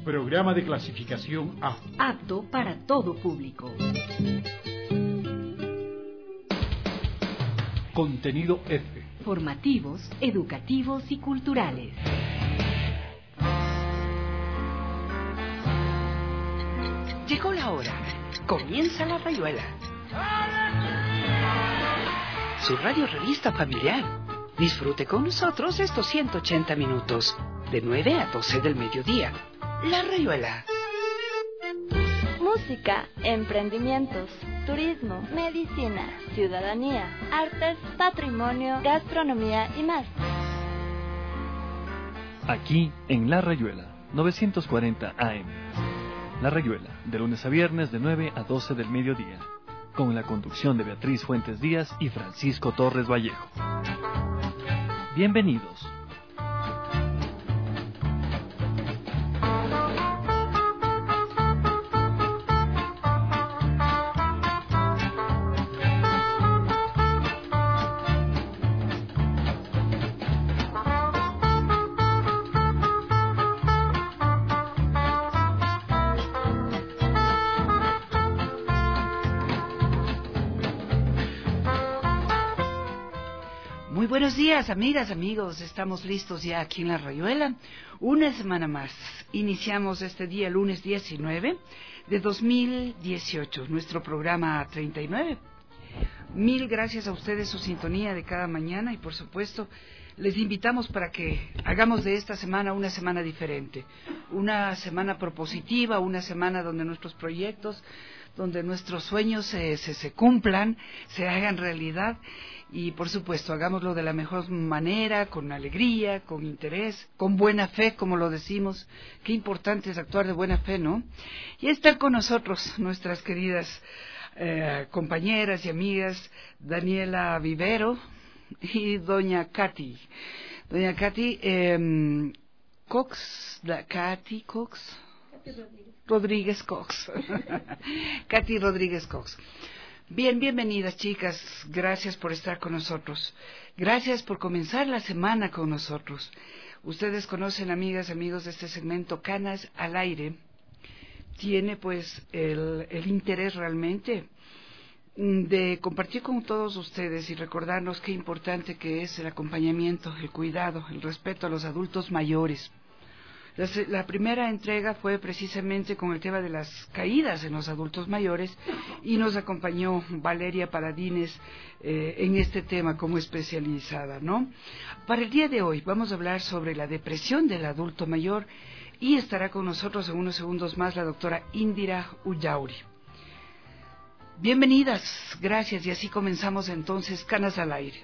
Programa de clasificación A. Apto para todo público. Contenido F. Formativos, educativos y culturales. Llegó la hora. Comienza La Rayuela. Su radio revista familiar. Disfrute con nosotros estos 180 minutos, de 9 a 12 del mediodía. La Rayuela. Música, emprendimientos, turismo, medicina, ciudadanía, artes, patrimonio, gastronomía y más. Aquí en La Rayuela, 940 AM. La Rayuela, de lunes a viernes de 9 a 12 del mediodía, con la conducción de Beatriz Fuentes Díaz y Francisco Torres Vallejo. Bienvenidos. Buenos días, amigas, amigos. Estamos listos ya aquí en La Rayuela. Una semana más. Iniciamos este día, lunes 19 de 2018, nuestro programa 39. Mil gracias a ustedes su sintonía de cada mañana y, por supuesto, les invitamos para que hagamos de esta semana una semana diferente. Una semana propositiva, una semana donde nuestros proyectos, donde nuestros sueños se cumplan, se hagan realidad. Y, por supuesto, hagámoslo de la mejor manera, con alegría, con interés, con buena fe, como lo decimos. Qué importante es actuar de buena fe, ¿no? Y estar con nosotros, nuestras queridas compañeras y amigas, Daniela Vivero y doña Katy. Doña Katy Cox, Katy Cox. Rodríguez Cox. Katy Rodríguez Cox. Bienvenidas, chicas. Gracias por estar con nosotros. Gracias por comenzar la semana con nosotros. Ustedes conocen, amigas, amigos, de este segmento Canas al Aire. Tiene, pues, el interés realmente de compartir con todos ustedes y recordarnos qué importante que es el acompañamiento, el cuidado, el respeto a los adultos mayores. La primera entrega fue precisamente con el tema de las caídas en los adultos mayores y nos acompañó Valeria Paladines en este tema como especializada, ¿no? Para el día de hoy vamos a hablar sobre la depresión del adulto mayor y estará con nosotros en unos segundos más la doctora Indira Ullauri. Bienvenidas, gracias, y así comenzamos entonces Canas al Aire.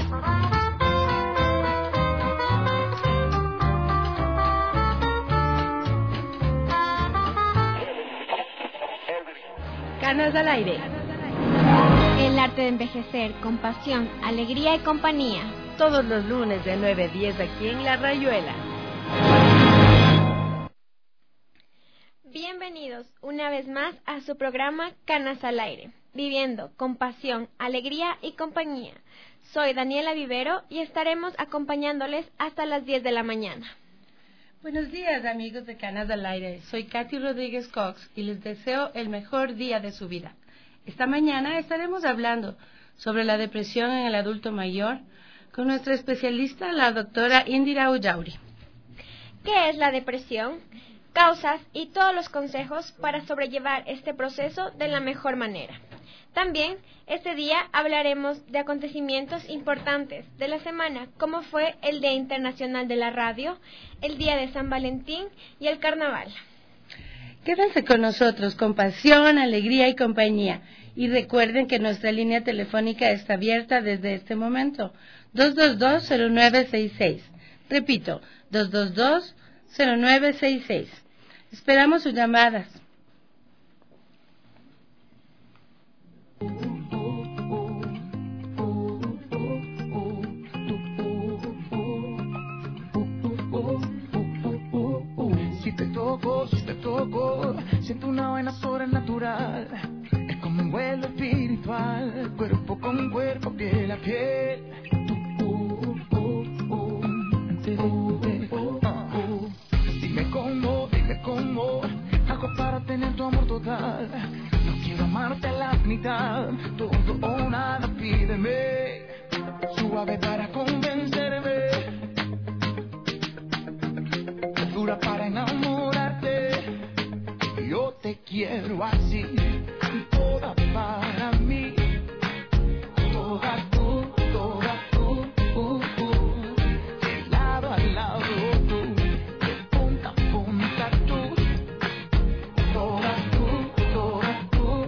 Canas al Aire. El arte de envejecer con pasión, alegría y compañía. Todos los lunes de 9 a 10 aquí en La Rayuela. Bienvenidos una vez más a su programa Canas al Aire, viviendo con pasión, alegría y compañía. Soy Daniela Vivero y estaremos acompañándoles hasta las 10 de la mañana. Buenos días, amigos de Canas al Aire. Soy Katy Rodríguez Cox y les deseo el mejor día de su vida. Esta mañana estaremos hablando sobre la depresión en el adulto mayor con nuestra especialista, la doctora Indira Ullauri. ¿Qué es la depresión? Causas y todos los consejos para sobrellevar este proceso de la mejor manera. También, este día hablaremos de acontecimientos importantes de la semana, como fue el Día Internacional de la Radio, el Día de San Valentín y el Carnaval. Quédense con nosotros con pasión, alegría y compañía. Y recuerden que nuestra línea telefónica está abierta desde este momento, 222-0966. Repito, 222-0966. Esperamos sus llamadas. Si te toco, siento una vaina sobrenatural. Es como un vuelo espiritual, cuerpo con cuerpo, piel a piel. Dime cómo para tener tu amor total. No quiero amarte a la mitad, todo o nada, pídeme. Suave para convencerme, dura para enamorarte. Yo te quiero así, toda para mí, toda tú, de lado a lado tú, de punta a punta tú, toda tú, toda tú.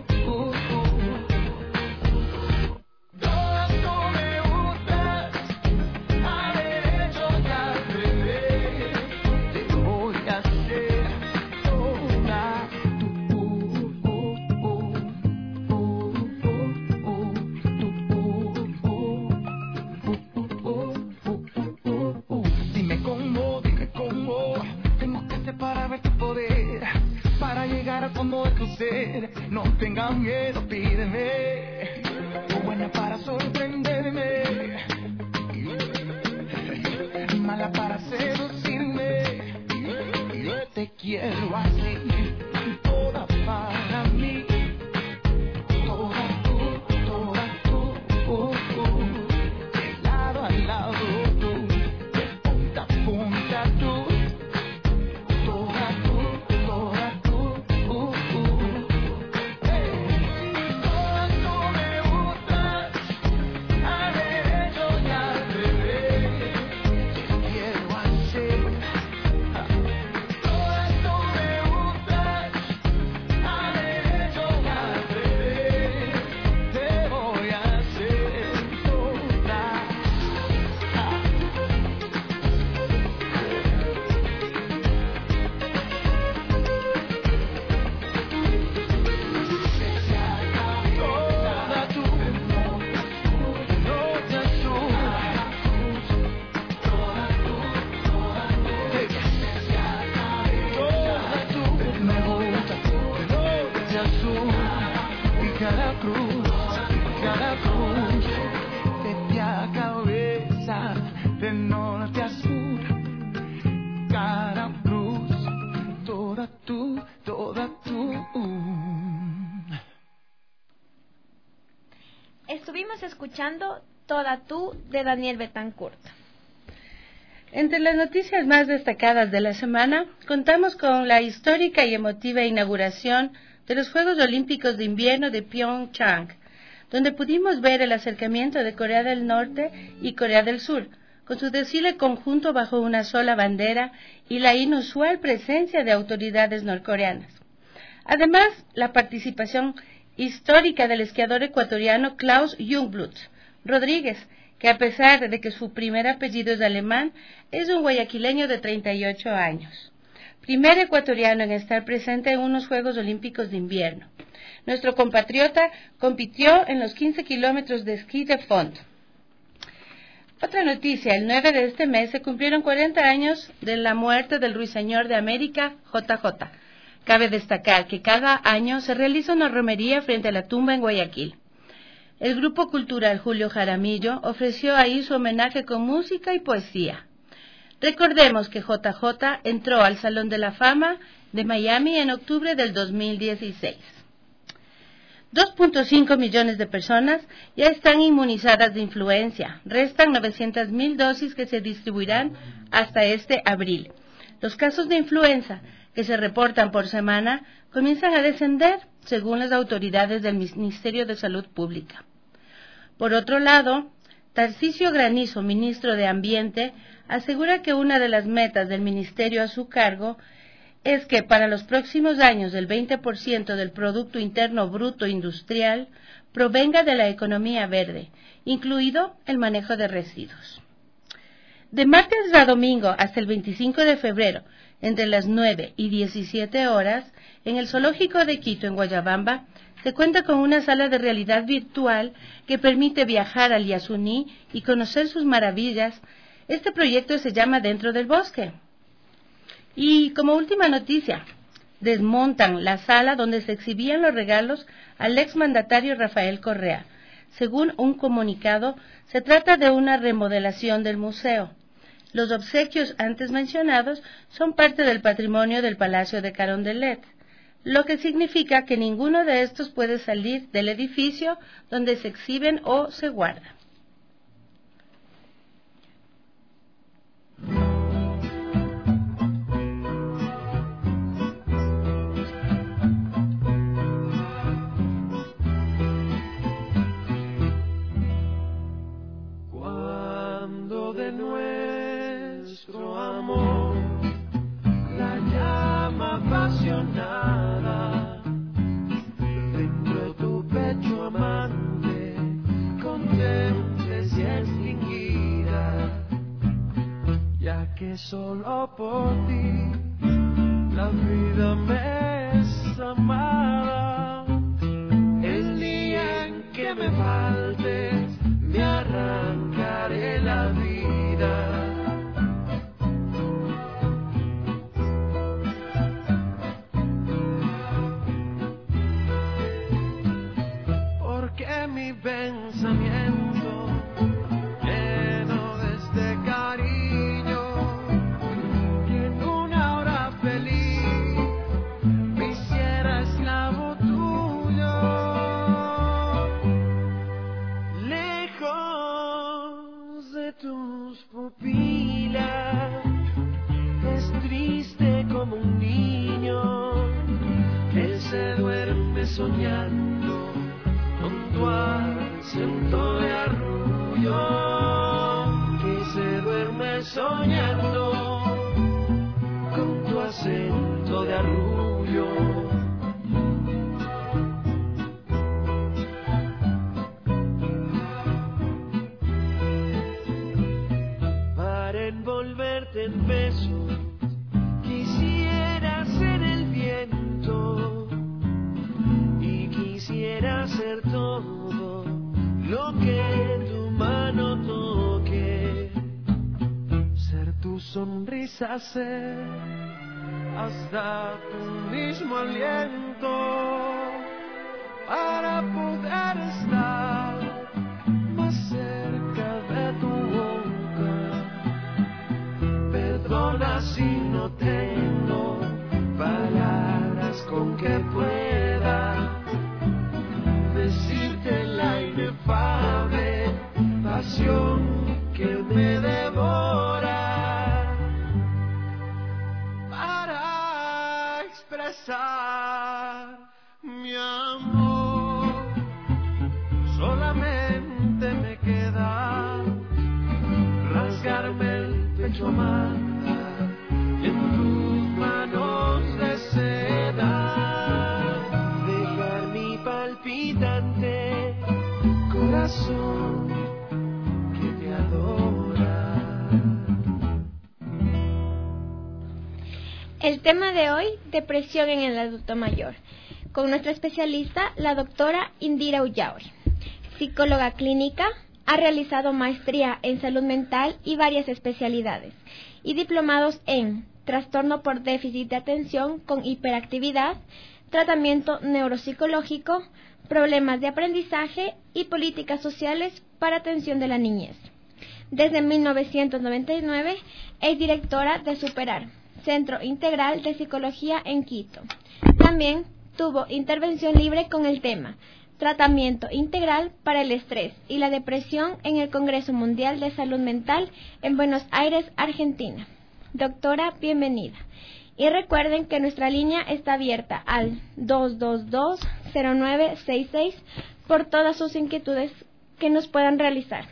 Toda tú me gustas, a derecho y al revés, te voy a hacer toda Dime cómo, tengo que hacer para ver tu poder, para llegar al fondo de tu ser. No tengas miedo, pídeme, tú buena para sorprenderme, mala para seducirme. Yo te quiero así, toda para mí, toda tú, de lado a lado tú, de punta a punta tú, toda tú. Toda tú me gustas, a derecho y al revés, te quiero hacer. Toda tú me gustas, a derecho y al revés, te voy a hacer toda. Toda tú, no te asustes. Toda tú me gusta, no te asustes. Y cada cruz, vete a cabeza, de norte a sur. Cada cruz, toda tú. Estuvimos escuchando Toda tú de Daniel Betancourt. Entre las noticias más destacadas de la semana, contamos con la histórica y emotiva inauguración de los Juegos Olímpicos de Invierno de Pyeongchang, donde pudimos ver el acercamiento de Corea del Norte y Corea del Sur, con su desfile conjunto bajo una sola bandera y la inusual presencia de autoridades norcoreanas. Además, la participación histórica del esquiador ecuatoriano Klaus Jungblut Rodríguez, que a pesar de que su primer apellido es alemán, es un guayaquileño de 38 años. Primer ecuatoriano en estar presente en unos Juegos Olímpicos de Invierno. Nuestro compatriota compitió en los 15 kilómetros de esquí de fondo. Otra noticia, el 9 de este mes se cumplieron 40 años de la muerte del ruiseñor de América, JJ. Cabe destacar que cada año se realiza una romería frente a la tumba en Guayaquil. El Grupo Cultural Julio Jaramillo ofreció ahí su homenaje con música y poesía. Recordemos que JJ entró al Salón de la Fama de Miami en octubre del 2016. 2.5 millones de personas ya están inmunizadas de influenza. Restan 900.000 dosis que se distribuirán hasta este abril. Los casos de influenza que se reportan por semana comienzan a descender, según las autoridades del Ministerio de Salud Pública. Por otro lado, Tarcisio Granizo, ministro de Ambiente, asegura que una de las metas del ministerio a su cargo es que para los próximos años el 20% del Producto Interno Bruto Industrial provenga de la economía verde, incluido el manejo de residuos. De martes a domingo hasta el 25 de febrero, entre las 9 y 17 horas, en el Zoológico de Quito, en Guayabamba, se cuenta con una sala de realidad virtual que permite viajar al Yasuní y conocer sus maravillas. Este proyecto se llama Dentro del Bosque. Y como última noticia, desmontan la sala donde se exhibían los regalos al exmandatario Rafael Correa. Según un comunicado, se trata de una remodelación del museo. Los obsequios antes mencionados son parte del patrimonio del Palacio de Carondelet. lo que significa que ninguno de estos puede salir del edificio donde se exhiben o se guardan. Cuando de nuestro amor la llama apasionada dentro de tu pecho amante contemples y extinguida, ya que solo por ti la vida me es amada. El día en que me faltes me arrancaré la vida. Porque mi pensamiento lleno de este cariño y en una hora feliz me hiciera esclavo tuyo. Lejos de tus pupilas es triste como un niño que se duerme soñando con tu acento de arrullo, que se duerme soñando con tu acento de arrullo. Para envolverte en besos quisiera ser el viento y quisiera ser todo lo que tu mano toque, ser tu sonrisa, ser hasta tu mismo aliento, para poder estar más cerca de tu boca. Perdona si no tengo palabras con que pueda decirte la inefable pasión que me devora, para expresar mi amor. Solamente me queda rasgarme el pecho, amada, y en tus manos de seda dejar mi palpitante corazón que te adora. El tema de hoy, depresión en el adulto mayor, con nuestra especialista, la doctora Indira Ullauri, psicóloga clínica. Ha realizado maestría en salud mental y varias especialidades, y diplomados en trastorno por déficit de atención con hiperactividad, tratamiento neuropsicológico, problemas de aprendizaje y políticas sociales para atención de la niñez. Desde 1999 es directora de Superar, Centro Integral de Psicología en Quito. También tuvo intervención libre con el tema Tratamiento Integral para el Estrés y la Depresión en el Congreso Mundial de Salud Mental en Buenos Aires, Argentina. Doctora, bienvenida. Y recuerden que nuestra línea está abierta al 222-0966 por todas sus inquietudes que nos puedan realizar.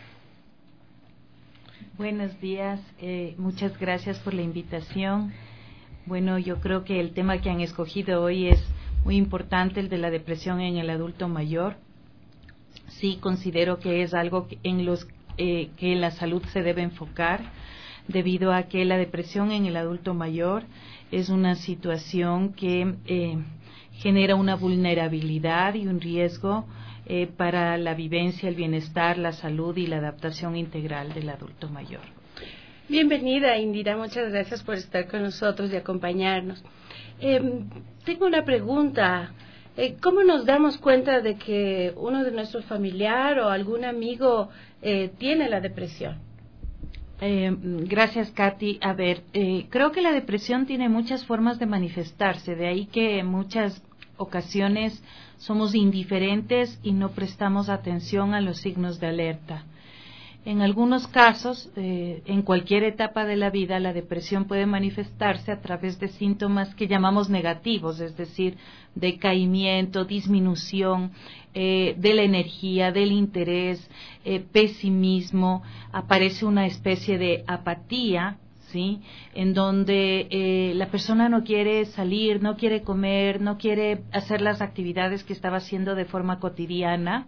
Buenos días, muchas gracias por la invitación. Bueno, yo creo que el tema que han escogido hoy es muy importante, el de la depresión en el adulto mayor. Sí, considero que es algo en los que la salud se debe enfocar, debido a que la depresión en el adulto mayor es una situación que genera una vulnerabilidad y un riesgo para la vivencia, el bienestar, la salud y la adaptación integral del adulto mayor. Bienvenida, Indira, muchas gracias por estar con nosotros y acompañarnos. Tengo una pregunta. ¿Cómo nos damos cuenta de que uno de nuestros familiares o algún amigo tiene la depresión? Gracias, Katy. A ver, creo que la depresión tiene muchas formas de manifestarse, de ahí que en muchas ocasiones somos indiferentes y no prestamos atención a los signos de alerta. En algunos casos, en cualquier etapa de la vida, la depresión puede manifestarse a través de síntomas que llamamos negativos, es decir, decaimiento, disminución de la energía, del interés, pesimismo, aparece una especie de apatía, ¿sí? En donde la persona no quiere salir, no quiere comer, no quiere hacer las actividades que estaba haciendo de forma cotidiana.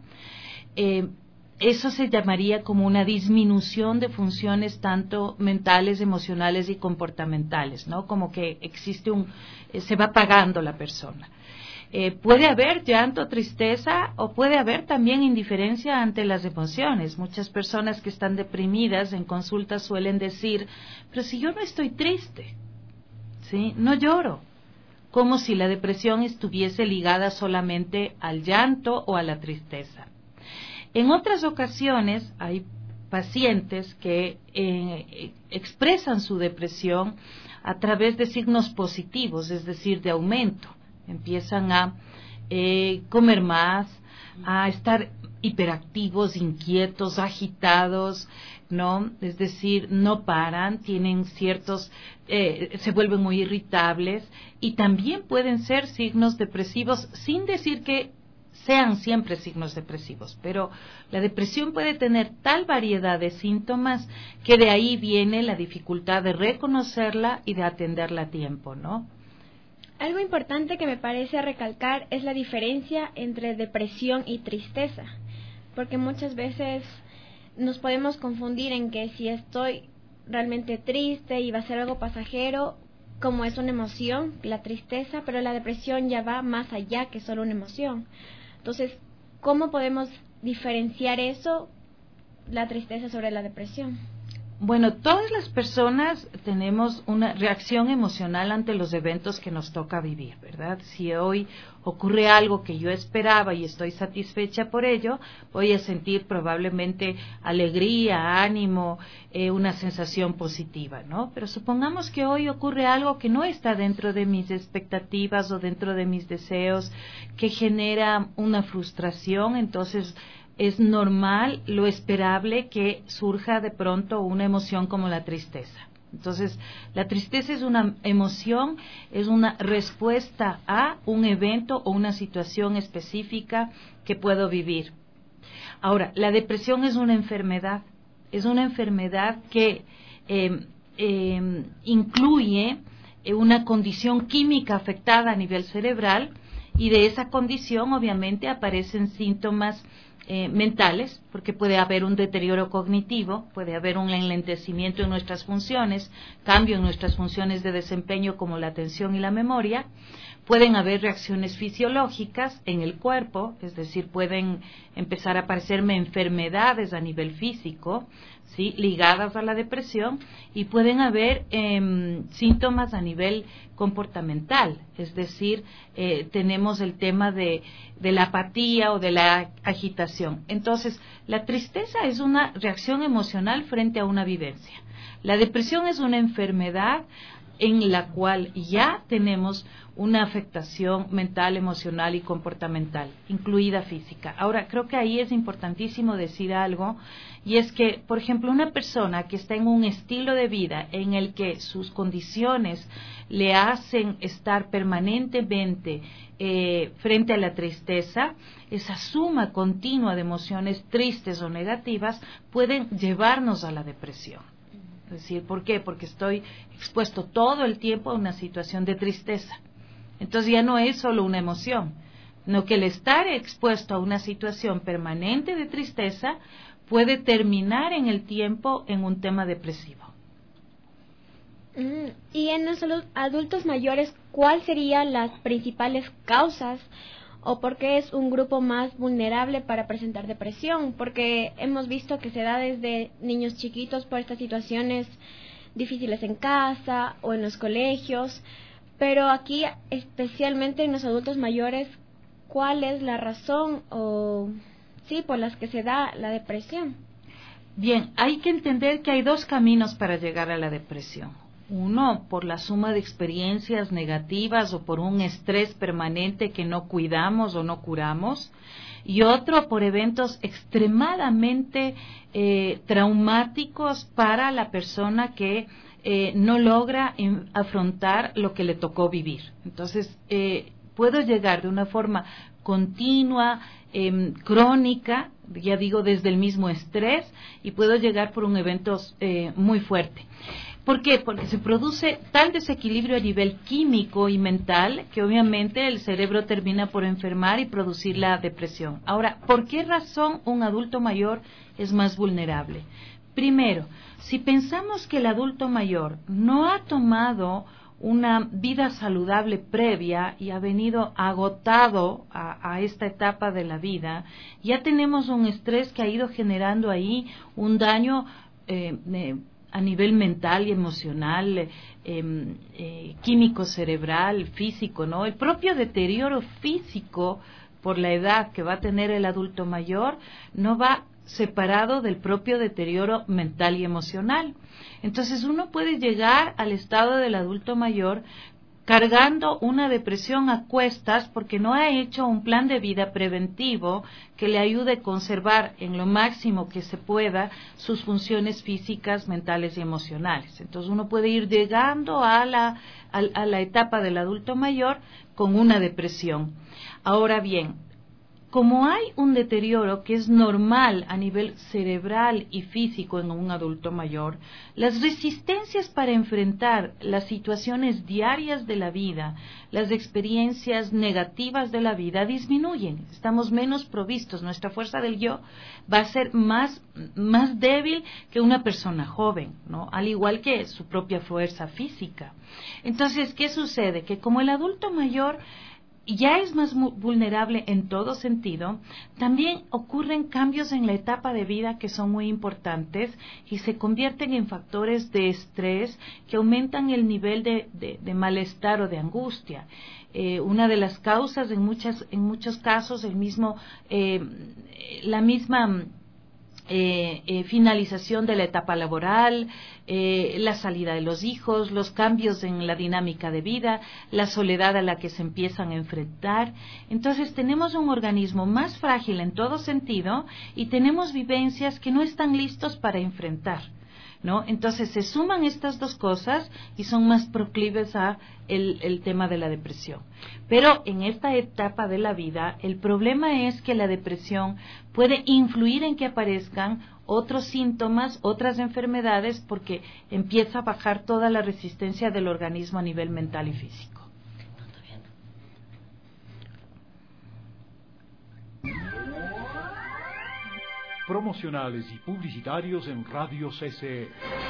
Eso se llamaría como una disminución de funciones tanto mentales, emocionales y comportamentales, ¿no? Como que existe se va apagando la persona. Puede haber llanto, tristeza, o puede haber también indiferencia ante las emociones. Muchas personas que están deprimidas en consulta suelen decir, pero si yo no estoy triste, ¿sí? No lloro. Como si la depresión estuviese ligada solamente al llanto o a la tristeza. En otras ocasiones hay pacientes que expresan su depresión a través de signos positivos, es decir, de aumento. Empiezan a comer más, a estar hiperactivos, inquietos, agitados, ¿no? Es decir, no paran, tienen se vuelven muy irritables y también pueden ser signos depresivos sin decir que sean siempre signos depresivos, pero la depresión puede tener tal variedad de síntomas que de ahí viene la dificultad de reconocerla y de atenderla a tiempo, ¿no? Algo importante que me parece recalcar es la diferencia entre depresión y tristeza, porque muchas veces nos podemos confundir en que si estoy realmente triste y va a ser algo pasajero, como es una emoción, la tristeza, pero la depresión ya va más allá que solo una emoción. Entonces, ¿cómo podemos diferenciar eso, la tristeza sobre la depresión? Bueno, todas las personas tenemos una reacción emocional ante los eventos que nos toca vivir, ¿verdad? Si hoy ocurre algo que yo esperaba y estoy satisfecha por ello, voy a sentir probablemente alegría, ánimo, una sensación positiva, ¿no? Pero supongamos que hoy ocurre algo que no está dentro de mis expectativas o dentro de mis deseos, que genera una frustración, entonces es normal, lo esperable, que surja de pronto una emoción como la tristeza. Entonces, la tristeza es una emoción, es una respuesta a un evento o una situación específica que puedo vivir. Ahora, la depresión es una enfermedad que incluye una condición química afectada a nivel cerebral, y de esa condición obviamente aparecen síntomas mentales, porque puede haber un deterioro cognitivo, puede haber un enlentecimiento en nuestras funciones, cambio en nuestras funciones de desempeño como la atención y la memoria, pueden haber reacciones fisiológicas en el cuerpo, es decir, pueden empezar a aparecerme enfermedades a nivel físico, ¿sí?, ligadas a la depresión, y pueden haber síntomas a nivel comportamental, es decir, tenemos el tema de la apatía o de la agitación. Entonces, la tristeza es una reacción emocional frente a una vivencia. La depresión es una enfermedad en la cual ya tenemos una afectación mental, emocional y comportamental, incluida física. Ahora, creo que ahí es importantísimo decir algo, y es que, por ejemplo, una persona que está en un estilo de vida en el que sus condiciones le hacen estar permanentemente frente a la tristeza, esa suma continua de emociones tristes o negativas pueden llevarnos a la depresión. Es decir, ¿por qué? Porque estoy expuesto todo el tiempo a una situación de tristeza. Entonces ya no es solo una emoción, sino que el estar expuesto a una situación permanente de tristeza puede terminar en el tiempo en un tema depresivo. Y en los adultos mayores, ¿cuáles serían las principales causas o por qué es un grupo más vulnerable para presentar depresión? Porque hemos visto que se da desde niños chiquitos por estas situaciones difíciles en casa o en los colegios, pero aquí, especialmente en los adultos mayores, ¿cuál es la razón por las que se da la depresión? Bien, hay que entender que hay dos caminos para llegar a la depresión. Uno, por la suma de experiencias negativas o por un estrés permanente que no cuidamos o no curamos. Y otro, por eventos extremadamente traumáticos para la persona que no logra afrontar lo que le tocó vivir. Entonces, puedo llegar de una forma continua, crónica, ya digo, desde el mismo estrés, y puedo llegar por un evento muy fuerte. ¿Por qué? Porque se produce tal desequilibrio a nivel químico y mental que obviamente el cerebro termina por enfermar y producir la depresión. Ahora, ¿por qué razón un adulto mayor es más vulnerable? Primero, si pensamos que el adulto mayor no ha tomado una vida saludable previa y ha venido agotado a esta etapa de la vida, ya tenemos un estrés que ha ido generando ahí un daño a nivel mental y emocional, químico cerebral, físico, ¿no? El propio deterioro físico por la edad que va a tener el adulto mayor no va separado del propio deterioro mental y emocional. Entonces uno puede llegar al estado del adulto mayor cargando una depresión a cuestas porque no ha hecho un plan de vida preventivo que le ayude a conservar en lo máximo que se pueda sus funciones físicas, mentales y emocionales. Entonces uno puede ir llegando a la etapa del adulto mayor con una depresión. Ahora bien, como hay un deterioro que es normal a nivel cerebral y físico en un adulto mayor, las resistencias para enfrentar las situaciones diarias de la vida, las experiencias negativas de la vida disminuyen. Estamos menos provistos, nuestra fuerza del yo va a ser más débil que una persona joven, ¿no? Al igual que su propia fuerza física. Entonces, ¿qué sucede? Que como el adulto mayor ya es más vulnerable en todo sentido, también ocurren cambios en la etapa de vida que son muy importantes y se convierten en factores de estrés que aumentan el nivel de malestar o de angustia. Una de las causas en muchos casos la misma finalización de la etapa laboral, la salida de los hijos, los cambios en la dinámica de vida, la soledad a la que se empiezan a enfrentar. Entonces tenemos un organismo más frágil en todo sentido y tenemos vivencias que no están listos para enfrentar, ¿no? Entonces se suman estas dos cosas y son más proclives a el tema de la depresión. Pero en esta etapa de la vida, el problema es que la depresión puede influir en que aparezcan otros síntomas, otras enfermedades, porque empieza a bajar toda la resistencia del organismo a nivel mental y físico. Promocionales y publicitarios en Radio CCE.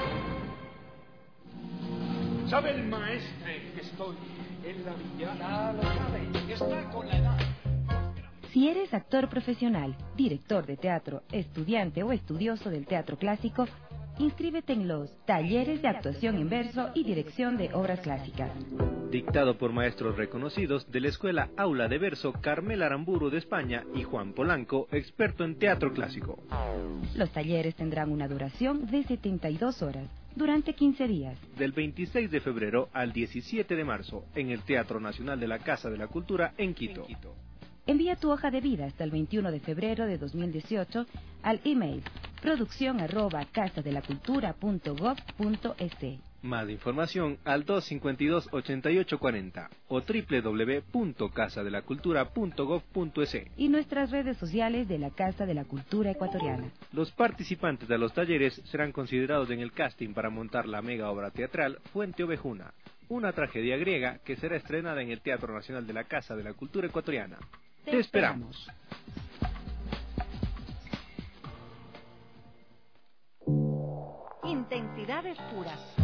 ¿Sabe el maestre que estoy en la villa? Lo sabe, está con la edad. Si eres actor profesional, director de teatro, estudiante o estudioso del teatro clásico, inscríbete en los talleres de actuación en verso y dirección de obras clásicas. Dictado por maestros reconocidos de la Escuela Aula de Verso Carmela Aramburu de España y Juan Polanco, experto en teatro clásico. Los talleres tendrán una duración de 72 horas, durante 15 días. Del 26 de febrero al 17 de marzo, en el Teatro Nacional de la Casa de la Cultura en Quito. Envía tu hoja de vida hasta el 21 de febrero de 2018 al email produccion@casadelacultura.gov.es. Más información al 252-8840 o www.casadelacultura.gov.es. Y nuestras redes sociales de la Casa de la Cultura Ecuatoriana. Los participantes de los talleres serán considerados en el casting para montar la mega obra teatral Fuente Ovejuna, una tragedia griega que será estrenada en el Teatro Nacional de la Casa de la Cultura Ecuatoriana. Te esperamos. Intensidades puras.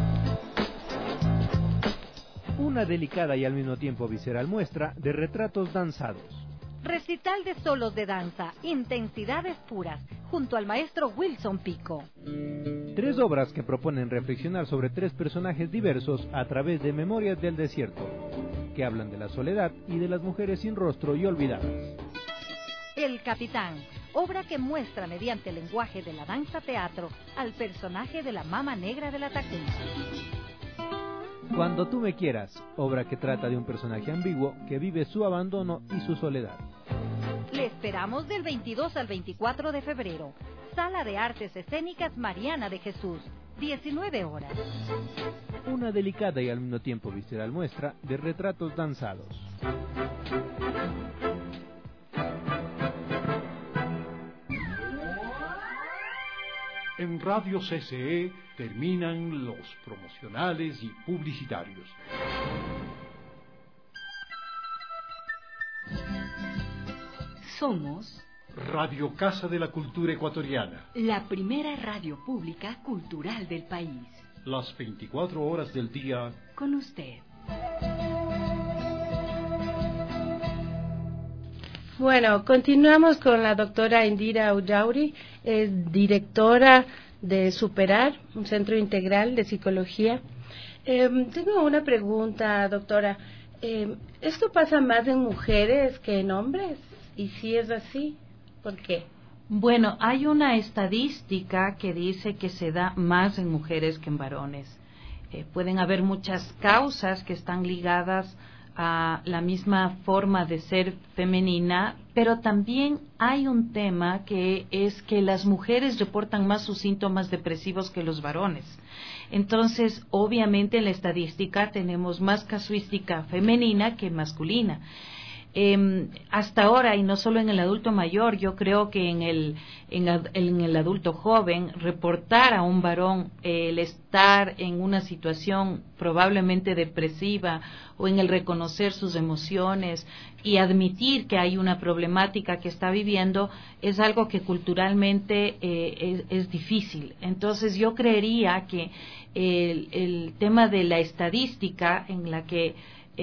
Una delicada y al mismo tiempo visceral muestra de retratos danzados. Recital de solos de danza, Intensidades puras, junto al maestro Wilson Pico. 3 obras que proponen reflexionar sobre 3 personajes diversos a través de Memorias del Desierto, que hablan de la soledad y de las mujeres sin rostro y olvidadas. El Capitán, obra que muestra mediante el lenguaje de la danza-teatro al personaje de la Mama Negra de la Tacunga. Cuando tú me quieras, obra que trata de un personaje ambiguo que vive su abandono y su soledad. Le esperamos del 22 al 24 de febrero. Sala de Artes Escénicas Mariana de Jesús, 19 horas. Una delicada y al mismo tiempo visceral muestra de retratos danzados. En Radio CCE terminan los promocionales y publicitarios. Somos Radio Casa de la Cultura Ecuatoriana. la primera radio pública cultural del país. Las 24 horas del día. Con usted. Bueno, continuamos con la doctora Indira Ullauri, es directora de Superar, un centro integral de psicología. Tengo una pregunta, doctora. ¿Esto pasa más en mujeres que en hombres? Y si es así, ¿por qué? Bueno, hay una estadística que dice que se da más en mujeres que en varones. Pueden haber muchas causas que están ligadas a la misma forma de ser femenina, pero también hay un tema que es que las mujeres reportan más sus síntomas depresivos que los varones. Entonces, obviamente en la estadística tenemos más casuística femenina que masculina. Hasta ahora, y no solo en el adulto mayor, yo creo que en el adulto joven, reportar a un varón el estar en una situación probablemente depresiva o en el reconocer sus emociones y admitir que hay una problemática que está viviendo es algo que culturalmente es difícil. Entonces yo creería que el tema de la estadística en la que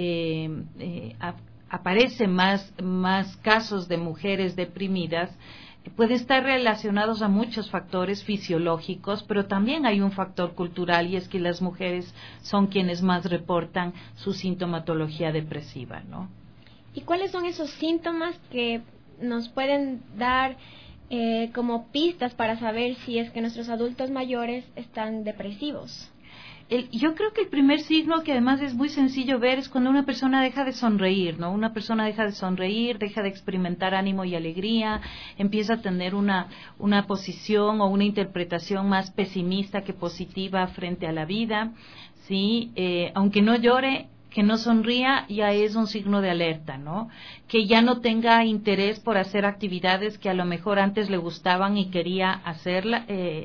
aparecen más casos de mujeres deprimidas, puede estar relacionados a muchos factores fisiológicos, pero también hay un factor cultural y es que las mujeres son quienes más reportan su sintomatología depresiva, ¿no? ¿Y cuáles son esos síntomas que nos pueden dar como pistas para saber si es que nuestros adultos mayores están depresivos? Yo creo que el primer signo, que además es muy sencillo ver, es cuando una persona deja de sonreír, ¿no? Una persona deja de sonreír, deja de experimentar ánimo y alegría, empieza a tener una posición o una interpretación más pesimista que positiva frente a la vida, ¿sí? Aunque no llore, que no sonría, ya es un signo de alerta, ¿no? Que ya no tenga interés por hacer actividades que a lo mejor antes le gustaban y quería hacerlas,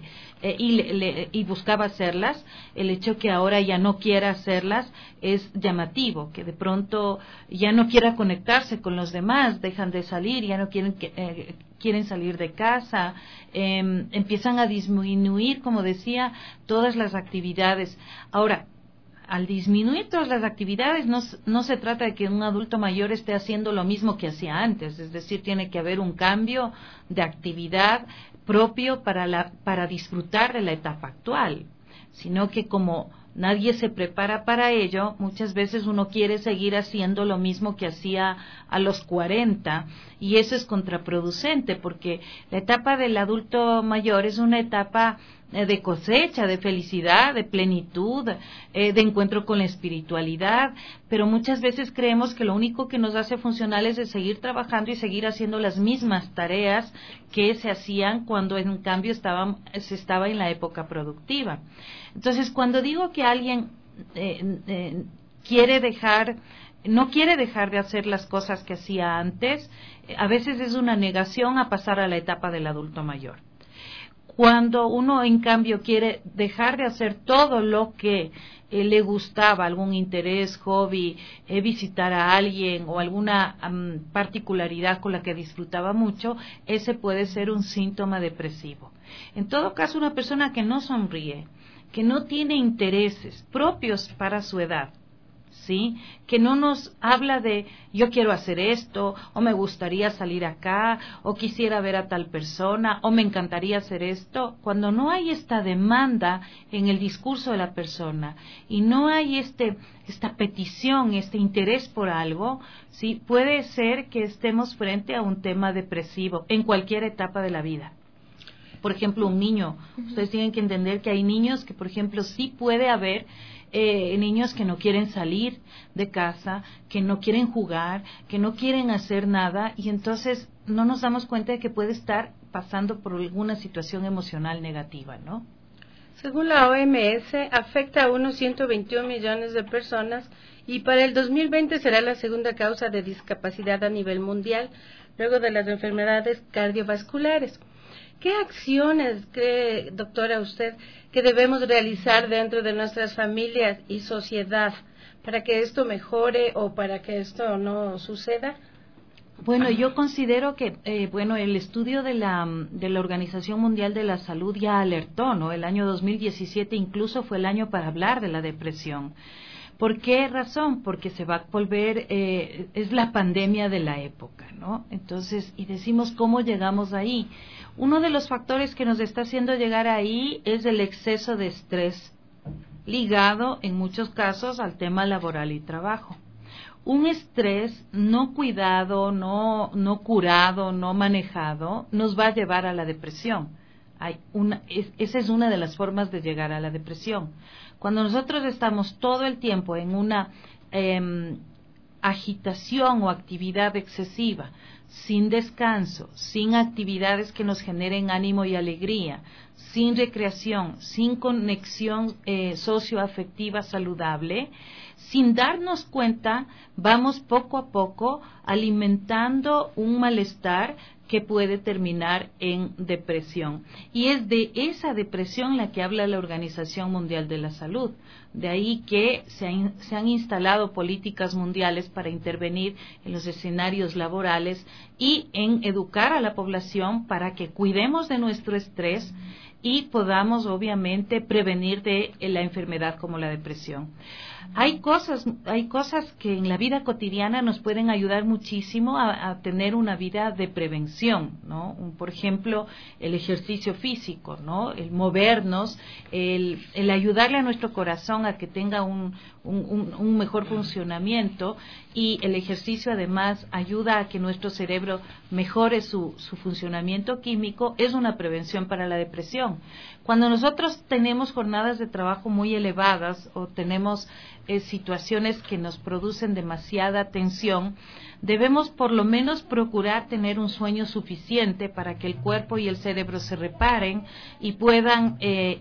y buscaba hacerlas. El hecho que ahora ya no quiera hacerlas es llamativo, que de pronto ya no quiera conectarse con los demás, dejan de salir, ya no quieren salir de casa, empiezan a disminuir, como decía, todas las actividades. Ahora, al disminuir todas las actividades, no se trata de que un adulto mayor esté haciendo lo mismo que hacía antes, es decir, tiene que haber un cambio de actividad propio para disfrutar de la etapa actual, sino que como nadie se prepara para ello, muchas veces uno quiere seguir haciendo lo mismo que hacía a los 40, y eso es contraproducente, porque la etapa del adulto mayor es una etapa de cosecha, de felicidad, de plenitud, de encuentro con la espiritualidad, pero muchas veces creemos que lo único que nos hace funcionales es seguir trabajando y seguir haciendo las mismas tareas que se hacían cuando en cambio se estaba en la época productiva. Entonces, cuando digo que alguien no quiere dejar de hacer las cosas que hacía antes, a veces es una negación a pasar a la etapa del adulto mayor. Cuando uno, en cambio, quiere dejar de hacer todo lo que le gustaba, algún interés, hobby, visitar a alguien o alguna particularidad con la que disfrutaba mucho, ese puede ser un síntoma depresivo. En todo caso, una persona que no sonríe, que no tiene intereses propios para su edad, ¿sí? Que no nos habla de yo quiero hacer esto, o me gustaría salir acá, o quisiera ver a tal persona, o me encantaría hacer esto. Cuando no hay esta demanda en el discurso de la persona y no hay esta petición, este interés por algo, ¿sí? Puede ser que estemos frente a un tema depresivo en cualquier etapa de la vida. Por ejemplo, un niño. Ustedes tienen que entender que hay niños que, por ejemplo, sí puede haber niños que no quieren salir de casa, que no quieren jugar, que no quieren hacer nada, y entonces no nos damos cuenta de que puede estar pasando por alguna situación emocional negativa, ¿no? Según la OMS, afecta a unos 121 millones de personas y para el 2020 será la segunda causa de discapacidad a nivel mundial, luego de las enfermedades cardiovasculares. ¿Qué acciones cree, doctora, usted que debemos realizar dentro de nuestras familias y sociedad para que esto mejore o para que esto no suceda? Bueno, yo considero que, el estudio de la Organización Mundial de la Salud ya alertó, ¿no? El año 2017 incluso fue el año para hablar de la depresión. ¿Por qué razón? Porque se va a volver, es la pandemia de la época, ¿no? Entonces, y decimos, ¿cómo llegamos ahí? Uno de los factores que nos está haciendo llegar ahí es el exceso de estrés, ligado en muchos casos al tema laboral y trabajo. Un estrés no cuidado, no curado, no manejado, nos va a llevar a la depresión. Esa es una de las formas de llegar a la depresión. Cuando nosotros estamos todo el tiempo en una agitación o actividad excesiva, sin descanso, sin actividades que nos generen ánimo y alegría, sin recreación, sin conexión socioafectiva saludable, sin darnos cuenta, vamos poco a poco alimentando un malestar que puede terminar en depresión. Y es de esa depresión la que habla la Organización Mundial de la Salud. De ahí que se han instalado políticas mundiales para intervenir en los escenarios laborales y en educar a la población para que cuidemos de nuestro estrés y podamos obviamente prevenir de la enfermedad como la depresión. Hay cosas que en la vida cotidiana nos pueden ayudar muchísimo a tener una vida de prevención, ¿no? Por ejemplo, el ejercicio físico, ¿no? El movernos, el ayudarle a nuestro corazón a que tenga un mejor funcionamiento, y el ejercicio además ayuda a que nuestro cerebro mejore su funcionamiento químico, es una prevención para la depresión. Cuando nosotros tenemos jornadas de trabajo muy elevadas o tenemos situaciones que nos producen demasiada tensión, debemos por lo menos procurar tener un sueño suficiente para que el cuerpo y el cerebro se reparen y puedan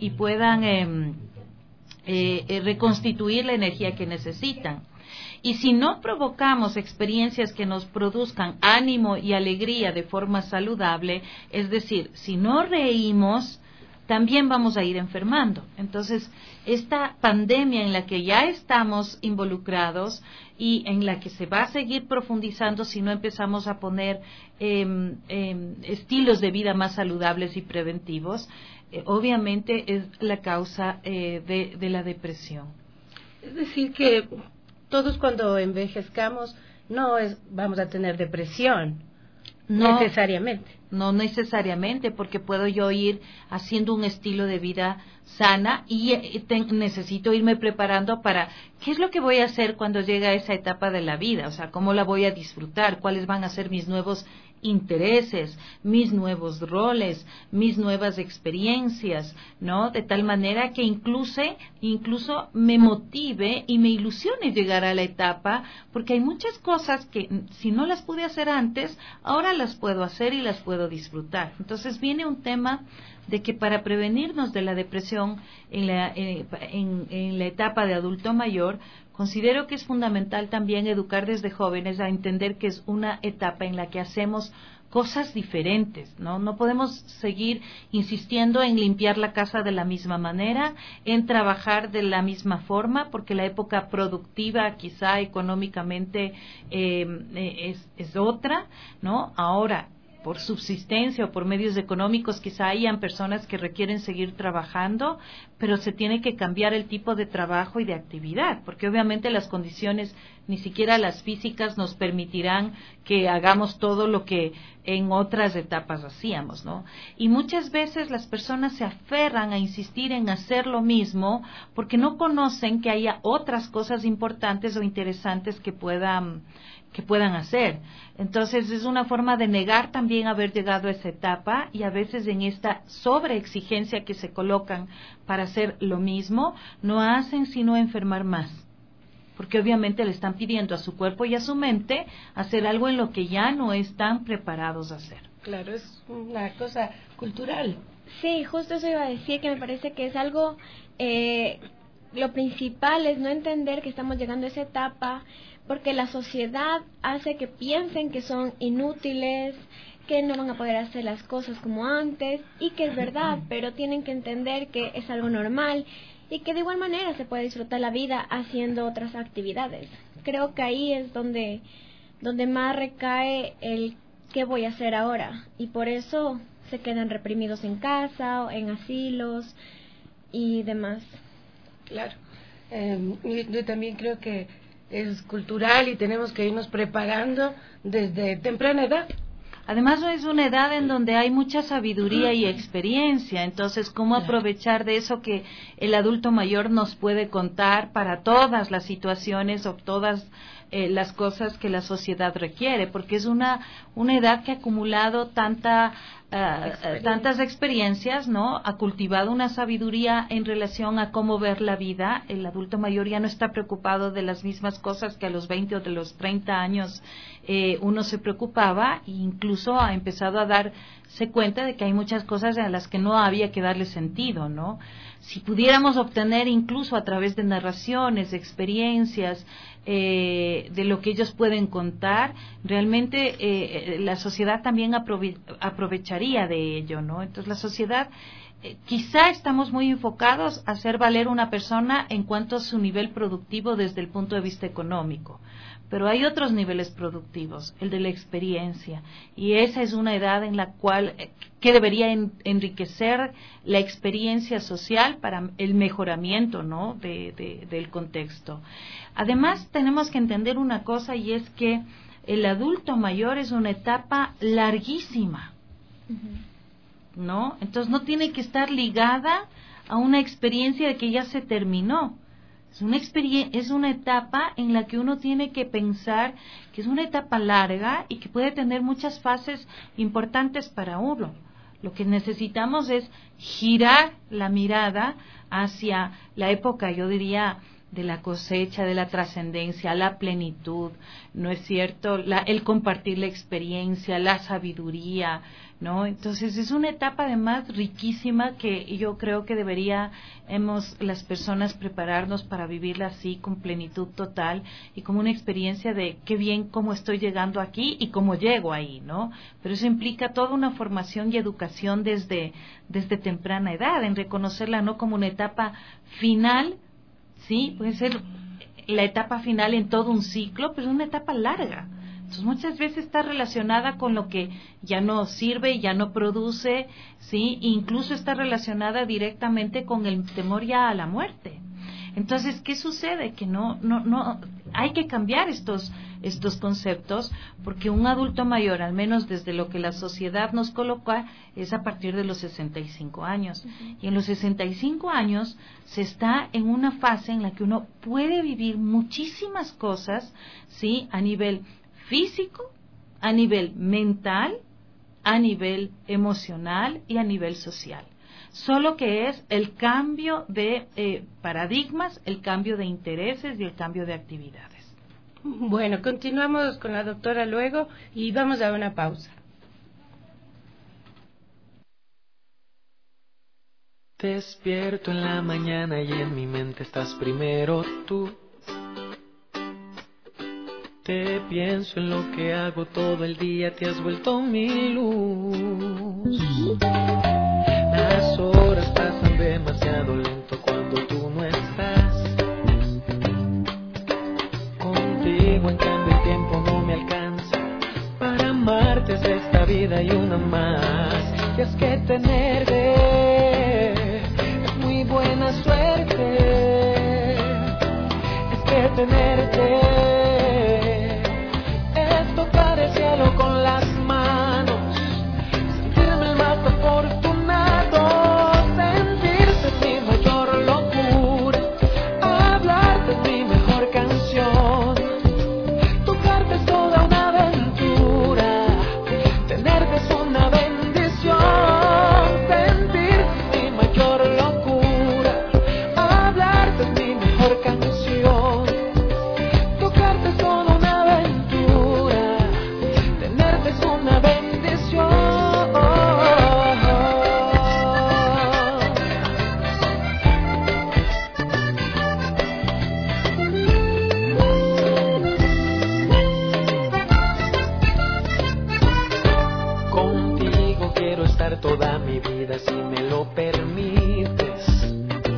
reconstituir la energía que necesitan. Y si no provocamos experiencias que nos produzcan ánimo y alegría de forma saludable, es decir, si no reímos, también vamos a ir enfermando. Entonces, esta pandemia en la que ya estamos involucrados y en la que se va a seguir profundizando si no empezamos a poner estilos de vida más saludables y preventivos, obviamente es la causa de la depresión. Es decir, que todos cuando envejezcamos vamos a tener depresión. No necesariamente. No necesariamente, porque puedo yo ir haciendo un estilo de vida sana y necesito irme preparando para qué es lo que voy a hacer cuando llegue a esa etapa de la vida, o sea, cómo la voy a disfrutar, cuáles van a ser mis nuevos intereses, mis nuevos roles, mis nuevas experiencias, ¿no? De tal manera que incluso me motive y me ilusione llegar a la etapa, porque hay muchas cosas que si no las pude hacer antes, ahora las puedo hacer y las puedo disfrutar. Entonces viene un tema de que para prevenirnos de la depresión en la etapa de adulto mayor, considero que es fundamental también educar desde jóvenes a entender que es una etapa en la que hacemos cosas diferentes, ¿no? No podemos seguir insistiendo en limpiar la casa de la misma manera, en trabajar de la misma forma, porque la época productiva quizá económicamente es otra, ¿no? Ahora, por subsistencia o por medios económicos, quizá hayan personas que requieren seguir trabajando, pero se tiene que cambiar el tipo de trabajo y de actividad, porque obviamente las condiciones, ni siquiera las físicas, nos permitirán que hagamos todo lo que en otras etapas hacíamos, ¿no? Y muchas veces las personas se aferran a insistir en hacer lo mismo porque no conocen que haya otras cosas importantes o interesantes que puedan hacer. Entonces es una forma de negar también haber llegado a esa etapa, y a veces en esta sobreexigencia que se colocan para hacer lo mismo, no hacen sino enfermar más, porque obviamente le están pidiendo a su cuerpo y a su mente hacer algo en lo que ya no están preparados a hacer. Claro, es una cosa cultural. Sí, justo eso iba a decir, que me parece que es algo, lo principal es no entender que estamos llegando a esa etapa, porque la sociedad hace que piensen que son inútiles, que no van a poder hacer las cosas como antes, y que es verdad, pero tienen que entender que es algo normal y que de igual manera se puede disfrutar la vida haciendo otras actividades. Creo que ahí es donde más recae el qué voy a hacer ahora, y por eso se quedan reprimidos en casa o en asilos y demás. Claro, yo también creo que es cultural y tenemos que irnos preparando desde temprana edad. Además, es una edad en donde hay mucha sabiduría y experiencia, entonces, ¿cómo aprovechar de eso que el adulto mayor nos puede contar para todas las situaciones o todas las cosas que la sociedad requiere? Porque es una edad que ha acumulado tantas experiencias, ¿no? Ha cultivado una sabiduría en relación a cómo ver la vida. El adulto mayor ya no está preocupado de las mismas cosas que a los 20 o de los 30 años uno se preocupaba, e incluso ha empezado a darse cuenta de que hay muchas cosas a las que no había que darle sentido, ¿no? Si pudiéramos obtener incluso a través de narraciones, de experiencias, de lo que ellos pueden contar, realmente la sociedad también aprovecharía de ello, ¿no? Entonces la sociedad, quizá estamos muy enfocados a hacer valer una persona en cuanto a su nivel productivo desde el punto de vista económico, pero hay otros niveles productivos, el de la experiencia, y esa es una edad en la cual que debería enriquecer la experiencia social para el mejoramiento, ¿no? del contexto. Además, tenemos que entender una cosa, y es que el adulto mayor es una etapa larguísima, ¿no? Entonces no tiene que estar ligada a una experiencia de que ya se terminó. Es una etapa en la que uno tiene que pensar que es una etapa larga y que puede tener muchas fases importantes para uno. Lo que necesitamos es girar la mirada hacia la época, yo diría, de la cosecha, de la trascendencia, la plenitud, ¿no es cierto? El compartir la experiencia, la sabiduría, ¿no? Entonces es una etapa además riquísima que yo creo que deberíamos las personas prepararnos para vivirla así, con plenitud total y como una experiencia de qué bien cómo estoy llegando aquí y cómo llego ahí, ¿no? Pero eso implica toda una formación y educación desde temprana edad, en reconocerla no como una etapa final. Sí, puede ser la etapa final en todo un ciclo, pero es una etapa larga. Entonces muchas veces está relacionada con lo que ya no sirve, ya no produce, sí, incluso está relacionada directamente con el temor ya a la muerte. Entonces, ¿qué sucede? Que no hay que cambiar estos conceptos, porque un adulto mayor, al menos desde lo que la sociedad nos coloca, es a partir de los 65 años. Y en los 65 años se está en una fase en la que uno puede vivir muchísimas cosas, ¿sí? A nivel físico, a nivel mental, a nivel emocional y a nivel social. Solo que es el cambio de paradigmas, el cambio de intereses y el cambio de actividades. Bueno, continuamos con la doctora luego y vamos a una pausa. Despierto en la mañana y en mi mente estás primero tú. Te pienso en lo que hago todo el día, te has vuelto mi luz. Las horas pasan demasiado lento cuando tú no estás. Contigo en cambio el tiempo no me alcanza para amarte partes de esta vida y una más. Y es que tenerte es muy buena suerte. Es que tenerte es tocar el cielo con las manos, sentirme el más afortunado, sentirte mi mayor locura, hablarte mi mejor canción, tocarte es toda una aventura, tenerte es una bendición, sentirte mi mayor locura, hablarte es mi mejor canción, tocarte es toda una aventura, tenerte es una bendición. Contigo quiero estar toda mi vida si me lo permites.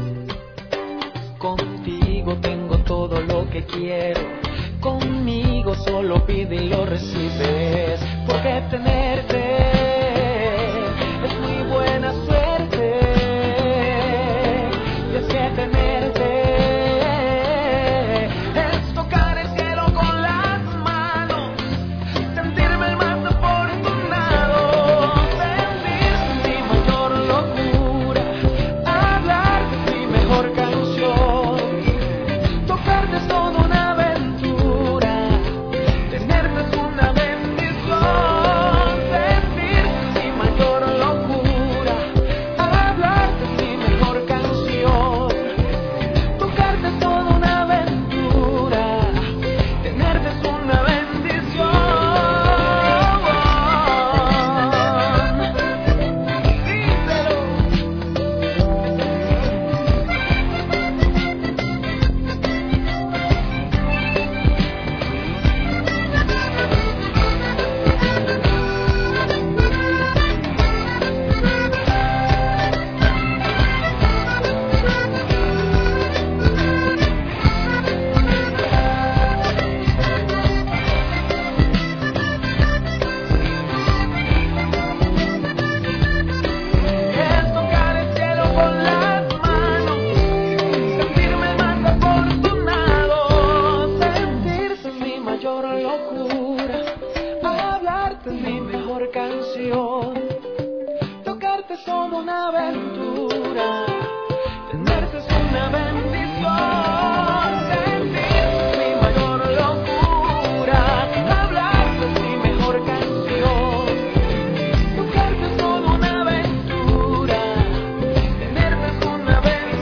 Contigo tengo todo lo que quiero. Conmigo solo pide y lo recibes. Porque tenerte es muy buena suerte. Y es que tenerte es tocar el cielo con las manos, sentirme el más afortunado, sentirte mi mayor locura, hablarte mi mejor canción, tocarte es toda una aventura, tenerte es una bendición, sentirte mi mayor locura, hablarte mi mejor canción, tocarte es toda una aventura, tenerte es una bendición. Es tocar el cielo con las manos, sentirme el más afortunado, sentirte mi mayor locura, hablarte mi mejor canción, tocarte es toda una aventura, tenerte es una bendición, sentirte mi mayor locura, hablarte mi mejor canción, tocarte es toda una aventura, tenerte es una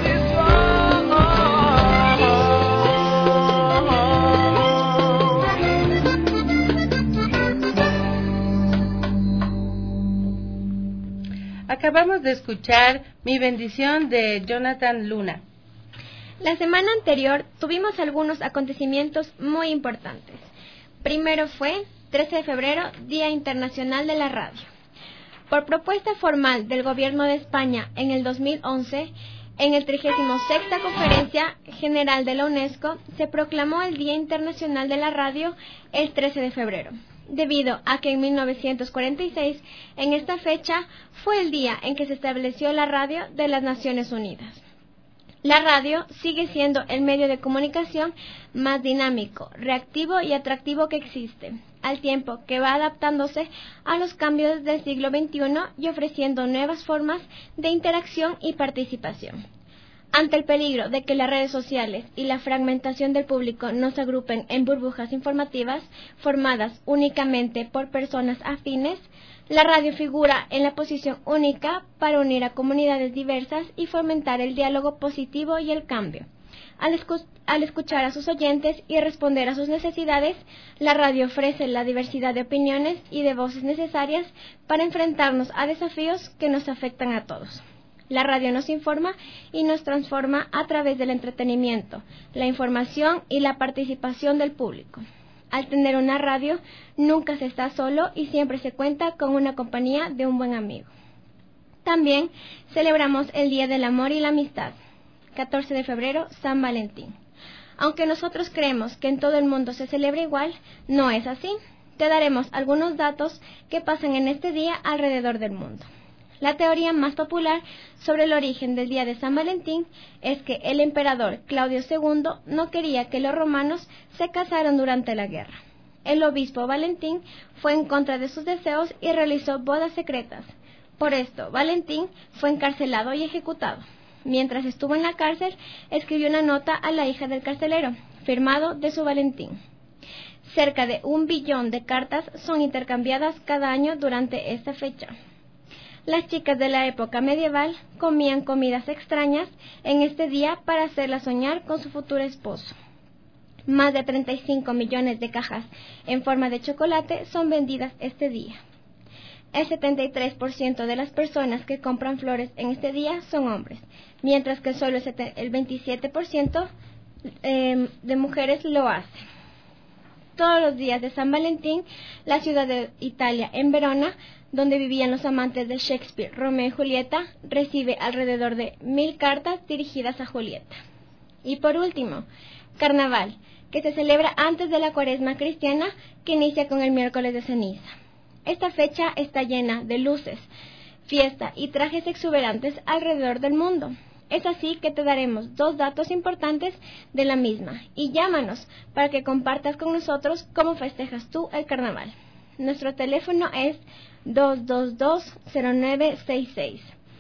bendición. Acabamos de escuchar Mi bendición de Jonathan Luna. La semana anterior tuvimos algunos acontecimientos muy importantes. Primero fue 13 de febrero, Día Internacional de la Radio. Por propuesta formal del Gobierno de España en el 2011, en el 36ª Conferencia General de la UNESCO, se proclamó el Día Internacional de la Radio el 13 de febrero, debido a que en 1946, en esta fecha, fue el día en que se estableció la radio de las Naciones Unidas. La radio sigue siendo el medio de comunicación más dinámico, reactivo y atractivo que existe, al tiempo que va adaptándose a los cambios del siglo XXI y ofreciendo nuevas formas de interacción y participación. Ante el peligro de que las redes sociales y la fragmentación del público nos agrupen en burbujas informativas formadas únicamente por personas afines, la radio figura en la posición única para unir a comunidades diversas y fomentar el diálogo positivo y el cambio. Al escuchar a sus oyentes y responder a sus necesidades, la radio ofrece la diversidad de opiniones y de voces necesarias para enfrentarnos a desafíos que nos afectan a todos. La radio nos informa y nos transforma a través del entretenimiento, la información y la participación del público. Al tener una radio, nunca se está solo y siempre se cuenta con una compañía de un buen amigo. También celebramos el Día del Amor y la Amistad, 14 de febrero, San Valentín. Aunque nosotros creemos que en todo el mundo se celebra igual, no es así. te daremos algunos datos que pasan en este día alrededor del mundo. La teoría más popular sobre el origen del día de San Valentín es que el emperador Claudio II no quería que los romanos se casaran durante la guerra. El obispo Valentín fue en contra de sus deseos y realizó bodas secretas. Por esto, Valentín fue encarcelado y ejecutado. Mientras estuvo en la cárcel, escribió una nota a la hija del carcelero, firmado de su Valentín. Cerca de 1 billón de cartas son intercambiadas cada año durante esta fecha. Las chicas de la época medieval comían comidas extrañas en este día para hacerlas soñar con su futuro esposo. Más de 35 millones de cajas en forma de chocolate son vendidas este día. El 73% de las personas que compran flores en este día son hombres, mientras que solo el 27% de mujeres lo hacen. Todos los días de San Valentín, la ciudad de Italia, en Verona, donde vivían los amantes de Shakespeare, Romeo y Julieta, recibe alrededor de 1000 cartas dirigidas a Julieta. Y por último, Carnaval, que se celebra antes de la Cuaresma cristiana, que inicia con el miércoles de ceniza. Esta fecha está llena de luces, fiesta y trajes exuberantes alrededor del mundo. Es así que te daremos 2 datos importantes de la misma y llámanos para que compartas con nosotros cómo festejas tú el carnaval. Nuestro teléfono es 222-0966.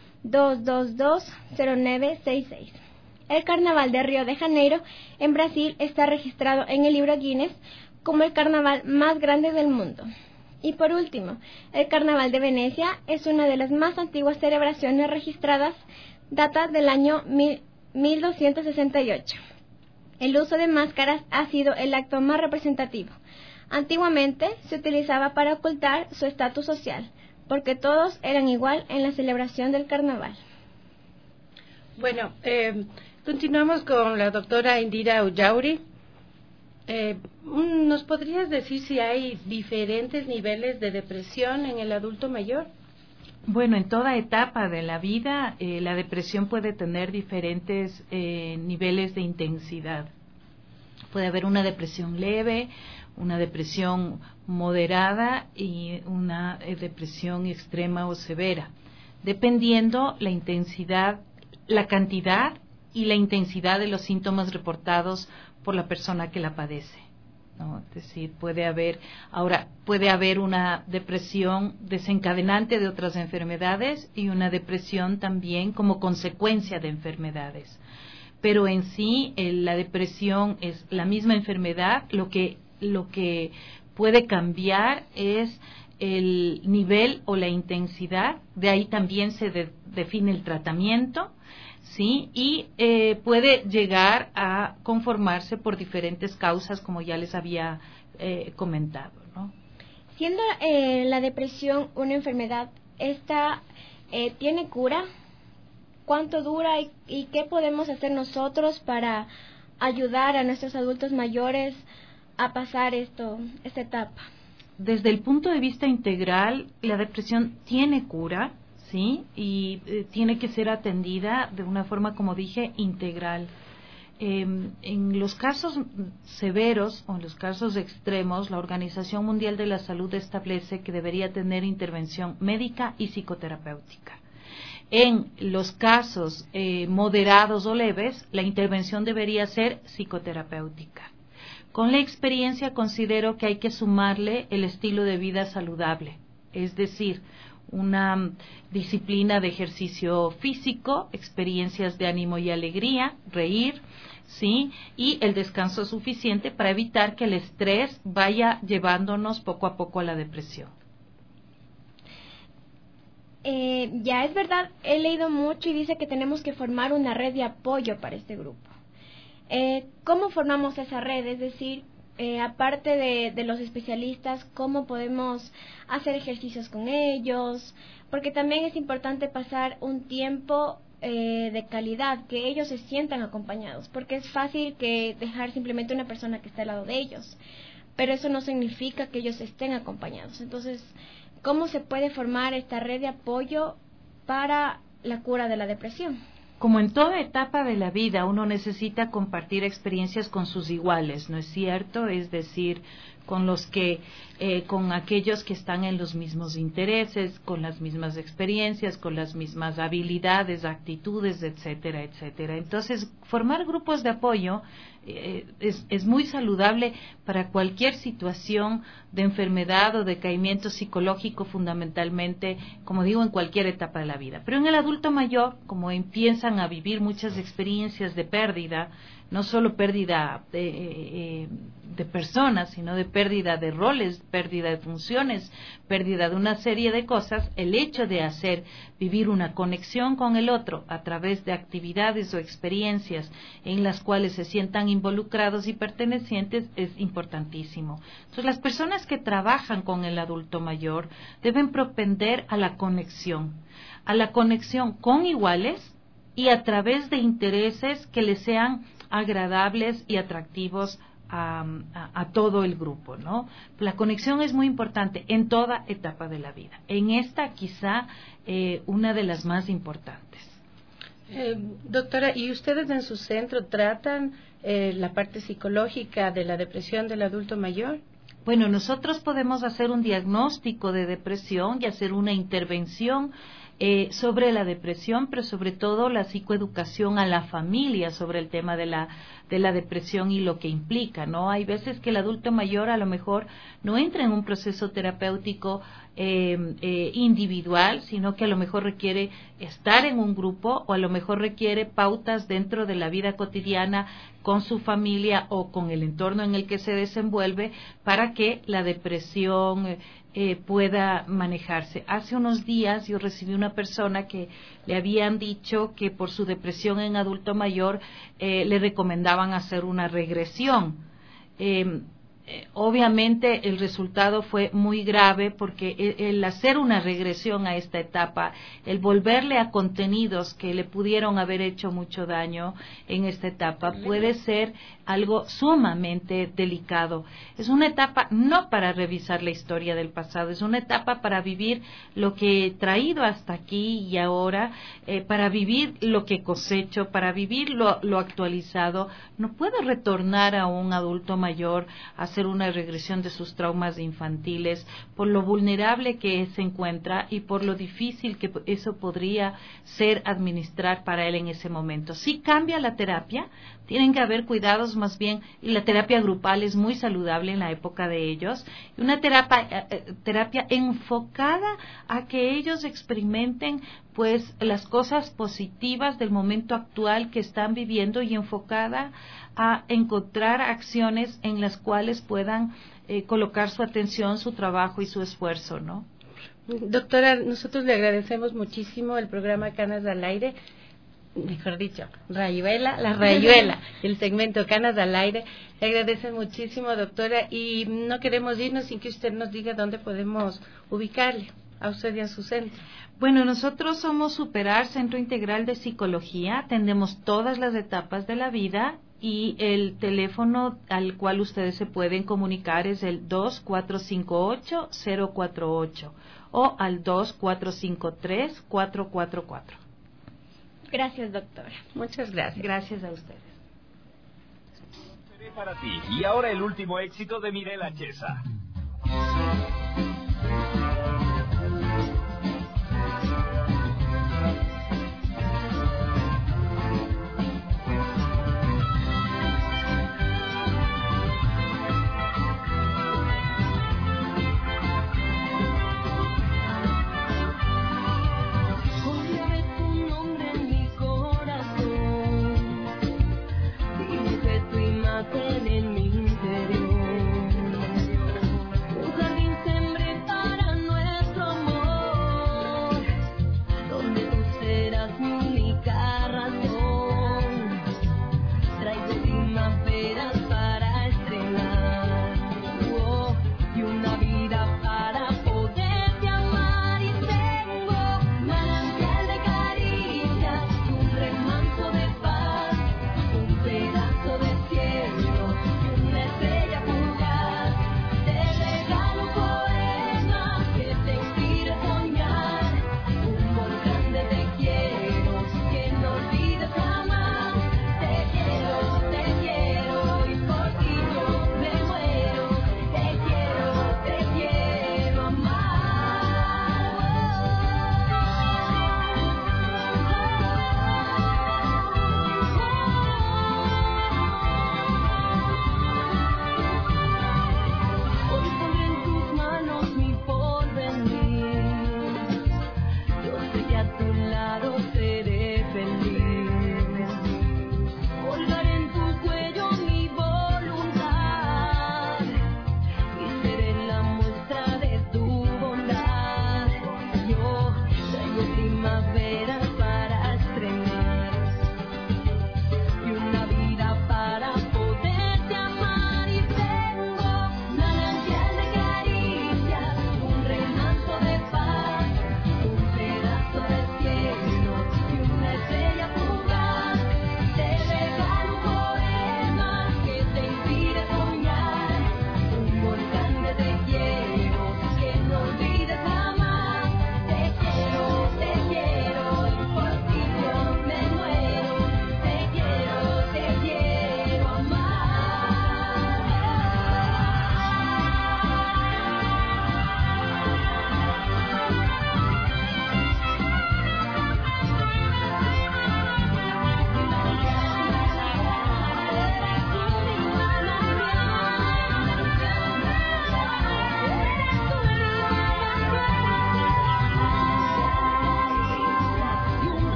222-0966. El carnaval de Río de Janeiro en Brasil está registrado en el libro Guinness como el carnaval más grande del mundo. Y por último, el carnaval de Venecia es una de las más antiguas celebraciones registradas, data del año 1268. El uso de máscaras ha sido el acto más representativo. Antiguamente se utilizaba para ocultar su estatus social, porque todos eran igual en la celebración del carnaval. Bueno, continuamos con la doctora Indira Ullauri. ¿Nos podrías decir si hay diferentes niveles de depresión en el adulto mayor? Bueno, en toda etapa de la vida, la depresión puede tener diferentes niveles de intensidad. Puede haber una depresión leve, una depresión moderada y una depresión extrema o severa, dependiendo la intensidad, la cantidad y la intensidad de los síntomas reportados por la persona que la padece, ¿no? Es decir, puede haber una depresión desencadenante de otras enfermedades y una depresión también como consecuencia de enfermedades. Pero en sí, la depresión es la misma enfermedad, lo que puede cambiar es el nivel o la intensidad, de ahí también se define el tratamiento, ¿sí? Y puede llegar a conformarse por diferentes causas, como ya les había comentado, ¿no? Siendo la depresión una enfermedad, ¿esta tiene cura? ¿Cuánto dura y qué podemos hacer nosotros para ayudar a nuestros adultos mayores a pasar esta etapa? Desde el punto de vista integral, la depresión tiene cura, ¿sí? Y tiene que ser atendida de una forma, como dije, integral. En los casos severos o en los casos extremos, la Organización Mundial de la Salud establece que debería tener intervención médica y psicoterapéutica. En los casos moderados o leves, la intervención debería ser psicoterapéutica. Con la experiencia considero que hay que sumarle el estilo de vida saludable, es decir, una disciplina de ejercicio físico, experiencias de ánimo y alegría, reír, ¿sí? Y el descanso suficiente para evitar que el estrés vaya llevándonos poco a poco a la depresión. Ya es verdad, he leído mucho y dice que tenemos que formar una red de apoyo para este grupo. ¿Cómo formamos esa red? Es decir, aparte de los especialistas, ¿cómo podemos hacer ejercicios con ellos? Porque también es importante pasar un tiempo de calidad, que ellos se sientan acompañados, porque es fácil que dejar simplemente una persona que está al lado de ellos, pero eso no significa que ellos estén acompañados. Entonces, ¿cómo se puede formar esta red de apoyo para la cura de la depresión? como en toda etapa de la vida, uno necesita compartir experiencias con sus iguales, ¿no es cierto? Es decir, con aquellos que están en los mismos intereses, con las mismas experiencias, con las mismas habilidades, actitudes, etcétera, etcétera. Entonces, formar grupos de apoyo es muy saludable para cualquier situación de enfermedad o decaimiento psicológico, fundamentalmente, como digo, en cualquier etapa de la vida. Pero en el adulto mayor, como empiezan a vivir muchas experiencias de pérdida, no solo pérdida de personas, sino de pérdida de roles, pérdida de funciones, pérdida de una serie de cosas, el hecho de hacer vivir una conexión con el otro a través de actividades o experiencias en las cuales se sientan involucrados y pertenecientes es importantísimo. Entonces, las personas que trabajan con el adulto mayor deben propender a la conexión con iguales y a través de intereses que les sean agradables y atractivos a todo el grupo, ¿no? La conexión es muy importante en toda etapa de la vida. En esta quizá una de las más importantes. Doctora, ¿y ustedes en su centro tratan la parte psicológica de la depresión del adulto mayor? Bueno, nosotros podemos hacer un diagnóstico de depresión y hacer una intervención sobre la depresión, pero sobre todo la psicoeducación a la familia sobre el tema de la depresión y lo que implica, ¿no? Hay veces que el adulto mayor a lo mejor no entra en un proceso terapéutico individual, sino que a lo mejor requiere estar en un grupo o a lo mejor requiere pautas dentro de la vida cotidiana con su familia o con el entorno en el que se desenvuelve para que la depresión pueda manejarse. Hace unos días yo recibí una persona que le habían dicho que por su depresión en adulto mayor le recomendaban hacer una regresión. Obviamente el resultado fue muy grave porque el hacer una regresión a esta etapa, el volverle a contenidos que le pudieron haber hecho mucho daño en esta etapa, puede ser algo sumamente delicado. Es una etapa no para revisar la historia del pasado, es una etapa para vivir lo que he traído hasta aquí y ahora, para vivir lo que cosecho, para vivir lo actualizado. No puedo retornar a un adulto mayor a hacer una regresión de sus traumas infantiles por lo vulnerable que se encuentra y por lo difícil que eso podría ser administrar para él en ese momento. Si cambia la terapia, tienen que haber cuidados más bien, y la terapia grupal es muy saludable en la época de ellos, y una terapia enfocada a que ellos experimenten pues las cosas positivas del momento actual que están viviendo y enfocada a encontrar acciones en las cuales puedan colocar su atención, su trabajo y su esfuerzo, ¿no? Doctora, nosotros le agradecemos muchísimo el programa Canas al Aire, mejor dicho, la Rayuela, el segmento Canas al Aire. Le agradecen muchísimo, doctora, y no queremos irnos sin que usted nos diga dónde podemos ubicarle, a usted y a su centro. Bueno, nosotros somos Superar, Centro Integral de Psicología, atendemos todas las etapas de la vida y el teléfono al cual ustedes se pueden comunicar es el 2458-048 o al 2453-444. Gracias, doctora. Muchas gracias. Gracias a ustedes. Para ti. Y ahora el último éxito de Mirela Chesa. En mi interior, un jardín sembré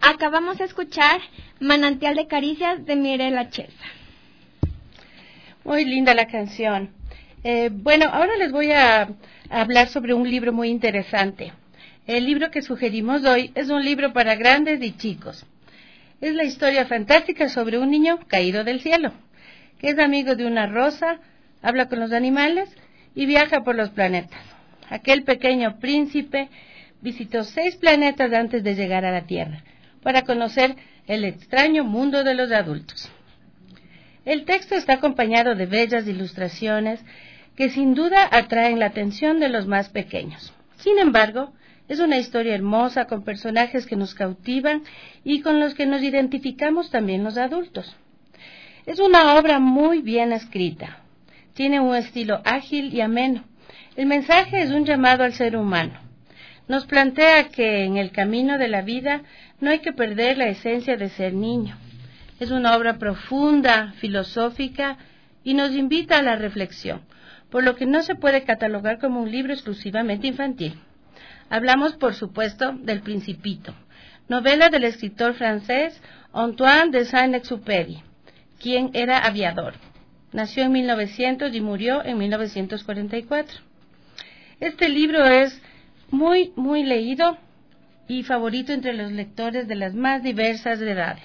Acabamos de escuchar Manantial de Caricias de Mirela Chesa. Muy linda la canción. Bueno, ahora les voy a hablar sobre un libro muy interesante. El libro que sugerimos hoy es un libro para grandes y chicos. Es la historia fantástica sobre un niño caído del cielo, que es amigo de una rosa, habla con los animales y viaja por los planetas. Aquel pequeño príncipe visitó 6 planetas antes de llegar a la Tierra, para conocer el extraño mundo de los adultos. El texto está acompañado de bellas ilustraciones que sin duda atraen la atención de los más pequeños. Sin embargo, es una historia hermosa con personajes que nos cautivan y con los que nos identificamos también los adultos. Es una obra muy bien escrita. Tiene un estilo ágil y ameno. El mensaje es un llamado al ser humano. Nos plantea que en el camino de la vida no hay que perder la esencia de ser niño. Es una obra profunda, filosófica y nos invita a la reflexión, por lo que no se puede catalogar como un libro exclusivamente infantil. Hablamos, por supuesto, del Principito, novela del escritor francés Antoine de Saint-Exupéry, quien era aviador. Nació en 1900 y murió en 1944. Este libro es muy leído y favorito entre los lectores de las más diversas edades.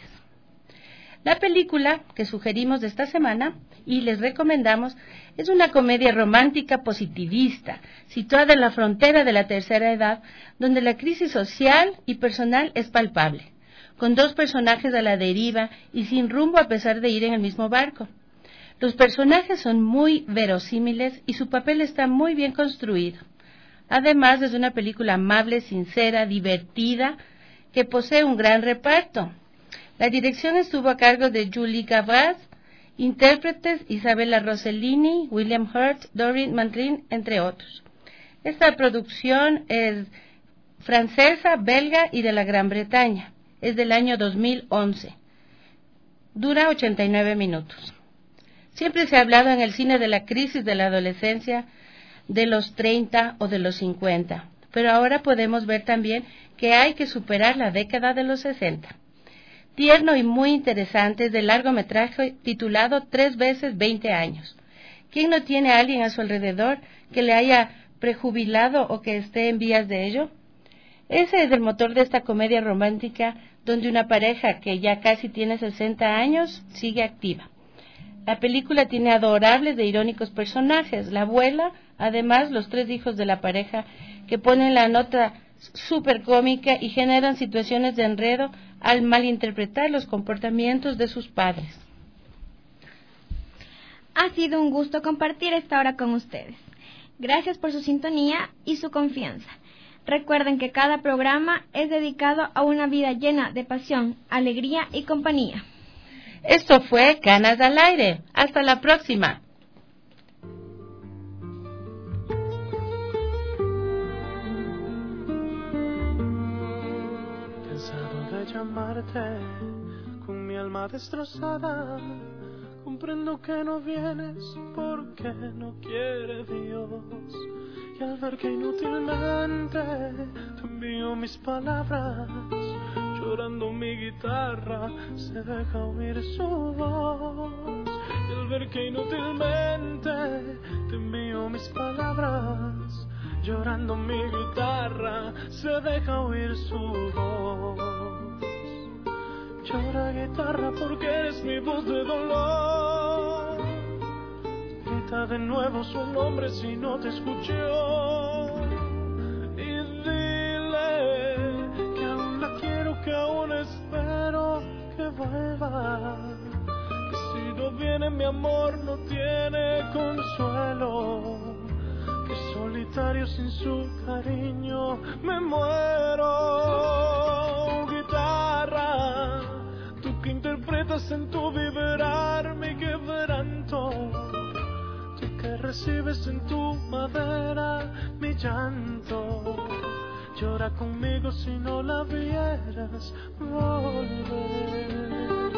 La película que sugerimos de esta semana y les recomendamos es una comedia romántica positivista, situada en la frontera de la tercera edad, donde la crisis social y personal es palpable, con 2 personajes a la deriva y sin rumbo a pesar de ir en el mismo barco. Los personajes son muy verosímiles y su papel está muy bien construido. Además, es una película amable, sincera, divertida, que posee un gran reparto. La dirección estuvo a cargo de Julie Gavras, intérpretes Isabella Rossellini, William Hurt, Doreen Mandrin, entre otros. Esta producción es francesa, belga y de la Gran Bretaña. Es del año 2011. Dura 89 minutos. Siempre se ha hablado en el cine de la crisis de la adolescencia, de los 30 o de los 50, pero ahora podemos ver también que hay que superar la década de los 60. Tierno y muy interesante es de largometraje titulado 3 veces 20 años. ¿Quién no tiene a alguien a su alrededor que le haya prejubilado o que esté en vías de ello? Ese es el motor de esta comedia romántica donde una pareja que ya casi tiene 60 años sigue activa. La película tiene adorables e irónicos personajes. La abuela, además los 3 hijos de la pareja que ponen la nota súper cómica y generan situaciones de enredo al malinterpretar los comportamientos de sus padres. Ha sido un gusto compartir esta hora con ustedes. Gracias por su sintonía y su confianza. Recuerden que cada programa es dedicado a una vida llena de pasión, alegría y compañía. Esto fue Canas al Aire. Hasta la próxima. Cansado de llamarte con mi alma destrozada. Comprendo que no vienes porque no quiere Dios. Y al ver que inútilmente te envío mis palabras, llorando mi guitarra se deja oír su voz. Y al ver que inútilmente te envío mis palabras, llorando mi guitarra se deja oír su voz. Llora guitarra porque eres mi voz de dolor. Grita de nuevo su nombre si no te escuchó. Y dile que aún la quiero, que aún espero que vuelva. Que si no viene mi amor no tiene consuelo. Que solitario sin su cariño me muero. Guitarra, tú que interpretas en tu vibrar mi quebranto, tú que recibes en tu madera mi llanto, llora conmigo si no la vieras volver.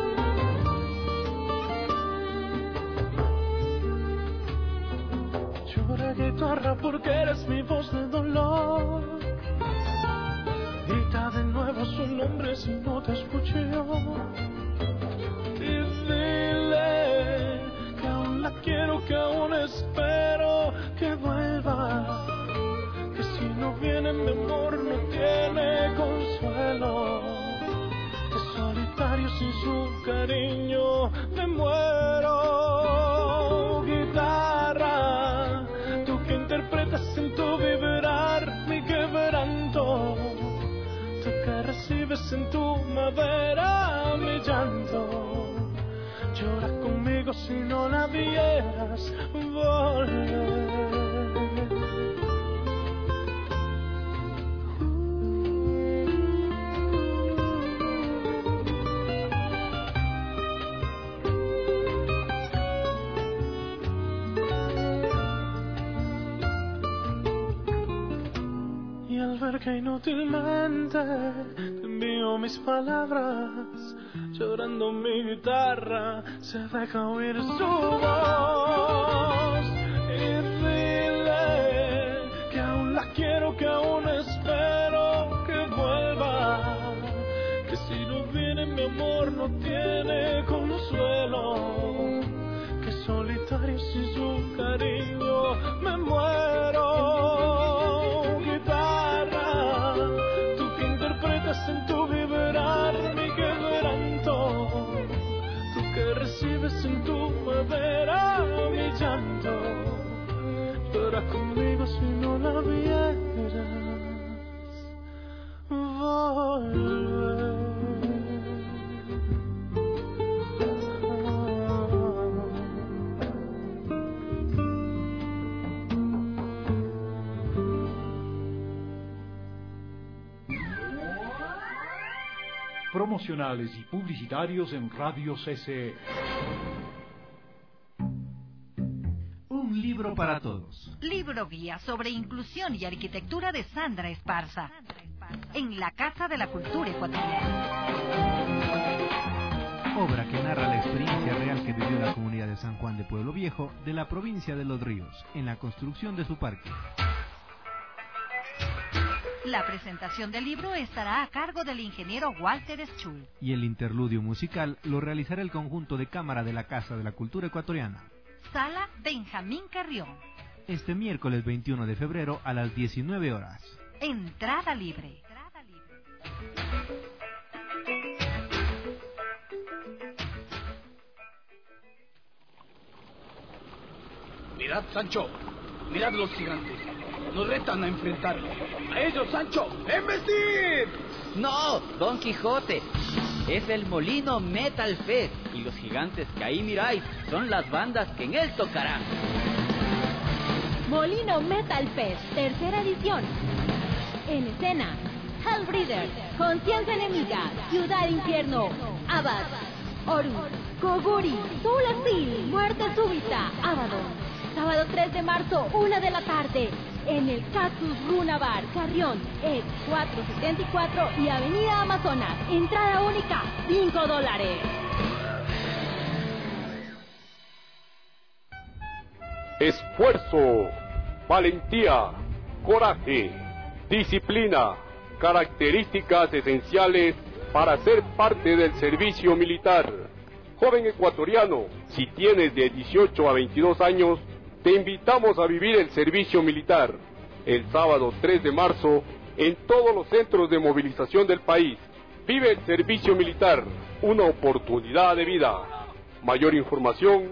Llora guitarra porque eres mi voz de dolor. Grita de nuevo Grita su nombre si no te escuché yo. Y dile que aún la quiero, que aún espero que vuelva. Que si no viene mi amor no tiene consuelo. Que solitario sin su cariño me muero. Guitarra, tú que interpretas en tu vibrar mi quebranto. Tú que recibes en tu madera mi llanto. Llora conmigo si no la vieras volver. Y al ver que inútilmente te envío mis palabras, llorando mi guitarra se deja oír su voz. Y dile que aún la quiero, que aún espero que vuelva. Que si no viene mi amor no tiene consuelo. Que solitario sin su cariño me muero. Guitarra, tú que interpretas en tu vibrar mi quebranto. Tú que recibes en tu madera mi llanto. Llora conmigo si no la vieras volver. Promocionales y publicitarios en Radio CCE. Un libro para todos. Libro guía sobre inclusión y arquitectura de Sandra Esparza. En la Casa de la Cultura Ecuatoriana. Obra que narra la experiencia real que vivió la comunidad de San Juan de Pueblo Viejo, de la provincia de Los Ríos, en la construcción de su parque. La presentación del libro estará a cargo del ingeniero Walter Schul. Y el interludio musical lo realizará el conjunto de cámara de la Casa de la Cultura Ecuatoriana. Sala Benjamín Carrión. Este miércoles 21 de febrero a las 19 horas. Entrada libre. Mirad, Sancho, mirad los gigantes. Nos retan a enfrentarlo. ¡A ellos, Sancho! ¡Embestir! No, Don Quijote. Es el Molino Metal Fest. Y los gigantes que ahí miráis son las bandas que en él tocarán. Molino Metal Fest, tercera edición. En escena, Hellbreeder, Conciencia Enemiga, Ciudad Infierno, Abad, Horus, Koguri, Soul Steel, Muerte Súbita, Abaddon. Sábado 3 de marzo, 1 de la tarde, en el Cactus Runa Bar, Carrión, ex 474 y Avenida Amazonas. Entrada única, $5. Esfuerzo, valentía, coraje, disciplina, características esenciales para ser parte del servicio militar. Joven ecuatoriano, si tienes de 18 a 22 años, te invitamos a vivir el servicio militar el sábado 3 de marzo en todos los centros de movilización del país. Vive el servicio militar, una oportunidad de vida. Mayor información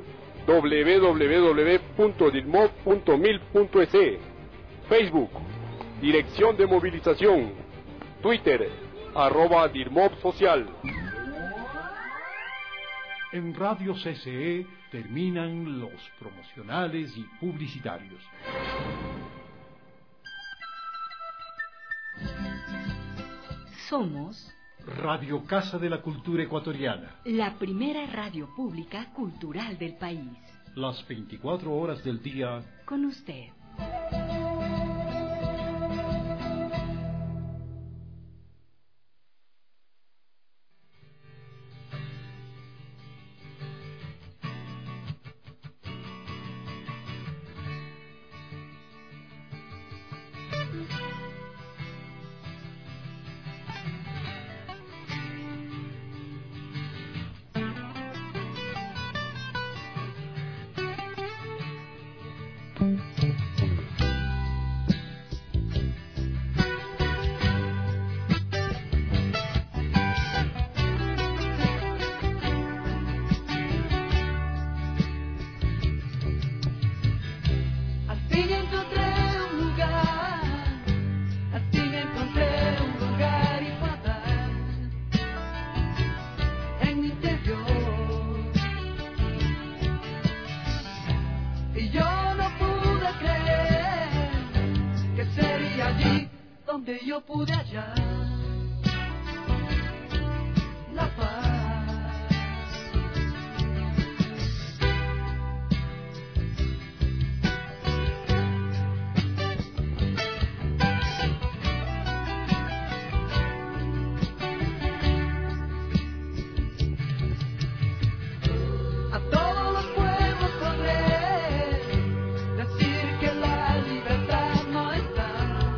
www.dilmov.mil.es. Facebook, Dirección de Movilización. Twitter, @Dilmov Social. En Radio CCE terminan los promocionales y publicitarios. Somos Radio Casa de la Cultura Ecuatoriana. la primera radio pública cultural del país. Las 24 horas del día. Con usted. Yo pude hallar la paz. A todos los pueblos podré decir que la libertad no está.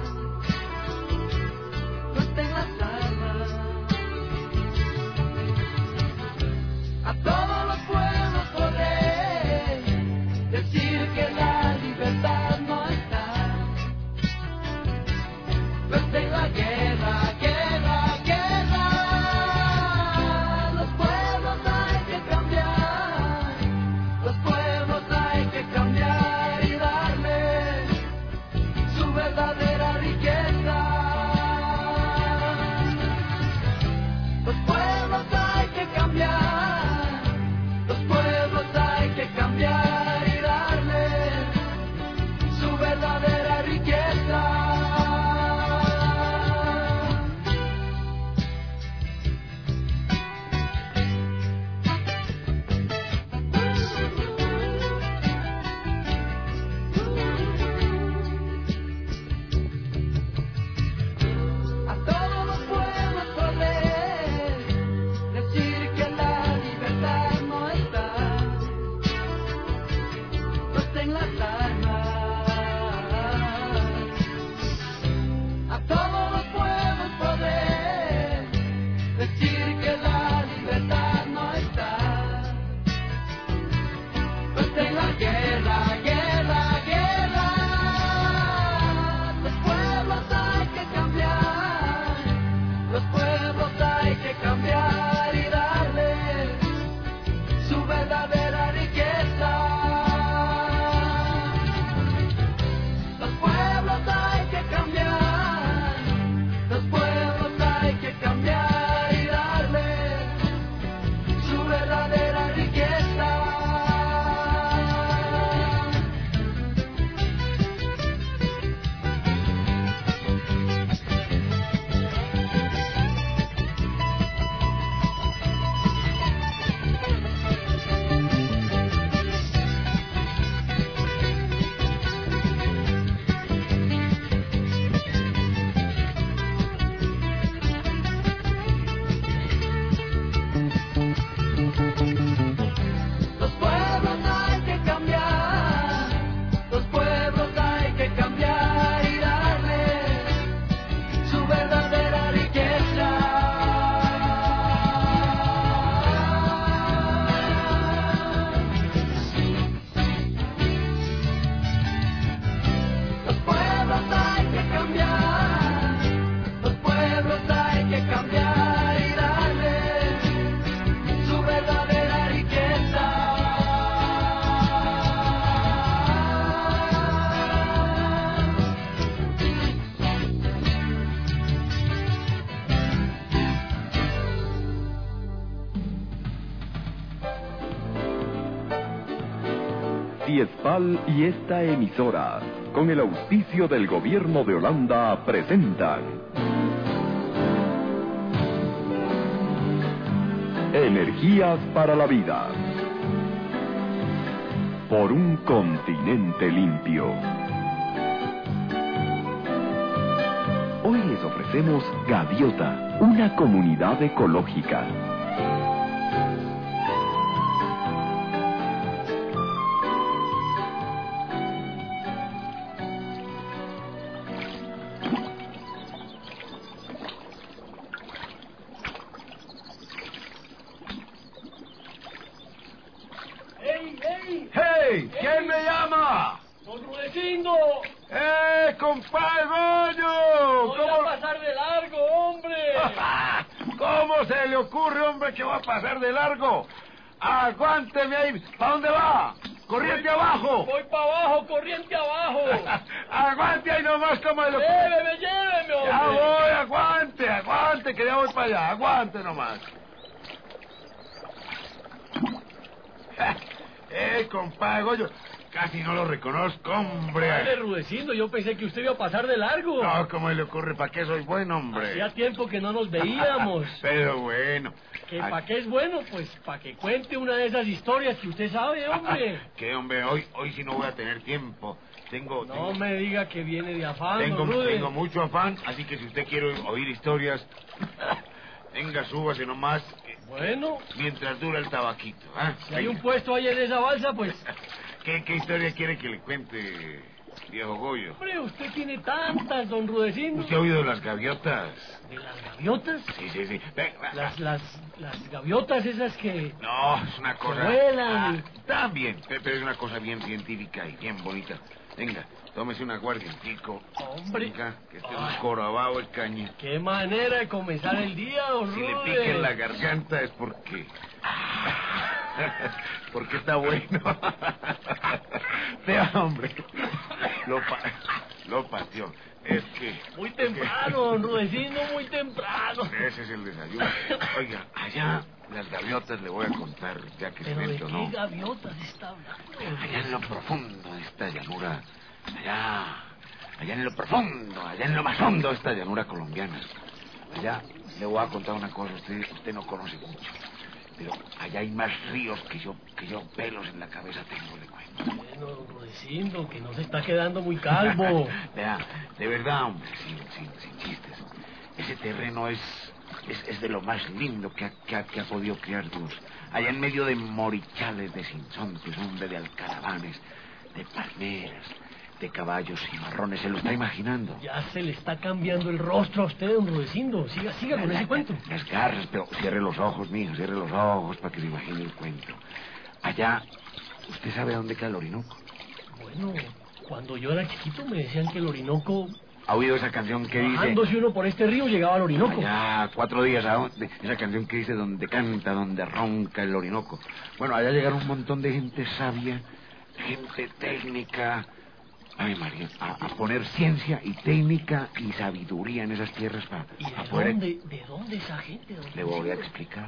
A todos los pueblos podré decir que la libertad no está. Pues en la guerra, guerra, guerra, los pueblos hay que cambiar, los pueblos hay que cambiar y darle su verdadera riqueza. Los pueblos hay que cambiar, los pueblos hay que cambiar y darle su verdadera riqueza. A todos los pueblos podré decir que la libertad no está, pues en las armas. A todos los pueblos podré decir que la libertad no está, pues en la guerra, guerra, guerra, los pueblos hay que cambiar, los pueblos hay que cambiar y darle su verdadera riqueza. Los pueblos hay que cambiar, los pueblos hay que cambiar y darle su verdadera riqueza. Los pueblos hay que cambiar, los pueblos hay que cambiar y darle su verdadera riqueza. Los pueblos hay que cambiar, los pueblos hay que cambiar y darle su verdadera riqueza. Diespal y esta emisora, con el auspicio del Gobierno de Holanda, presentan Energías para la vida, por un continente limpio. Hoy les ofrecemos Gaviota, una comunidad ecológica. ¡Hey! ¿Quién me llama? Don Rudecindo! ¡Compadre Goyo! Voy a pasar de largo, hombre. ¿Cómo se le ocurre, hombre, que va a pasar de largo? Aguánteme ahí. ¿Para dónde va? ¡Corriente abajo! Voy para abajo, corriente abajo. Aguante ahí nomás, como lo... Lléveme, hombre. Ya voy, aguante, que ya voy para allá. Aguante nomás. Compadre Goyo, casi no lo reconozco, hombre. Dale, Rudecindo, yo pensé que usted iba a pasar de largo. No, ¿cómo le ocurre? ¿Para qué soy bueno, hombre? Hacía tiempo que no nos veíamos. Pero bueno. ¿Para qué es bueno? Pues para que cuente una de esas historias que usted sabe, hombre. ¿Qué, hombre? Hoy sí no voy a tener tiempo. No me diga que viene de afán, tengo mucho afán, así que si usted quiere oír historias, venga, súbase nomás. Bueno. Mientras dura el tabaquito, ¿eh? Si hay un puesto ahí en esa balsa, pues... ¿Qué historia quiere que le cuente, viejo Goyo? Hombre, usted tiene tantas, don Rudecindo. ¿Usted ha oído de las gaviotas? ¿De las gaviotas? Sí. Las gaviotas esas que... No, es una cosa... Que vuelan. También, pero es una cosa bien científica y bien bonita. Venga, tómese un aguardientico. Hombre. Venga, que esté un corabao el caña. Qué manera de comenzar el día, don Si Rude. le pica en la garganta es porque... porque está bueno. Vea, hombre. Lo pateó. Es que... Muy temprano, don Rudecindo, muy temprano. Ese es el desayuno. Oiga, allá las gaviotas le voy a contar, ya que se metió, ¿no? ¿De qué gaviotas está hablando? Allá en lo profundo de esta llanura, allá en lo profundo, allá en lo más hondo de esta llanura colombiana. Allá le voy a contar una cosa, usted no conoce mucho. Pero allá hay más ríos que yo pelos en la cabeza tengo, le cuento. Bueno, don Rudecindo, que no se está quedando muy calvo. Vea, de verdad, hombre, sin chistes. Ese terreno es de lo más lindo que ha podido crear Dios. Allá en medio de morichales, de sinsontes, hombre, de alcaravanes, de palmeras, de caballos y marrones. ¿Se lo está imaginando? Ya se le está cambiando el rostro a usted, don Rudecindo. Siga con ese cuento. Las garras, pero cierre los ojos, mijo, cierre los ojos para que se imagine el cuento. Allá, ¿usted sabe dónde queda el Orinoco? Bueno, cuando yo era chiquito me decían que el Orinoco... ¿Ha oído esa canción que dice... Bajándose uno por este río llegaba al Orinoco? Allá, 4 días, esa canción que dice donde canta, donde ronca el Orinoco. Bueno, allá llegaron un montón de gente sabia, gente técnica... Ay, María, a poner ciencia y técnica y sabiduría en esas tierras para poder... ¿De dónde esa gente? Le voy a explicar.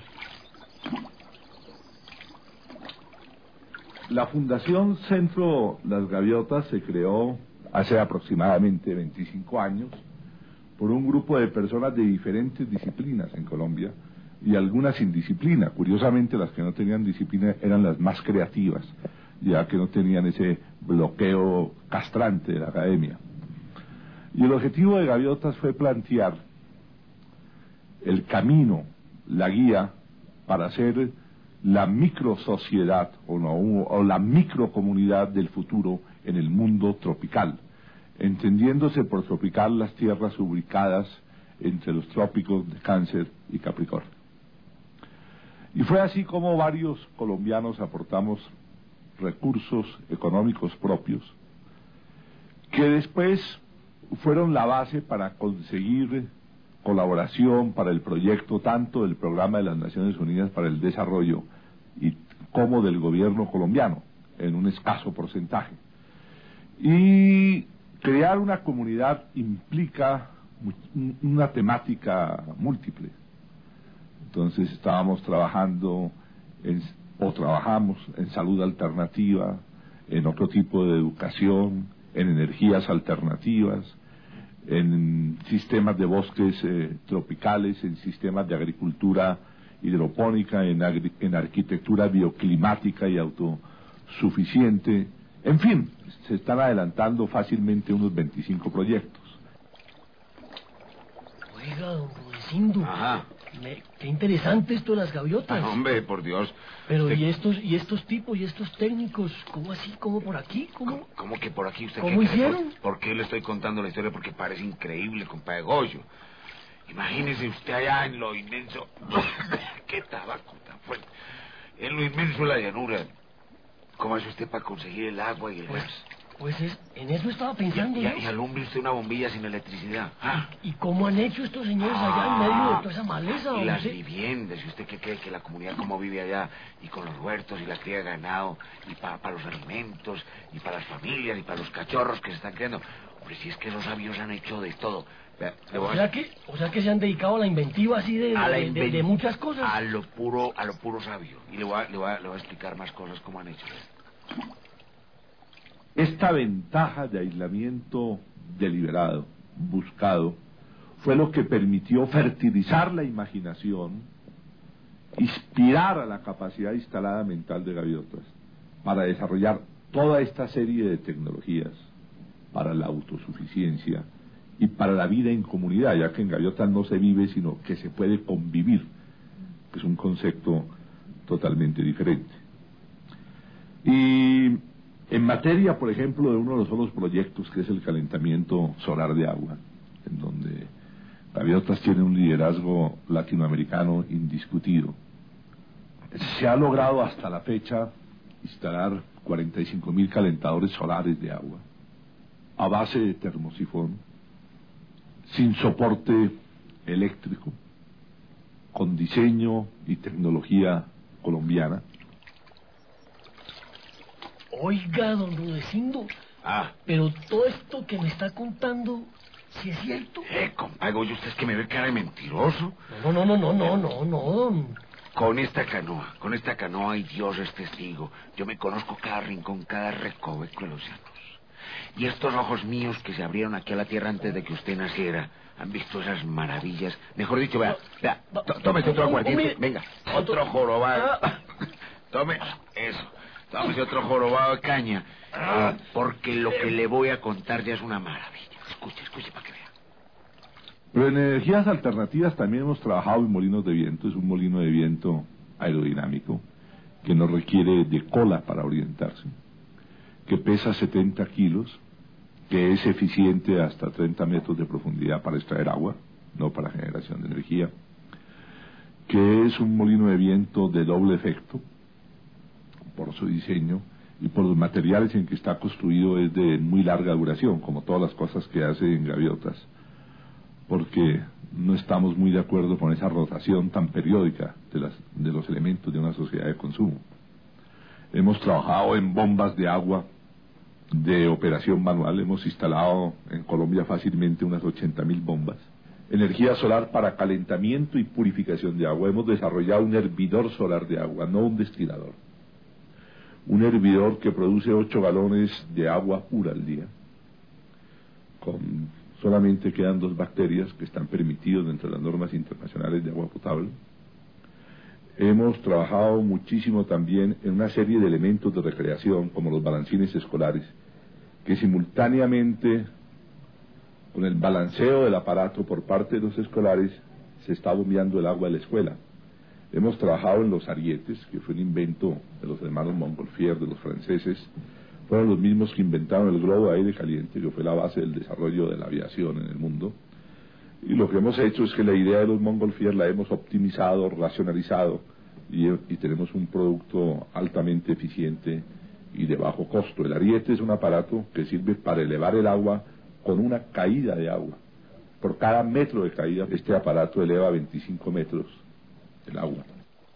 La Fundación Centro Las Gaviotas se creó hace aproximadamente 25 años por un grupo de personas de diferentes disciplinas en Colombia y algunas sin disciplina. Curiosamente, las que no tenían disciplina eran las más creativas, ya que no tenían ese bloqueo castrante de la academia. Y el objetivo de Gaviotas fue plantear el camino, la guía, para hacer la microsociedad o la microcomunidad del futuro en el mundo tropical, entendiéndose por tropical las tierras ubicadas entre los trópicos de Cáncer y Capricornio. Y fue así como varios colombianos aportamos recursos económicos propios, que después fueron la base para conseguir colaboración para el proyecto tanto del Programa de las Naciones Unidas para el Desarrollo como del gobierno colombiano, en un escaso porcentaje. Y crear una comunidad implica una temática múltiple. Entonces estábamos trabajamos en salud alternativa, en otro tipo de educación, en energías alternativas, en sistemas de bosques tropicales, en sistemas de agricultura hidropónica, en arquitectura bioclimática y autosuficiente. En fin, se están adelantando fácilmente unos 25 proyectos. Oiga, don Rudecindo. Ajá. Qué interesante esto de las gaviotas. Hombre, por Dios. Pero ¿y estos tipos y estos técnicos? ¿Cómo así? ¿Cómo por aquí? ¿Cómo que por aquí? ¿Usted ¿Cómo hicieron? ¿Por qué le estoy contando la historia? Porque parece increíble, compadre Goyo. Imagínese usted allá en lo inmenso... ¡Qué tabaco tan fuerte! En lo inmenso de la llanura. ¿Cómo hace usted para conseguir el agua y el gas? Pues en eso estaba pensando yo. Y alumbre usted una bombilla sin electricidad. ¿Ah? ¿Y cómo han hecho estos señores allá en medio de toda esa maleza? Y las viviendas, ¿y usted qué cree que la comunidad cómo vive allá? Y con los huertos y la cría de ganado, y para los alimentos, y para las familias, y para los cachorros que se están creando. Hombre, si es que los sabios han hecho de todo. O sea que se han dedicado a la inventiva así de muchas cosas. A lo puro sabio. Y le voy a explicar más cosas como han hecho. Esta ventaja de aislamiento deliberado, buscado, fue lo que permitió fertilizar la imaginación, inspirar a la capacidad instalada mental de Gaviotas para desarrollar toda esta serie de tecnologías para la autosuficiencia y para la vida en comunidad, ya que en Gaviotas no se vive, sino que se puede convivir, que es un concepto totalmente diferente. Y en materia, por ejemplo, de uno de los otros proyectos, que es el calentamiento solar de agua, en donde Gaviotas tiene un liderazgo latinoamericano indiscutido, se ha logrado hasta la fecha instalar 45.000 calentadores solares de agua a base de termosifón, sin soporte eléctrico, con diseño y tecnología colombiana. Oiga, don Rudecindo, pero todo esto que me está contando, ¿sí es cierto? Compadre, oye, ¿usted es que me ve cara de mentiroso? No, don. Con esta canoa, y Dios es testigo, yo me conozco cada rincón, cada recoveco de los llanos. Y estos ojos míos que se abrieron aquí a la tierra antes de que usted naciera, han visto esas maravillas. Mejor dicho, vea, tómese otro aguardiente, venga, otro jorobado. Tome, eso. Tómese otro jorobado de caña, porque lo que le voy a contar ya es una maravilla. Escuche para que vea. Pero en energías alternativas también hemos trabajado en molinos de viento. Es un molino de viento aerodinámico que no requiere de cola para orientarse, que pesa 70 kilos, que es eficiente hasta 30 metros de profundidad para extraer agua, no para generación de energía, que es un molino de viento de doble efecto, por su diseño y por los materiales en que está construido, es de muy larga duración, como todas las cosas que hace en Gaviotas, porque no estamos muy de acuerdo con esa rotación tan periódica de los elementos de una sociedad de consumo. Hemos trabajado en bombas de agua de operación manual, hemos instalado en Colombia fácilmente unas 80.000 bombas. Energía solar para calentamiento y purificación de agua. Hemos desarrollado un hervidor solar de agua, no un destilador. Un hervidor que produce 8 galones de agua pura al día. Solamente quedan 2 bacterias que están permitidos dentro de las normas internacionales de agua potable. Hemos trabajado muchísimo también en una serie de elementos de recreación, como los balancines escolares, que simultáneamente con el balanceo del aparato por parte de los escolares se está bombeando el agua de la escuela. Hemos trabajado en los arietes, que fue un invento de los hermanos Montgolfier, de los franceses. Fueron los mismos que inventaron el globo de aire caliente, que fue la base del desarrollo de la aviación en el mundo. Y lo que hemos hecho es que la idea de los Montgolfier la hemos optimizado, racionalizado, y tenemos un producto altamente eficiente y de bajo costo. El ariete es un aparato que sirve para elevar el agua con una caída de agua. Por cada metro de caída, este aparato eleva 25 metros el agua.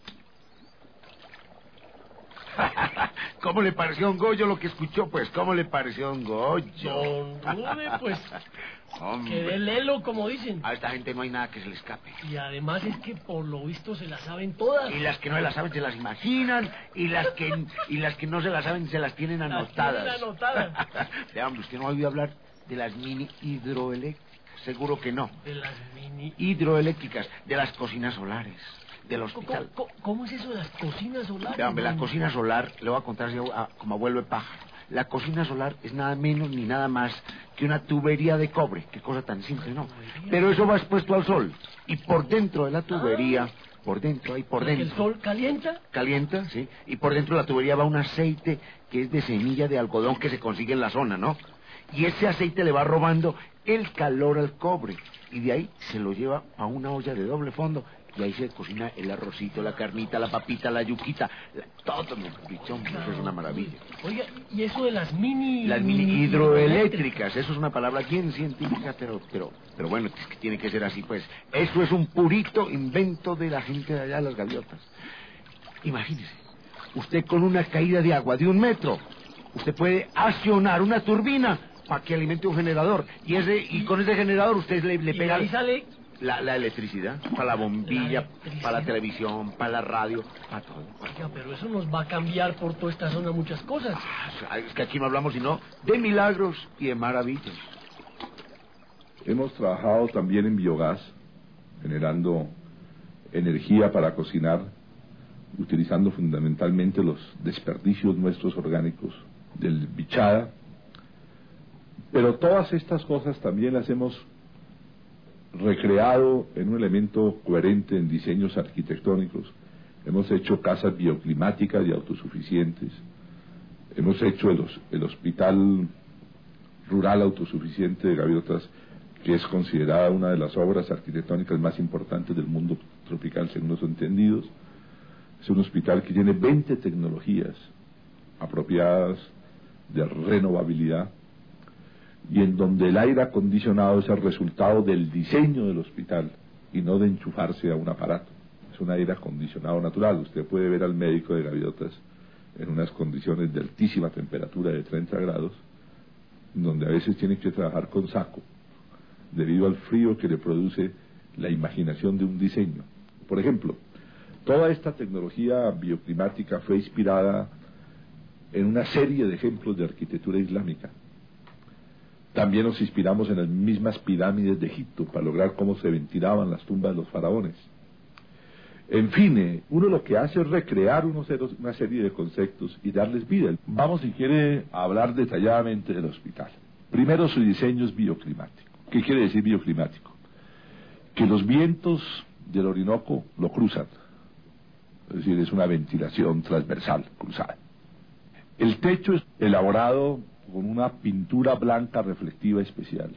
¿Cómo le pareció a don Goyo lo que escuchó? Pues, ¿cómo le pareció a don Goyo? Don Rude, pues, quedé lelo, como dicen. A esta gente no hay nada que se le escape. Y además es que por lo visto se las saben todas. Y las que no se las saben se las imaginan, y las que no se las saben se las tienen anotadas. Vea, hombre, ¿usted no ha oído hablar de las mini hidroeléctricas? Seguro que no. De las mini hidroeléctricas, de las cocinas solares, del hospital. ¿Cómo es eso de las cocinas solares? Vea, hombre, la cocina solar, le voy a contar así como abuelo de pájaro. La cocina solar es nada menos ni nada más que una tubería de cobre. Qué cosa tan simple, ¿no? Pero eso va expuesto al sol. Y por dentro de la tubería, por dentro. ¿El sol calienta? Calienta, sí. Y por dentro de la tubería va un aceite que es de semilla de algodón que se consigue en la zona, ¿no? Y ese aceite le va robando el calor al cobre. Y de ahí se lo lleva a una olla de doble fondo Y ahí se cocina el arrocito, la carnita, la papita, la yuquita, todo, bichón, eso es una maravilla. Oiga, ¿y eso de las mini... Las mini hidroeléctricas, eso es una palabra bien científica, pero bueno, es que tiene que ser así, pues. Eso es un purito invento de la gente de allá, las gaviotas. Imagínese, usted con una caída de agua de 1 metro, usted puede accionar una turbina para que alimente un generador. Y con ese generador usted le pega... Y ahí sale... La electricidad, para la bombilla, para la televisión, para la radio, para todo. Oiga, pero eso nos va a cambiar por toda esta zona muchas cosas. Es que aquí no hablamos sino de milagros y de maravillas. Hemos trabajado también en biogás, generando energía para cocinar, utilizando fundamentalmente los desperdicios nuestros orgánicos del bichada. Pero todas estas cosas también las hemos recreado en un elemento coherente en diseños arquitectónicos. Hemos hecho casas bioclimáticas y autosuficientes. Hemos hecho el hospital rural autosuficiente de Gaviotas, que es considerada una de las obras arquitectónicas más importantes del mundo tropical, según los entendidos. Es un hospital que tiene 20 tecnologías apropiadas de renovabilidad, y en donde el aire acondicionado es el resultado del diseño del hospital y no de enchufarse a un aparato. Es un aire acondicionado natural. Usted puede ver al médico de Gaviotas en unas condiciones de altísima temperatura de 30 grados, donde a veces tiene que trabajar con saco debido al frío que le produce la imaginación de un diseño. Por ejemplo, toda esta tecnología bioclimática fue inspirada en una serie de ejemplos de arquitectura islámica. También nos inspiramos en las mismas pirámides de Egipto para lograr cómo se ventilaban las tumbas de los faraones. En fin, uno lo que hace es recrear una serie de conceptos y darles vida. Vamos, si quiere, a hablar detalladamente del hospital. Primero, su diseño es bioclimático. ¿Qué quiere decir bioclimático? Que los vientos del Orinoco lo cruzan. Es decir, es una ventilación transversal, cruzada. El techo es elaborado con una pintura blanca reflectiva especial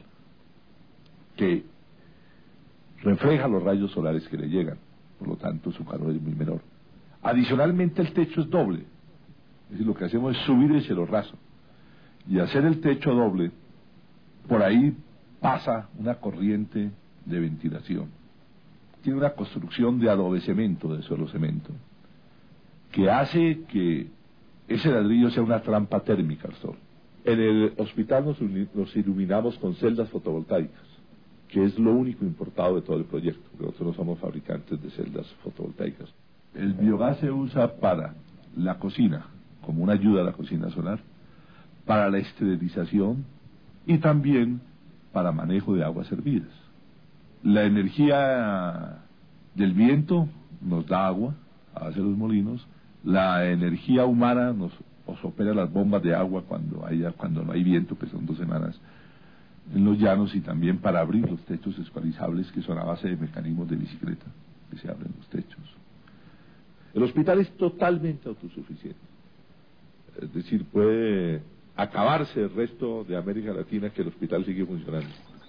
que refleja los rayos solares que le llegan, por lo tanto su calor es muy menor. Adicionalmente, el techo es doble, es decir, lo que hacemos es subir el cielo raso, y hacer el techo doble, por ahí pasa una corriente de ventilación. Tiene una construcción de adobe cemento, de suelo cemento, que hace que ese ladrillo sea una trampa térmica al sol. En el hospital nos iluminamos con celdas fotovoltaicas, que es lo único importado de todo el proyecto, porque nosotros no somos fabricantes de celdas fotovoltaicas. El biogás se usa para la cocina, como una ayuda a la cocina solar, para la esterilización y también para manejo de aguas hervidas. La energía del viento nos da agua, hace los molinos. La energía humana nos opera las bombas de agua cuando no hay viento, que son 2 semanas en los llanos, y también para abrir los techos escualizables, que son a base de mecanismos de bicicleta que se abren los techos. El hospital es totalmente autosuficiente, es decir, puede acabarse el resto de América Latina que el hospital sigue funcionando.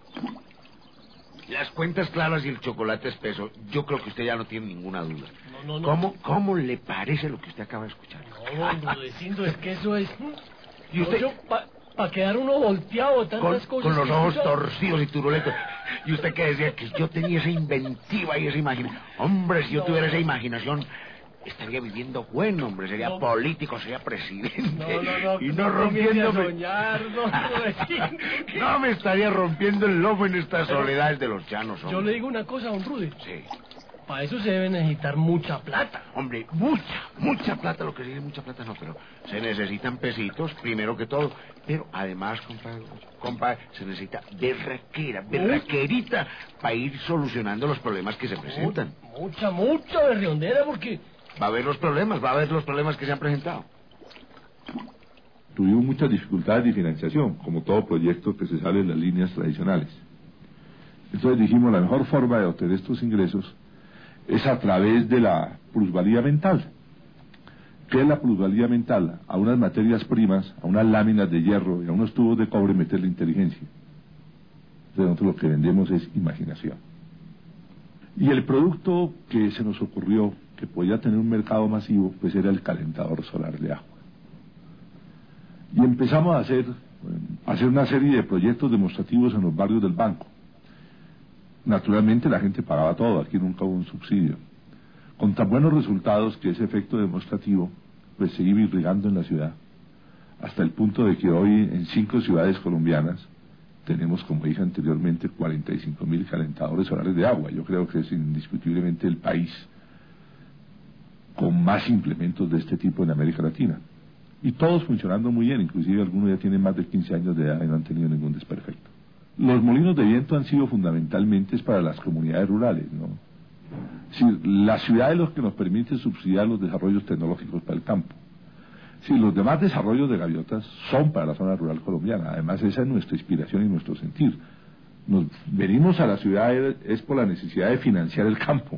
Las cuentas claras y el chocolate espeso, yo creo que usted ya no tiene ninguna duda. No. ¿Cómo le parece lo que usted acaba de escuchar? No, don Rudecindo, es que eso es... ¿Y usted? Para quedar uno volteado de tantas cosas... Con los ojos torcidos y turulentos. ¿Y usted que decía? Que yo tenía esa inventiva y esa imaginación. Hombre, si yo tuviera esa imaginación, estaría viviendo bueno, hombre. Sería político, sería presidente. No. Y no rompiéndome... No me estaría rompiendo el lomo en estas soledades de los llanos, hombre. Yo le digo una cosa, don Rude. Sí. Para eso se debe necesitar mucha plata. Hombre, mucha plata. Lo que dice mucha plata no, pero se necesitan pesitos, primero que todo. Pero además, compadre, se necesita berraquerita para ir solucionando los problemas que se presentan. Mucha berriondera, porque... Va a haber los problemas que se han presentado. Tuvimos muchas dificultades de financiación, como todo proyecto que se sale de las líneas tradicionales. Entonces dijimos, la mejor forma de obtener estos ingresos es a través de la plusvalía mental. ¿Qué es la plusvalía mental? A unas materias primas, a unas láminas de hierro y a unos tubos de cobre meterle inteligencia. Entonces nosotros lo que vendemos es imaginación. Y el producto que se nos ocurrió, que podía tener un mercado masivo, pues era el calentador solar de agua. Y empezamos a hacer una serie de proyectos demostrativos en los barrios del banco. Naturalmente la gente pagaba todo, aquí nunca hubo un subsidio. Con tan buenos resultados que ese efecto demostrativo pues se iba irrigando en la ciudad, hasta el punto de que hoy en 5 ciudades colombianas tenemos, como dije anteriormente, 45.000 calentadores solares de agua. Yo creo que es indiscutiblemente el país con más implementos de este tipo en América Latina. Y todos funcionando muy bien, inclusive algunos ya tienen más de 15 años de edad y no han tenido ningún desperfecto. Los molinos de viento han sido fundamentalmente para las comunidades rurales, ¿no? Si la ciudad es lo que nos permite subsidiar los desarrollos tecnológicos para el campo. Si los demás desarrollos de gaviotas son para la zona rural colombiana, además esa es nuestra inspiración y nuestro sentir. Nos venimos a la ciudad es por la necesidad de financiar el campo.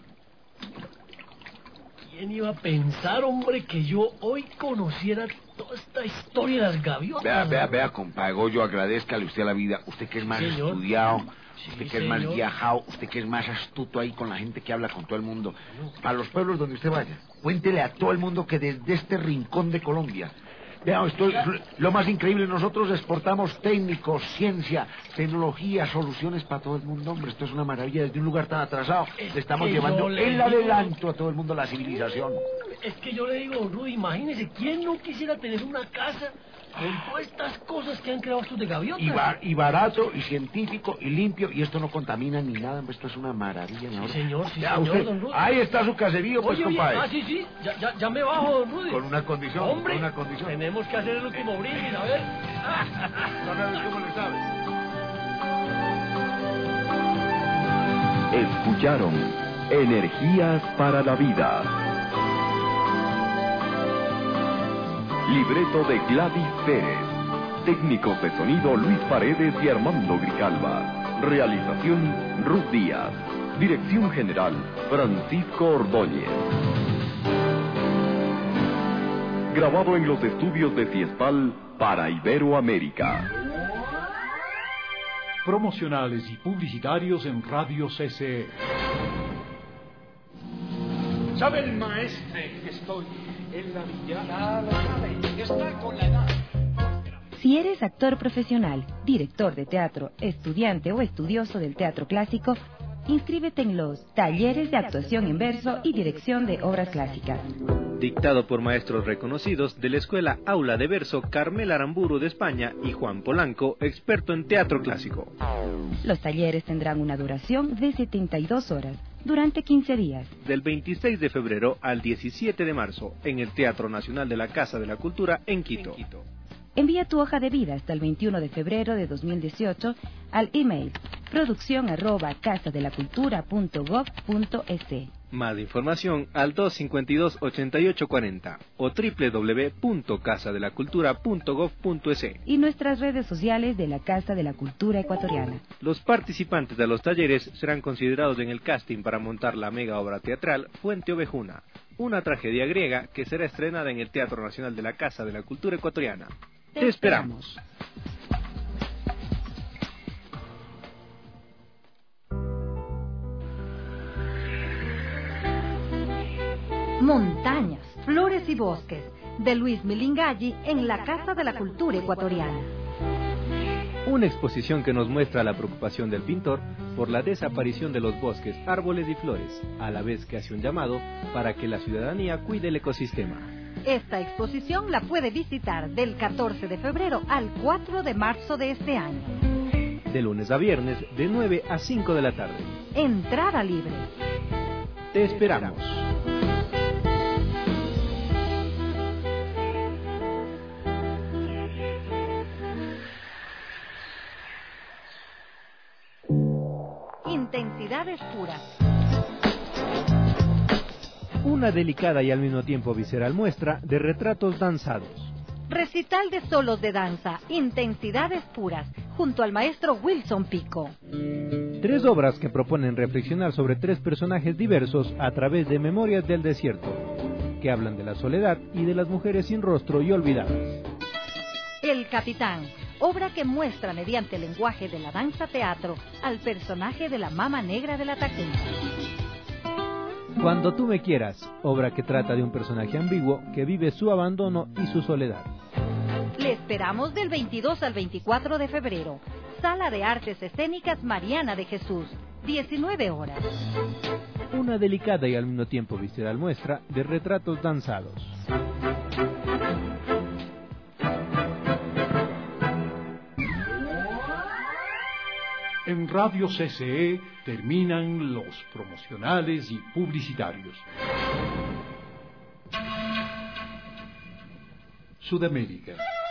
¿Quién iba a pensar, hombre, que yo hoy conociera toda esta historia de las gaviotas? Vea, compadre Goyo, agradézcale usted a la vida. Usted que es más estudiado, usted que es más viajado, usted que es más astuto ahí con la gente que habla con todo el mundo. Para los pueblos donde usted vaya, cuéntele a todo el mundo que desde este rincón de Colombia, vea, esto es lo más increíble, nosotros exportamos técnicos, ciencia, tecnología, soluciones para todo el mundo, hombre, esto es una maravilla, desde un lugar tan atrasado, le estamos llevando el adelanto a todo el mundo, la civilización. Es que yo le digo, Rudy, imagínese, ¿quién no quisiera tener una casa con todas estas cosas que han creado estos de gaviotas? Y barato, y científico, y limpio, y esto no contamina ni nada, esto es una maravilla. Sí, señor, usted, don Rudy. Ahí está su caserío, pues, compadre. Sí, ya me bajo, don Rudy. Con una condición, hombre, con una condición. Tenemos que hacer el último brindis, a ver. No sabes cómo le sabe. Escucharon Energías para la Vida. Libreto de Gladys Pérez. Técnicos de sonido Luis Paredes y Armando Grijalva. Realización Ruth Díaz. Dirección General Francisco Ordóñez. Grabado en los estudios de Fiespal para Iberoamérica. Promocionales y publicitarios en Radio CCE. ¿Sabe el maestre que estoy en la villa? Ya lo sabe, está con la edad. Si eres actor profesional, director de teatro, estudiante o estudioso del teatro clásico, inscríbete en los talleres de actuación en verso y dirección de obras clásicas. Dictado por maestros reconocidos de la Escuela Aula de Verso Carmela Aramburu de España y Juan Polanco, experto en teatro clásico. Los talleres tendrán una duración de 72 horas, durante 15 días. Del 26 de febrero al 17 de marzo, en el Teatro Nacional de la Casa de la Cultura en Quito. Envía tu hoja de vida hasta el 21 de febrero de 2018 al email produccion@casadelacultura.gov.es. Más información al 252-8840 o www.casadelacultura.gov.es y nuestras redes sociales de la Casa de la Cultura Ecuatoriana. Los participantes de los talleres serán considerados en el casting para montar la mega obra teatral Fuente Ovejuna, una tragedia griega que será estrenada en el Teatro Nacional de la Casa de la Cultura Ecuatoriana. Te esperamos. Montañas, flores y bosques, de Luis Milingalli en la Casa de la Cultura Ecuatoriana. Una exposición que nos muestra la preocupación del pintor por la desaparición de los bosques, árboles y flores, a la vez que hace un llamado para que la ciudadanía cuide el ecosistema. Esta exposición la puede visitar del 14 de febrero al 4 de marzo de este año. De lunes a viernes, de 9 a 5 de la tarde. Entrada libre. Te esperamos. Intensidades puras. Una delicada y al mismo tiempo visceral muestra de retratos danzados. Recital de solos de danza, Intensidades puras, junto al maestro Wilson Pico. 3 obras que proponen reflexionar sobre 3 personajes diversos a través de Memorias del Desierto, que hablan de la soledad y de las mujeres sin rostro y olvidadas. El Capitán, obra que muestra mediante el lenguaje de la danza-teatro al personaje de la Mama Negra de la Tacunga. Cuando tú me quieras, obra que trata de un personaje ambiguo que vive su abandono y su soledad. Le esperamos del 22 al 24 de febrero. Sala de Artes Escénicas Mariana de Jesús, 19 horas. Una delicada y al mismo tiempo visceral muestra de retratos danzados. En Radio CCE terminan los promocionales y publicitarios. Sudamérica.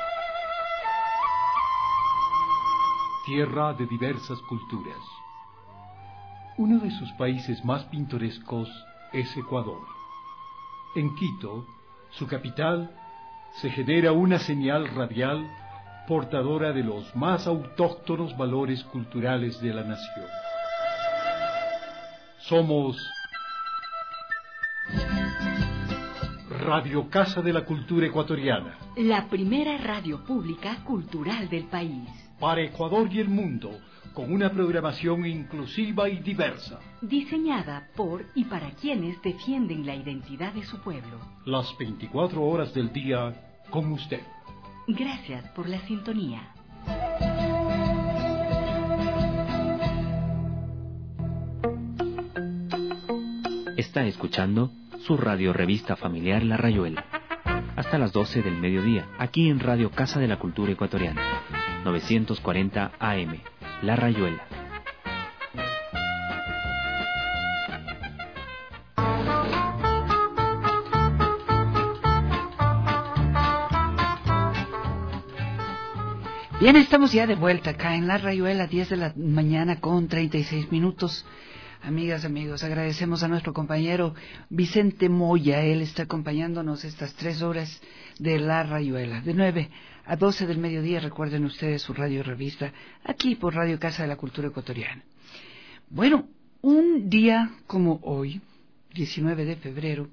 Tierra de diversas culturas. Uno de sus países más pintorescos es Ecuador. En Quito, su capital, se genera una señal radial portadora de los más autóctonos valores culturales de la nación. Somos Radio Casa de la Cultura Ecuatoriana. La primera radio pública cultural del país. Para Ecuador y el mundo, con una programación inclusiva y diversa. Diseñada por y para quienes defienden la identidad de su pueblo. Las 24 horas del día con usted. Gracias por la sintonía. Está escuchando su radio revista familiar La Rayuela. Hasta las 12 del mediodía, aquí en Radio Casa de la Cultura Ecuatoriana. 940 AM, La Rayuela. Bien, estamos ya de vuelta acá en La Rayuela, 10 de la mañana con 36 minutos. Amigas, amigos, agradecemos a nuestro compañero Vicente Moya. Él está acompañándonos estas 3 horas de La Rayuela, de 9 a 12 del mediodía. Recuerden ustedes su radio revista, aquí por Radio Casa de la Cultura Ecuatoriana. Bueno, un día como hoy, 19 de febrero,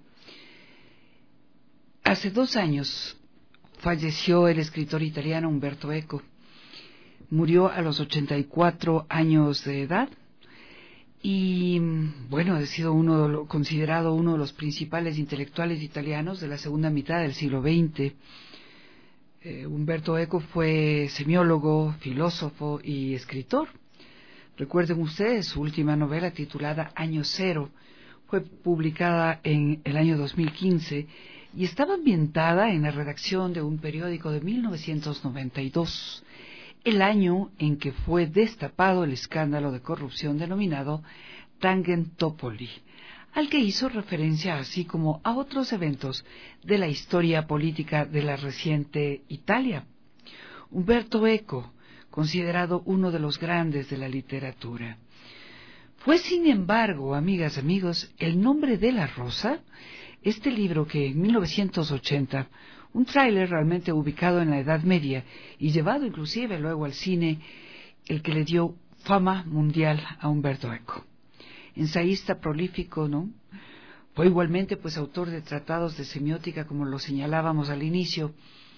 hace 2 años falleció el escritor italiano Umberto Eco. Murió a los 84 años de edad y, bueno, ha sido considerado uno de los principales intelectuales italianos de la segunda mitad del siglo XX. Umberto Eco fue semiólogo, filósofo y escritor. Recuerden ustedes, su última novela titulada Año Cero fue publicada en el año 2015 y estaba ambientada en la redacción de un periódico de 1992. El año en que fue destapado el escándalo de corrupción denominado Tangentopoli, al que hizo referencia así como a otros eventos de la historia política de la reciente Italia. Umberto Eco, considerado uno de los grandes de la literatura. Fue, sin embargo, amigas, amigos, El nombre de la rosa, este libro que en 1980... un tráiler realmente ubicado en la Edad Media y llevado inclusive luego al cine, el que le dio fama mundial a Umberto Eco. Ensayista prolífico, ¿no? Fue igualmente pues autor de tratados de semiótica, como lo señalábamos al inicio.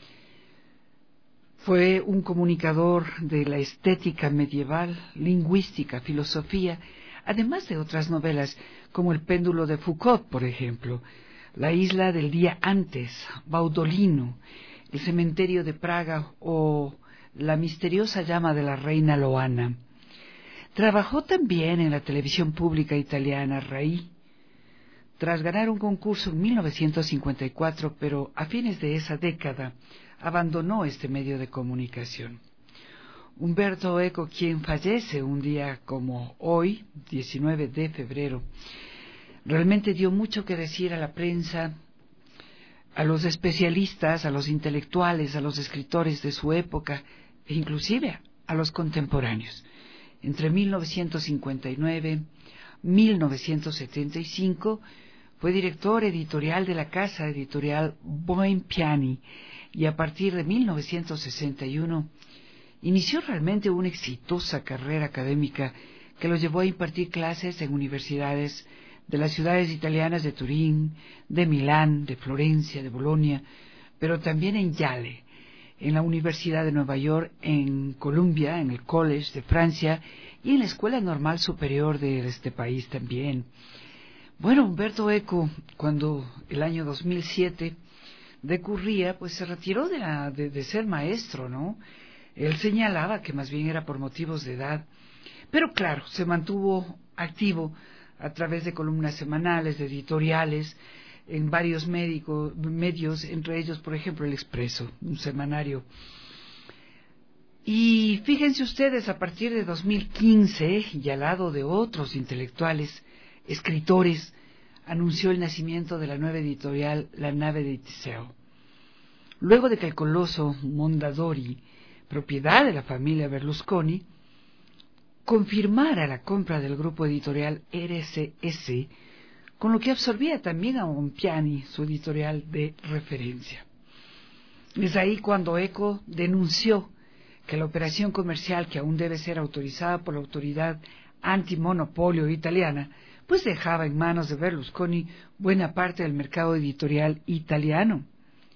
Fue un comunicador de la estética medieval, lingüística, filosofía, además de otras novelas como El péndulo de Foucault, por ejemplo, La isla del día antes, Baudolino, El cementerio de Praga o La misteriosa llama de la reina Loana. Trabajó también en la televisión pública italiana RAI. Tras ganar un concurso en 1954, pero a fines de esa década, abandonó este medio de comunicación. Umberto Eco, quien fallece un día como hoy, 19 de febrero, realmente dio mucho que decir a la prensa, a los especialistas, a los intelectuales, a los escritores de su época, e inclusive a los contemporáneos. Entre 1959 y 1975 fue director editorial de la casa editorial Bonpiani y a partir de 1961 inició realmente una exitosa carrera académica que lo llevó a impartir clases en universidades de las ciudades italianas de Turín, de Milán, de Florencia, de Bolonia, pero también en Yale, en la Universidad de Nueva York, en Columbia, en el College de Francia y en la Escuela Normal Superior de este país también. Bueno, Umberto Eco, cuando el año 2007 decurría, pues se retiró de ser maestro, ¿no? Él señalaba que más bien era por motivos de edad, pero claro, se mantuvo activo a través de columnas semanales, de editoriales, en varios medios, entre ellos, por ejemplo, El Expreso, un semanario. Y fíjense ustedes, a partir de 2015, y al lado de otros intelectuales, escritores, anunció el nacimiento de la nueva editorial La Nave de Teseo. Luego de que el coloso Mondadori, propiedad de la familia Berlusconi, confirmara la compra del grupo editorial RCS, con lo que absorbía también a Bompiani, su editorial de referencia. Es ahí cuando Eco denunció que la operación comercial, que aún debe ser autorizada por la autoridad antimonopolio italiana, pues dejaba en manos de Berlusconi buena parte del mercado editorial italiano.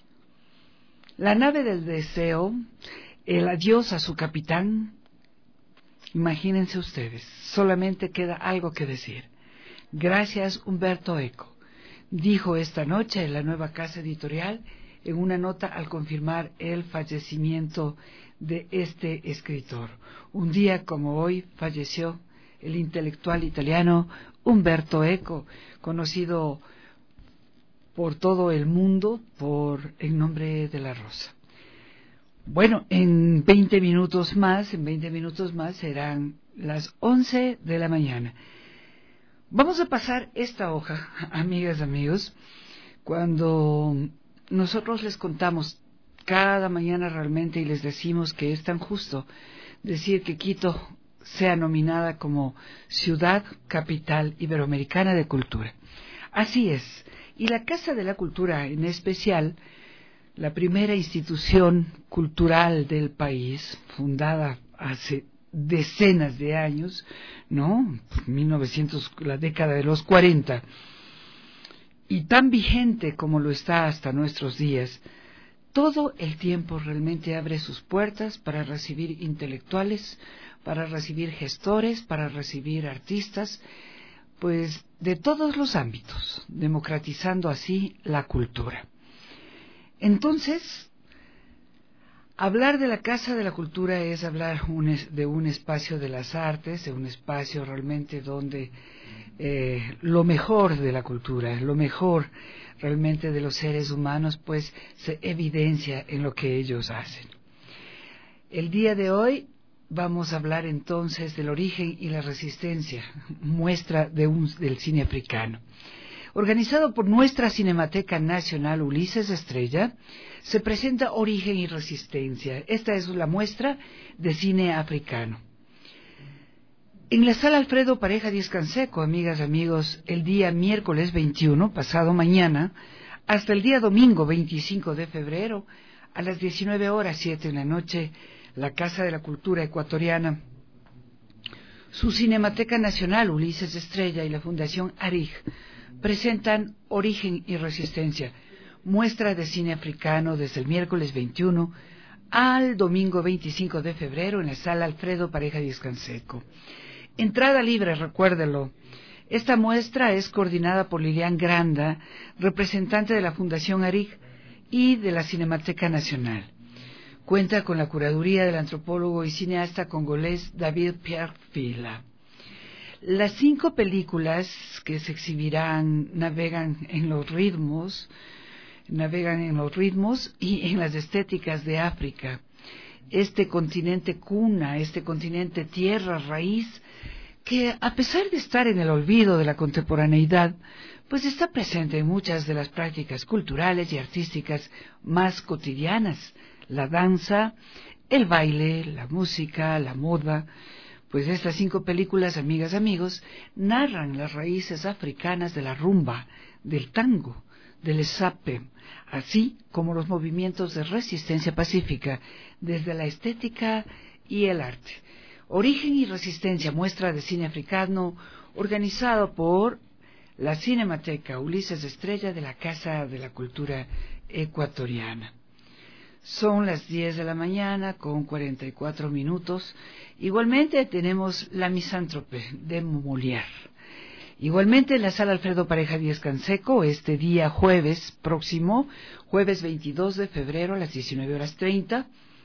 La nave del deseo, el adiós a su capitán. Imagínense ustedes, solamente queda algo que decir. Gracias, Umberto Eco, dijo esta noche en la nueva casa editorial en una nota al confirmar el fallecimiento de este escritor. Un día como hoy falleció el intelectual italiano Umberto Eco, conocido por todo el mundo por En nombre de la rosa. Bueno, en 20 minutos más serán las 11 de la mañana. Vamos a pasar esta hoja, amigas, amigos, cuando nosotros les contamos cada mañana realmente y les decimos que es tan justo decir que Quito sea nominada como Ciudad Capital Iberoamericana de Cultura. Así es, y la Casa de la Cultura en especial, la primera institución cultural del país, fundada hace decenas de años, ¿no? 1900, la década de los 40, y tan vigente como lo está hasta nuestros días, todo el tiempo realmente abre sus puertas para recibir intelectuales, para recibir gestores, para recibir artistas, pues de todos los ámbitos, democratizando así la cultura. Entonces, hablar de la Casa de la Cultura es hablar de un espacio de las artes, de un espacio realmente donde lo mejor de la cultura, lo mejor realmente de los seres humanos, pues se evidencia en lo que ellos hacen. El día de hoy vamos a hablar entonces del origen y la resistencia, muestra del cine africano. Organizado por nuestra Cinemateca Nacional Ulises Estrella, se presenta Origen y Resistencia. Esta es la muestra de cine africano. En la Sala Alfredo Pareja Díaz Canseco, amigas, amigos, el día miércoles 21, pasado mañana, hasta el día domingo 25 de febrero, a las 19:07 de la noche, la Casa de la Cultura Ecuatoriana, su Cinemateca Nacional Ulises Estrella y la Fundación ARIG presentan Origen y Resistencia, muestra de cine africano desde el miércoles 21 al domingo 25 de febrero en la Sala Alfredo Pareja Díaz Canseco. Entrada libre, recuérdelo. Esta muestra es coordinada por Lilian Granda, representante de la Fundación ARIG y de la Cinemateca Nacional. Cuenta con la curaduría del antropólogo y cineasta congolés David Pierre Fila. Las 5 películas que se exhibirán navegan en los ritmos y en las estéticas de África. Este continente cuna, este continente tierra raíz, que a pesar de estar en el olvido de la contemporaneidad, pues está presente en muchas de las prácticas culturales y artísticas más cotidianas: la danza, el baile, la música, la moda. Pues estas 5 películas, amigas, amigos, narran las raíces africanas de la rumba, del tango, del zape, así como los movimientos de resistencia pacífica desde la estética y el arte. Origen y Resistencia, muestra de cine africano, organizado por la Cinemateca Ulises Estrella de la Casa de la Cultura Ecuatoriana. Son las 10 de la mañana con 44 minutos. Igualmente tenemos La Misántrope de Molière. Igualmente en la sala Alfredo Pareja Díez Canseco, este día jueves próximo, jueves 22 de febrero a las 19:30,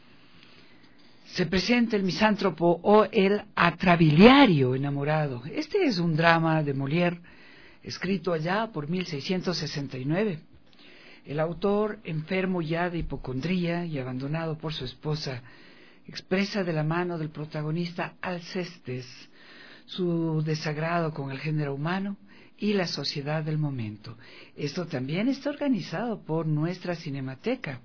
se presenta El Misántropo o El Atrabiliario enamorado. Este es un drama de Molière, escrito allá por 1669. El autor, enfermo ya de hipocondría y abandonado por su esposa, expresa de la mano del protagonista Alcestes su desagrado con el género humano y la sociedad del momento. Esto también está organizado por nuestra Cinemateca.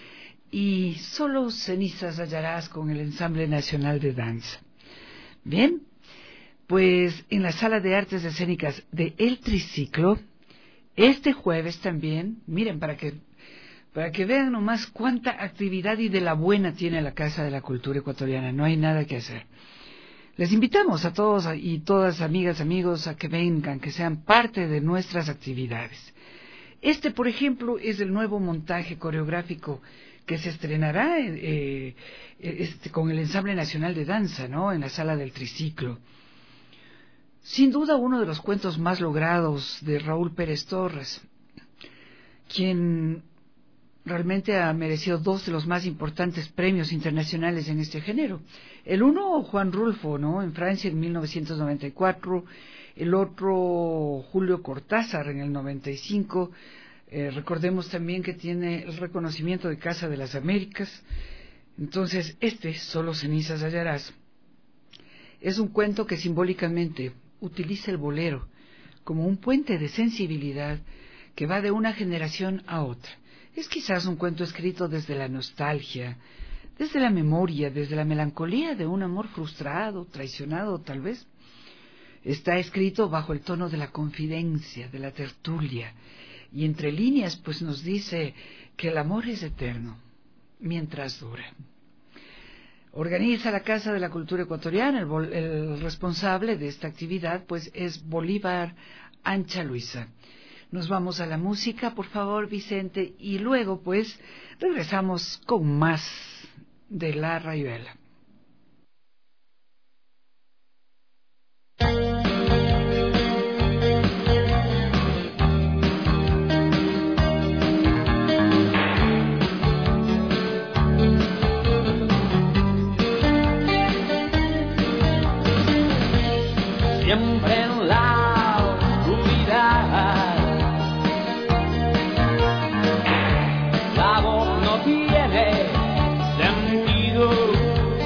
Y solo cenizas hallarás con el Ensamble Nacional de Danza. Bien, pues en la Sala de Artes Escénicas de El Triciclo, este jueves también, miren, para que vean nomás cuánta actividad y de la buena tiene la Casa de la Cultura Ecuatoriana, no hay nada que hacer. Les invitamos a todos y todas, amigas, amigos, a que vengan, que sean parte de nuestras actividades. Este, por ejemplo, es el nuevo montaje coreográfico que se estrenará con el Ensamble Nacional de Danza, ¿no?, en la Sala del Triciclo. Sin duda uno de los cuentos más logrados de Raúl Pérez Torres, quien realmente ha merecido dos de los más importantes premios internacionales en este género. El uno, Juan Rulfo, ¿no?, en Francia en 1994, el otro, Julio Cortázar, en el 95. Recordemos también que tiene el reconocimiento de Casa de las Américas. Entonces, Solo cenizas hallarás, es un cuento que simbólicamente utiliza el bolero como un puente de sensibilidad que va de una generación a otra. Es quizás un cuento escrito desde la nostalgia, desde la memoria, desde la melancolía de un amor frustrado, traicionado tal vez. Está escrito bajo el tono de la confidencia, de la tertulia, y entre líneas pues nos dice que el amor es eterno mientras dura. Organiza la Casa de la Cultura Ecuatoriana. El responsable de esta actividad pues es Bolívar Ancha Luisa. Nos vamos a la música, por favor, Vicente, y luego pues regresamos con más de La Rayuela. Siempre en la oscuridad, la voz no tiene sentido.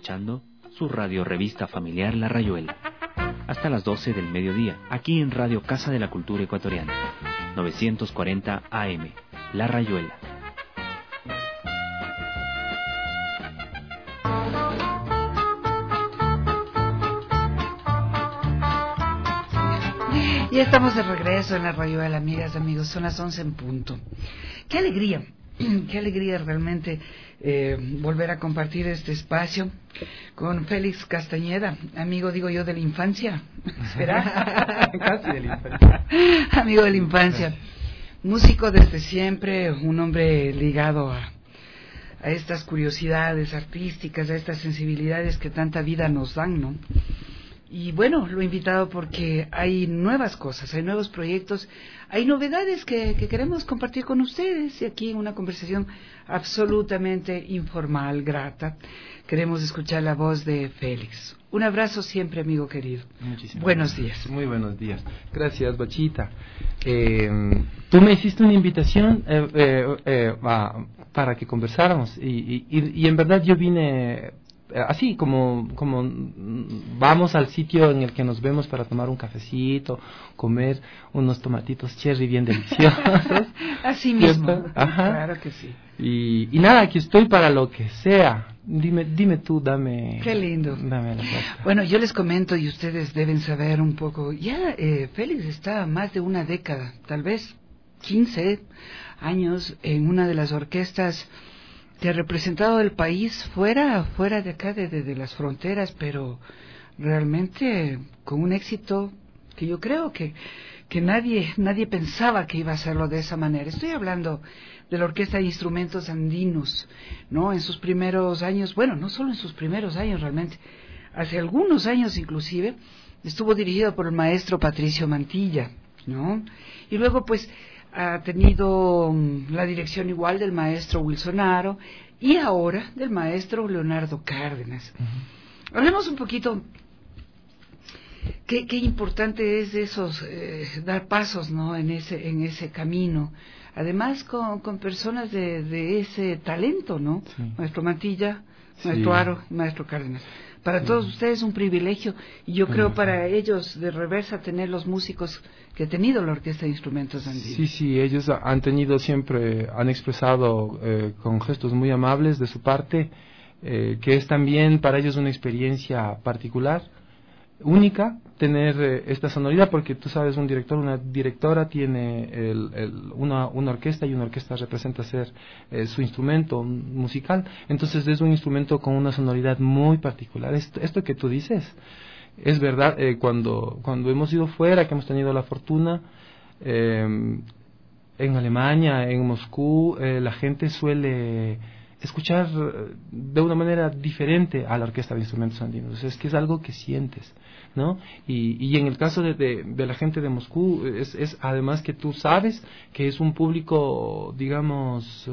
escuchando su radio revista familiar La Rayuela. Hasta las 12 del mediodía, aquí en Radio Casa de la Cultura Ecuatoriana. 940 AM, La Rayuela. Ya estamos de regreso en La Rayuela, amigas, amigos, son las 11 en punto. ¡Qué alegría! Qué alegría realmente volver a compartir este espacio con Félix Castañeda, amigo, digo yo, de la infancia. ¿Será? Casi de la infancia. Amigo de la infancia. Músico desde siempre, un hombre ligado a estas curiosidades artísticas, a estas sensibilidades que tanta vida nos dan, ¿no? Y bueno, lo he invitado porque hay nuevas cosas, hay nuevos proyectos, hay novedades que queremos compartir con ustedes, y aquí en una conversación absolutamente informal, grata, queremos escuchar la voz de Félix. Un abrazo siempre, amigo querido. Muchísimas buenos gracias. días. Muy buenos días. Gracias, Bachita. Tú me hiciste una invitación para que conversáramos, y en verdad yo vine... así como vamos al sitio en el que nos vemos para tomar un cafecito, comer unos tomatitos cherry bien deliciosos. Así mismo. Ajá. Claro que sí. Y nada, aquí estoy para lo que sea. Dime tú, dame. Qué lindo. Dame la cosa. Bueno, yo les comento y ustedes deben saber un poco. Ya Félix está más de una década, tal vez 15 años en una de las orquestas que ha representado el país fuera de acá, de las fronteras, pero realmente con un éxito que yo creo que nadie pensaba que iba a hacerlo de esa manera. Estoy hablando de la Orquesta de Instrumentos Andinos, ¿no? En sus primeros años, bueno, no solo en sus primeros años realmente, hace algunos años inclusive, estuvo dirigido por el maestro Patricio Mantilla, ¿no? Y luego pues ha tenido la dirección igual del maestro Wilson Aro y ahora del maestro Leonardo Cárdenas. Uh-huh. Hablemos un poquito qué importante es esos dar pasos, ¿no? en ese camino, además con personas de ese talento, ¿no? Sí. Maestro Mantilla, maestro Aro y maestro Cárdenas. Para todos ustedes un privilegio, y yo creo para ellos de reversa tener los músicos que ha tenido la Orquesta de Instrumentos Andinos. Sí, ellos han expresado con gestos muy amables de su parte, que es también para ellos una experiencia particular, única, tener esta sonoridad, porque tú sabes, un director, una directora tiene una orquesta, y una orquesta representa ser su instrumento musical, entonces es un instrumento con una sonoridad muy particular. Esto que tú dices es verdad. Cuando hemos ido fuera, que hemos tenido la fortuna, en Alemania, en Moscú, la gente suele escuchar de una manera diferente a la Orquesta de Instrumentos Andinos. Es que es algo que sientes, ¿no? Y en el caso de la gente de Moscú, es además que tú sabes que es un público, digamos,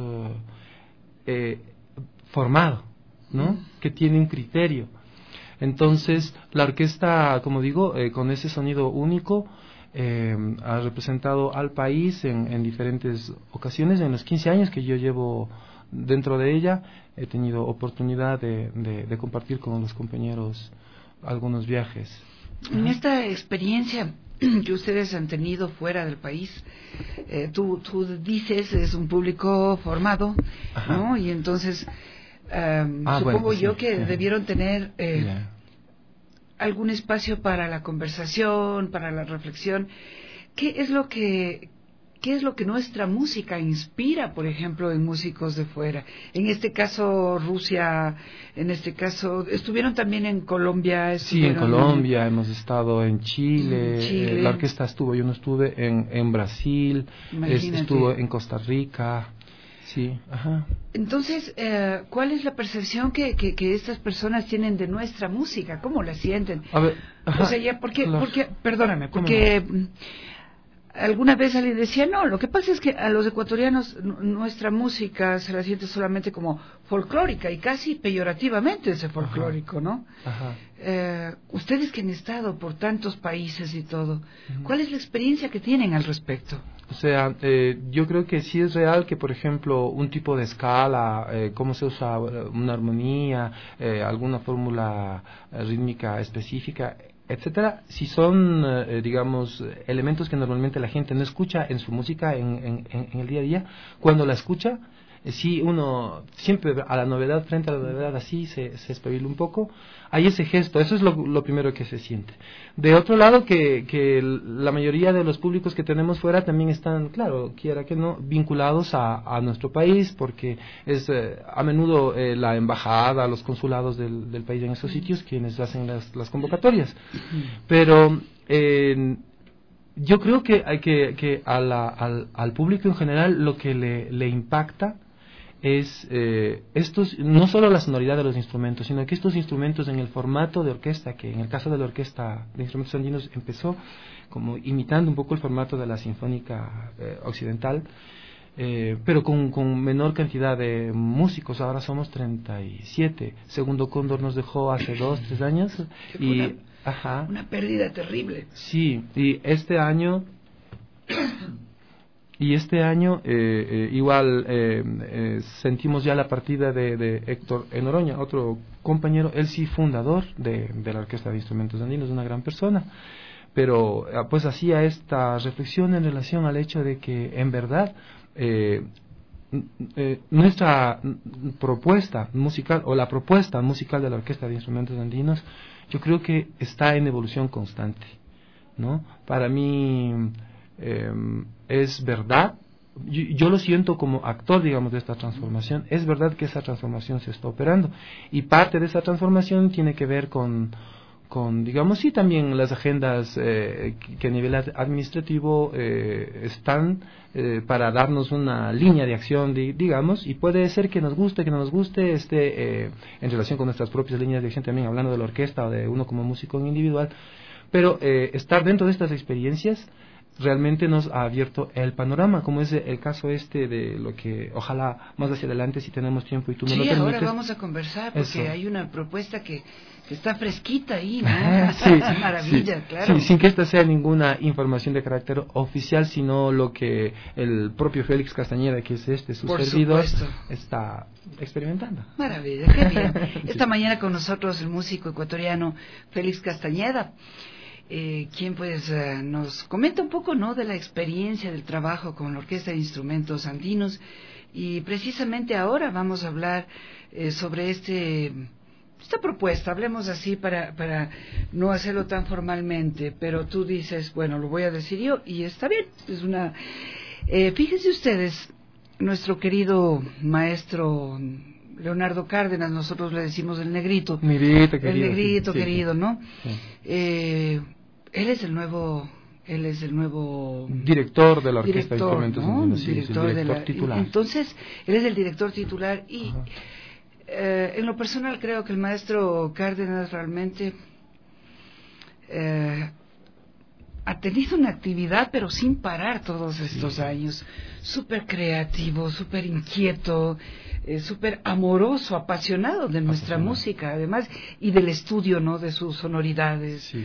formado, ¿no? Que tiene un criterio. Entonces, la orquesta, como digo, con ese sonido único, ha representado al país en diferentes ocasiones. En los 15 años que yo llevo dentro de ella, he tenido oportunidad de compartir con los compañeros algunos viajes. En esta experiencia que ustedes han tenido fuera del país, tú dices, es un público formado, ¿no? Y entonces supongo yo que debieron tener algún espacio para la conversación, para la reflexión. ¿Qué es lo que nuestra música inspira, por ejemplo, en músicos de fuera? En este caso Rusia, en este caso estuvieron también en Colombia. Sí, en Colombia, hemos estado en Chile. La orquesta estuvo, yo no estuve, en Brasil, estuvo en Costa Rica. Sí, ajá. Entonces, ¿cuál es la percepción que estas personas tienen de nuestra música? ¿Cómo la sienten? A ver, o sea, ya, porque perdóname, porque alguna vez alguien decía, no, lo que pasa es que a los ecuatorianos nuestra música se la siente solamente como folclórica, y casi peyorativamente ese folclórico, ¿no? Ajá. Ustedes que han estado por tantos países y todo, ¿cuál es la experiencia que tienen al respecto? O sea, yo creo que sí es real que, por ejemplo, un tipo de escala, cómo se usa una armonía, alguna fórmula rítmica específica, etcétera, si son, digamos, elementos que normalmente la gente no escucha en su música en el día a día, cuando la escucha, sí uno siempre a la novedad, frente a la novedad, así se espabila un poco. Hay ese gesto, eso es lo primero que se siente. De otro lado, que la mayoría de los públicos que tenemos fuera también están, claro, quiera que no, vinculados a nuestro país, porque es a menudo la embajada, los consulados del país en esos sitios quienes hacen las convocatorias. Pero yo creo que hay que al público en general lo que le impacta es estos, no solo la sonoridad de los instrumentos, sino que estos instrumentos en el formato de orquesta, que en el caso de la Orquesta de Instrumentos Andinos empezó como imitando un poco el formato de la Sinfónica Occidental, pero con menor cantidad de músicos. Ahora somos 37. Segundo Cóndor nos dejó hace 2-3 años. Y una pérdida terrible. Sí, y este año igual sentimos ya la partida de Héctor Enoroña, otro compañero, él sí fundador de la Orquesta de Instrumentos Andinos, una gran persona, pero pues hacía esta reflexión en relación al hecho de que en verdad nuestra propuesta musical, o la propuesta musical de la Orquesta de Instrumentos Andinos, yo creo que está en evolución constante, ¿no? Para mí es verdad, yo lo siento como actor, digamos, de esta transformación. Es verdad que esa transformación se está operando, y parte de esa transformación tiene que ver con digamos, sí, también las agendas que a nivel administrativo están para darnos una línea de acción, digamos, y puede ser que nos guste, que no nos guste, en relación con nuestras propias líneas de acción, también hablando de la orquesta o de uno como músico individual, pero estar dentro de estas experiencias realmente nos ha abierto el panorama, como es el caso de lo que ojalá más hacia adelante, si tenemos tiempo y tú me lo permites. Sí, ahora vamos a conversar, porque hay una propuesta que está fresquita ahí, ¿no? Sí, maravilla, sí, claro. Sí, sin que esta sea ninguna información de carácter oficial, sino lo que el propio Félix Castañeda, que es su servidor, está experimentando. Maravilla, qué bien. Esta mañana con nosotros el músico ecuatoriano Félix Castañeda, quien pues nos comenta un poco, ¿no?, de la experiencia del trabajo con la Orquesta de Instrumentos Andinos, y precisamente ahora vamos a hablar sobre esta propuesta. Hablemos así para no hacerlo tan formalmente, pero tú dices, bueno, lo voy a decir yo, y está bien. Es una fíjense ustedes, nuestro querido maestro Leonardo Cárdenas, nosotros le decimos el negrito. Negrito, querido. El negrito, sí, querido, sí. ¿no? Sí. Él es el nuevo director de la Orquesta de director, Instrumentos ¿no? Andinos, director titular. Entonces, él es el director titular, y en lo personal creo que el maestro Cárdenas realmente ha tenido una actividad, pero sin parar todos estos años. Súper creativo, súper inquieto, súper amoroso, apasionado de nuestra música, además, y del estudio, ¿no?, de sus sonoridades. Sí.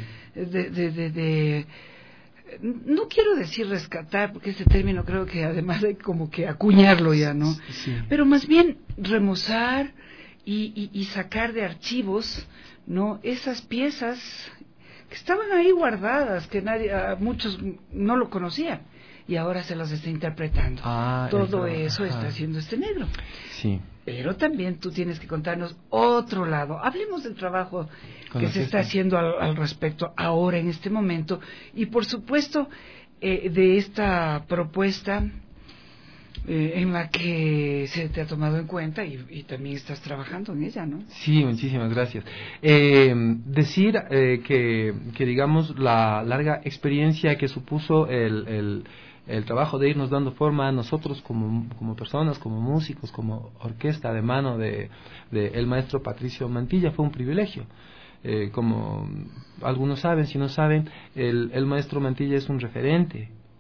No quiero decir rescatar, porque ese término creo que además hay como que acuñarlo ya, ¿no? Sí. Pero más bien remozar y sacar de archivos, ¿no?, esas piezas que estaban ahí guardadas, que muchos no lo conocían, y ahora se los está interpretando. Todo eso está haciendo este negro. Sí. Pero también tú tienes que contarnos otro lado. Hablemos del trabajo que se está haciendo al respecto ahora, en este momento, y por supuesto de esta propuesta en la que se te ha tomado en cuenta, y también estás trabajando en ella, ¿no? Sí, muchísimas gracias. Decir que digamos la larga experiencia que supuso el trabajo de irnos dando forma a nosotros como personas, como músicos, como orquesta de mano de el maestro Patricio Mantilla, fue un privilegio. Como algunos saben, si no saben, el maestro Mantilla es un referente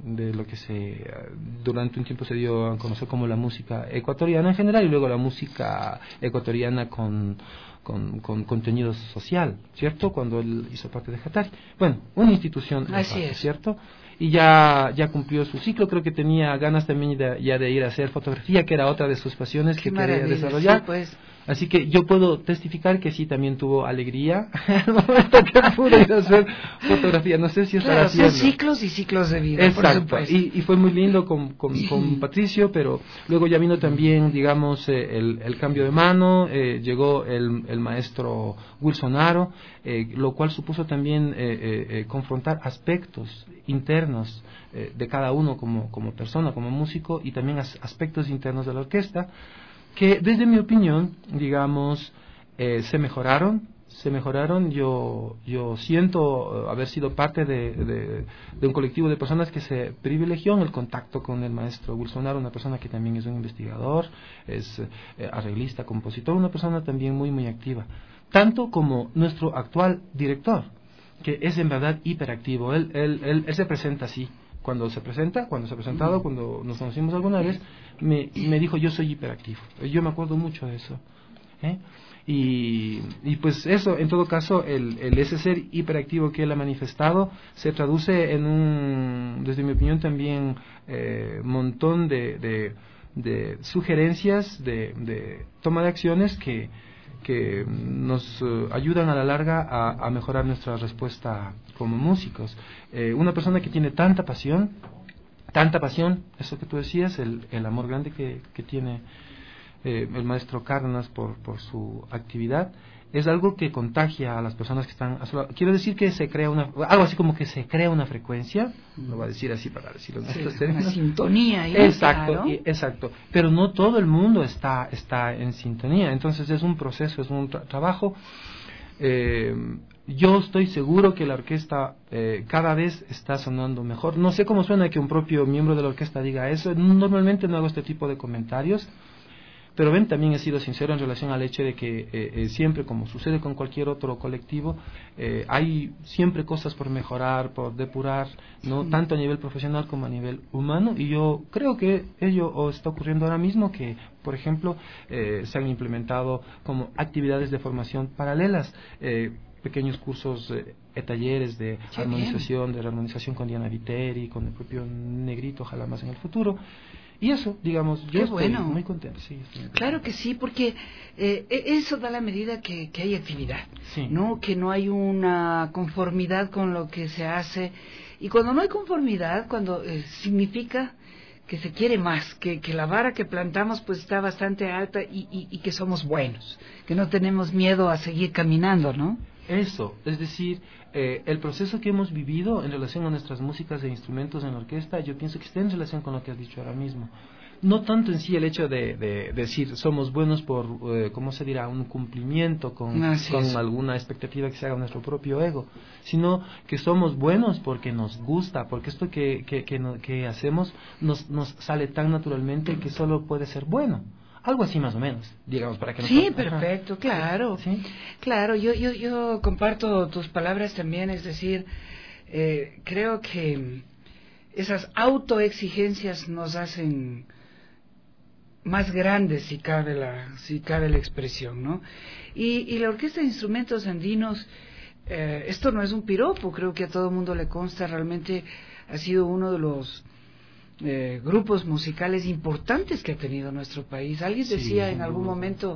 lo que durante un tiempo se dio a conocer como la música ecuatoriana en general, y luego la música ecuatoriana con contenido social, ¿cierto? Cuando él hizo parte de Jatari. Bueno, una institución, así es, ¿cierto? Y ya cumplió su ciclo. Creo que tenía ganas también de ir a hacer fotografía, que era otra de sus pasiones que quería desarrollar. Sí, pues. Así que yo puedo testificar que sí, también tuvo alegría al momento que pudo ir a hacer fotografía. No sé si estará haciendo. Son ciclos y ciclos de vida. Exacto. Por supuesto. Y fue muy lindo con Patricio, pero luego ya vino también, digamos, el cambio de mano. Llegó el maestro Wilson Aro, lo cual supuso también confrontar aspectos internos de cada uno como persona, como músico, y también aspectos internos de la orquesta, que desde mi opinión, digamos, se mejoraron. Yo siento haber sido parte de un colectivo de personas que se privilegió en el contacto con el maestro Wilson Aro, una persona que también es un investigador, es arreglista, compositor, una persona también muy, muy activa, tanto como nuestro actual director, que es en verdad hiperactivo. Él se presenta así. Cuando se ha presentado, cuando nos conocimos alguna vez, me dijo: yo soy hiperactivo. Yo me acuerdo mucho de eso. Y pues eso, en todo caso, ese ser hiperactivo que él ha manifestado se traduce en desde mi opinión también, montón de sugerencias, de toma de acciones que nos ayudan a la larga a mejorar nuestra respuesta como músicos. Una persona que tiene tanta pasión, eso que tú decías, el amor grande que tiene el maestro Cárdenas por su actividad, es algo que contagia a las personas que están a su lado. Quiero decir que se crea algo así como que se crea una frecuencia, lo voy a decir así para decirlo en estos términos. Una sintonía ahí, exacto, claro. Exacto, pero no todo el mundo está en sintonía, entonces es un proceso, es un trabajo. Yo estoy seguro que la orquesta cada vez está sonando mejor. No sé cómo suena que un propio miembro de la orquesta diga eso. Normalmente no hago este tipo de comentarios, pero también he sido sincero en relación al hecho de que siempre, como sucede con cualquier otro colectivo, hay siempre cosas por mejorar, por depurar, no tanto a nivel profesional como a nivel humano, y yo creo que ello está ocurriendo ahora mismo, que por ejemplo se han implementado como actividades de formación paralelas, pequeños cursos, talleres de armonización, de rearmonización con Diana Viteri, con el propio Negrito, ojalá más en el futuro. Y eso, digamos, yo estoy muy contento. Sí, claro que sí, porque eso da la medida que hay actividad, ¿no? Que no hay una conformidad con lo que se hace. Y cuando no hay conformidad, cuando significa que se quiere más, que la vara que plantamos pues está bastante alta y que somos buenos, que no tenemos miedo a seguir caminando, ¿no? Eso, es decir, el proceso que hemos vivido en relación a nuestras músicas e instrumentos en la orquesta, yo pienso que está en relación con lo que has dicho ahora mismo. No tanto en sí el hecho de decir somos buenos por, ¿cómo se dirá?, un cumplimiento con alguna expectativa que se haga nuestro propio ego, sino que somos buenos porque nos gusta, porque esto que hacemos nos sale tan naturalmente que solo puede ser bueno. Algo así más o menos, digamos, para que Sí, perfecto, claro. ¿Sí? Claro, yo comparto tus palabras también, es decir, creo que esas autoexigencias nos hacen más grandes, si cabe la expresión, ¿no? Y la Orquesta de Instrumentos Andinos, esto no es un piropo, creo que a todo el mundo le consta, realmente ha sido uno de los grupos musicales importantes que ha tenido nuestro país. Alguien decía en algún momento,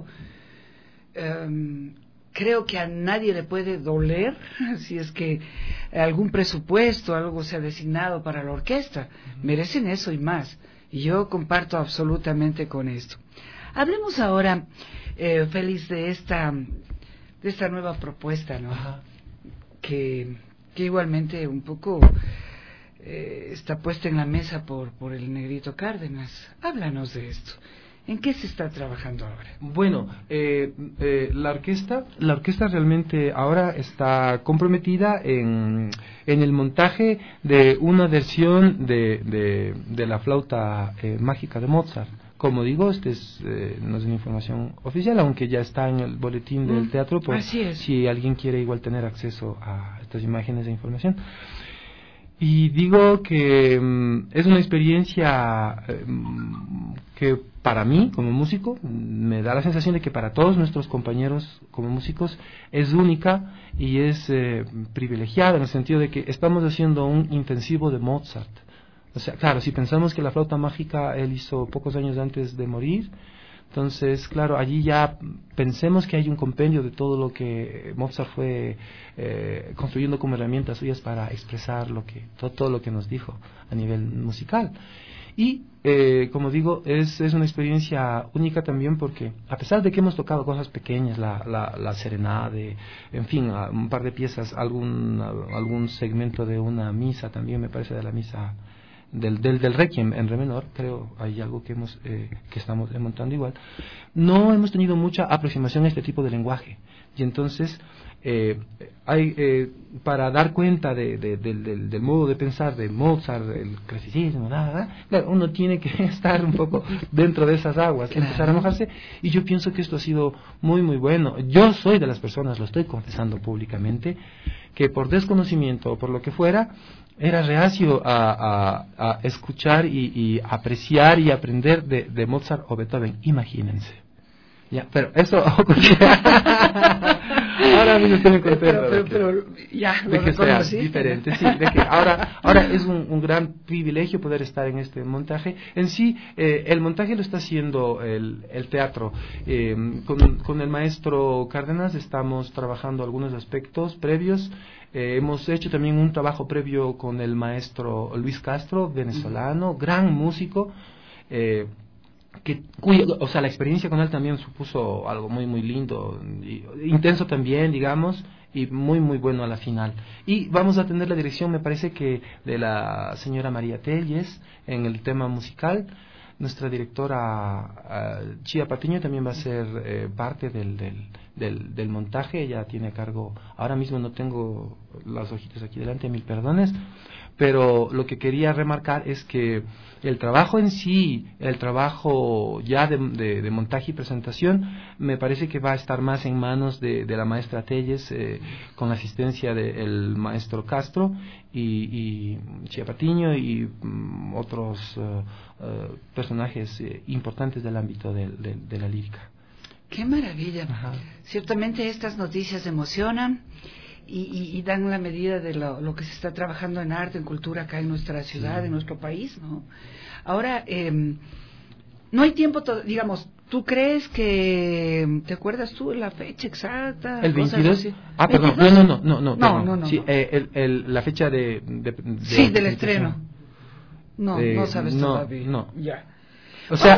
creo que a nadie le puede doler si es que algún presupuesto, algo se ha designado para la orquesta. Merecen eso y más. Y yo comparto absolutamente con esto. Hablemos ahora, Félix, de esta nueva propuesta, ¿no? Que igualmente un poco está puesta en la mesa por el Negrito Cárdenas. Háblanos de esto. ¿En qué se está trabajando ahora? Bueno, la orquesta realmente ahora está comprometida en el montaje de una versión de la flauta mágica de Mozart. Como digo, no es una información oficial, aunque ya está en el boletín del teatro, por si alguien quiere igual tener acceso a estas imágenes de información. Y digo que es una experiencia que para mí, como músico, me da la sensación de que para todos nuestros compañeros como músicos es única y es privilegiada, en el sentido de que estamos haciendo un intensivo de Mozart. O sea, claro, si pensamos que la flauta mágica él hizo pocos años antes de morir, entonces, claro, allí ya pensemos que hay un compendio de todo lo que Mozart fue construyendo como herramientas suyas para expresar todo lo que nos dijo a nivel musical. Y, como digo, es una experiencia única también porque, a pesar de que hemos tocado cosas pequeñas, la serenade, en fin, un par de piezas, algún segmento de una misa también, me parece, de la misa del Requiem en re menor, creo hay algo que estamos montando igual, no hemos tenido mucha aproximación a este tipo de lenguaje, y entonces para dar cuenta del modo de pensar de Mozart, el clasicismo, claro, uno tiene que estar un poco dentro de esas aguas, empezar a mojarse, y yo pienso que esto ha sido muy muy bueno. Yo soy de las personas, lo estoy confesando públicamente, que por desconocimiento o por lo que fuera, era reacio a escuchar y apreciar y aprender de Mozart o Beethoven, imagínense. Ya, pero eso ahora mismo estoy contento pero ya de que sea diferente, sí, de que ahora es un gran privilegio poder estar en este montaje. En sí, el montaje lo está haciendo el teatro. Con el maestro Cárdenas estamos trabajando algunos aspectos previos. Hemos hecho también un trabajo previo con el maestro Luis Castro, venezolano, gran músico, o sea, la experiencia con él también supuso algo muy muy lindo, intenso también, digamos, y muy muy bueno a la final. Y vamos a tener la dirección, me parece que de la señora María Telles en el tema musical. Nuestra directora Chía Patiño también va a ser parte del montaje. Ella tiene a cargo, ahora mismo no tengo las hojitas aquí delante, mil perdones, pero lo que quería remarcar es que el trabajo en sí, el trabajo ya de montaje y presentación, me parece que va a estar más en manos de la maestra Telles, con la asistencia del maestro Castro y Chía Patiño y otros personajes importantes del ámbito de la lírica. ¡Qué maravilla! Ajá. Ciertamente estas noticias emocionan y dan la medida de lo que se está trabajando en arte, en cultura acá en nuestra ciudad, en nuestro país, ¿no? Ahora, no hay tiempo, digamos, ¿tú crees que... ¿Te acuerdas tú de la fecha exacta? ¿El 22? Ah, perdón, no. Sí, la fecha sí, del estreno. No sabes todavía. No. Ya. O sea,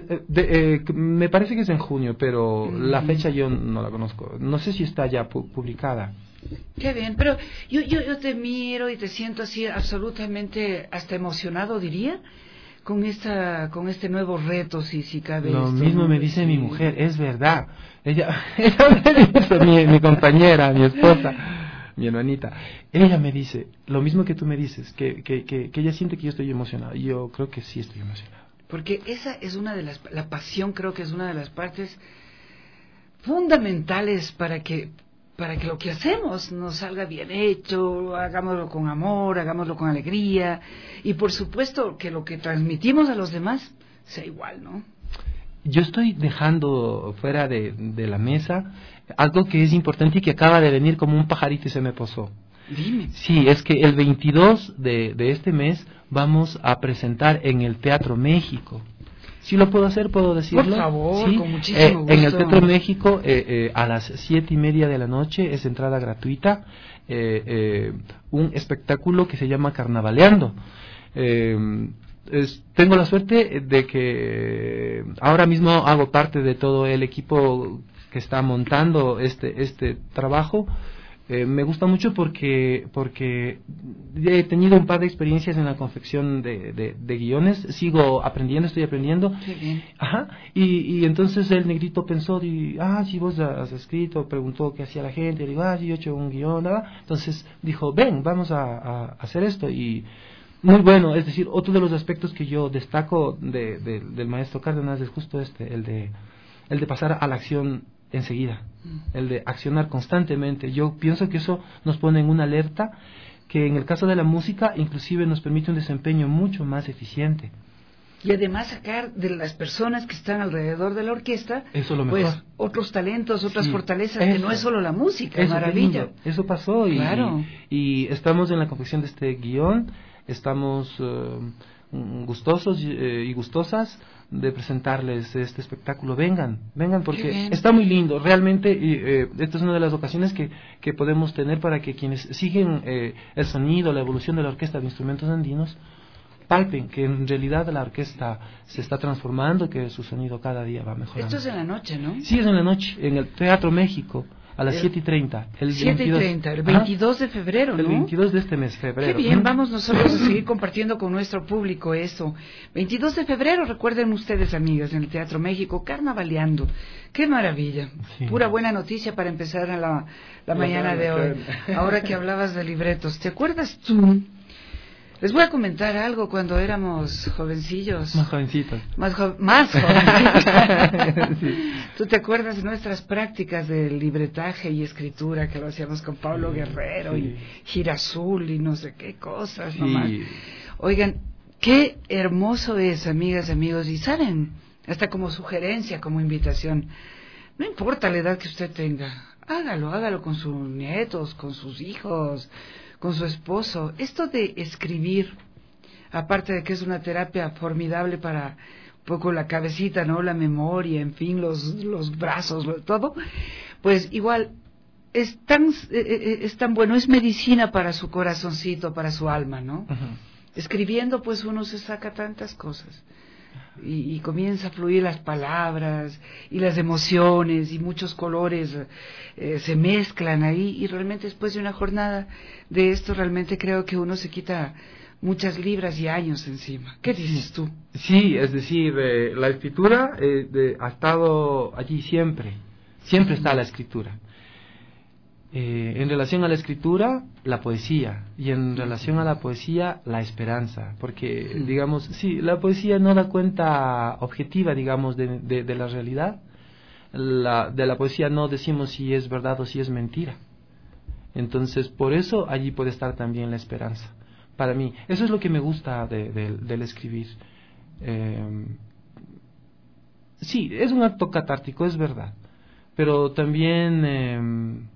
me parece que es en junio, pero la fecha yo no la conozco. No sé si está ya publicada. Qué bien, pero yo te miro y te siento así absolutamente hasta emocionado, diría, con este nuevo reto, si cabe. Lo mismo me dice mi mujer, es verdad. Ella me dice, mi compañera, mi esposa, mi hermanita, ella me dice lo mismo que tú me dices, que ella siente que yo estoy emocionado. Y yo creo que sí estoy emocionado. Porque esa es la pasión creo que es una de las partes fundamentales para que lo que hacemos nos salga bien hecho, hagámoslo con amor, hagámoslo con alegría, y por supuesto que lo que transmitimos a los demás sea igual, ¿no? Yo estoy dejando fuera de la mesa algo que es importante y que acaba de venir como un pajarito y se me posó. Dime. Sí, es que el 22 de este mes vamos a presentar en el Teatro México. Si lo puedo hacer, puedo decirlo. Por favor, ¿sí? Con muchísimo gusto. En el Teatro México, a las 7:30 de la noche, es entrada gratuita, un espectáculo que se llama Carnavaleando. Tengo la suerte de que ahora mismo hago parte de todo el equipo que está montando este trabajo. Me gusta mucho porque he tenido un par de experiencias en la confección de guiones, estoy aprendiendo. Qué bien. Ajá, y entonces el negrito pensó, si vos has escrito, preguntó qué hacía la gente, digo, sí, yo he hecho un guión, entonces dijo, ven, vamos a hacer esto, y muy bueno, es decir, otro de los aspectos que yo destaco del maestro Cárdenas es justo el de pasar a la acción enseguida, el de accionar constantemente. Yo pienso que eso nos pone en una alerta que en el caso de la música inclusive nos permite un desempeño mucho más eficiente. Y además sacar de las personas que están alrededor de la orquesta, eso lo mejor. Pues otros talentos, otras fortalezas, que no es solo la música, es maravilla. Eso pasó claro. y estamos en la confección de este guión, estamos gustosos y gustosas de presentarles este espectáculo. Vengan porque está muy lindo, realmente. Esta es una de las ocasiones que podemos tener para que quienes siguen el sonido, la evolución de la Orquesta de Instrumentos Andinos, palpen que en realidad la orquesta se está transformando, que su sonido cada día va mejorando. Esto es en la noche, ¿no? Sí, es en la noche, en el Teatro México, a las 7:30. El 7:30, el 22 de febrero, ¿no? El 22 de este mes, febrero. Qué bien, vamos nosotros a seguir compartiendo con nuestro público eso. 22 de febrero, recuerden ustedes, amigas, en el Teatro México, carnavaleando. Qué maravilla. Sí. Pura buena noticia para empezar a la mañana de hoy. Ahora que hablabas de libretos, ¿te acuerdas tú? Les voy a comentar algo cuando éramos jovencillos. Más jovencitos. Más jovencitos. Sí. ¿Tú te acuerdas de nuestras prácticas de libretaje y escritura que lo hacíamos con Pablo Guerrero y Girasol y no sé qué cosas nomás? Oigan, qué hermoso es, amigas y amigos, y saben, hasta como sugerencia, como invitación, no importa la edad que usted tenga, hágalo con sus nietos, con sus hijos, con su esposo. Esto de escribir, aparte de que es una terapia formidable para un poco la cabecita, ¿no? La memoria, en fin, los brazos, todo, pues igual es tan bueno, es medicina para su corazoncito, para su alma, ¿no? Uh-huh. Escribiendo, pues uno se saca tantas cosas. Y comienza a fluir las palabras y las emociones y muchos colores se mezclan ahí, y realmente después de una jornada de esto realmente creo que uno se quita muchas libras y años encima. ¿Qué dices tú? Sí, es decir, la escritura ha estado allí siempre está la escritura. En relación a la escritura, la poesía, y en relación a la poesía, la esperanza, porque, digamos, sí, la poesía no da cuenta objetiva, digamos, de la realidad. De la poesía no decimos si es verdad o si es mentira. Entonces, por eso allí puede estar también la esperanza. Para mí, eso es lo que me gusta del escribir. Sí, es un acto catártico, es verdad, pero también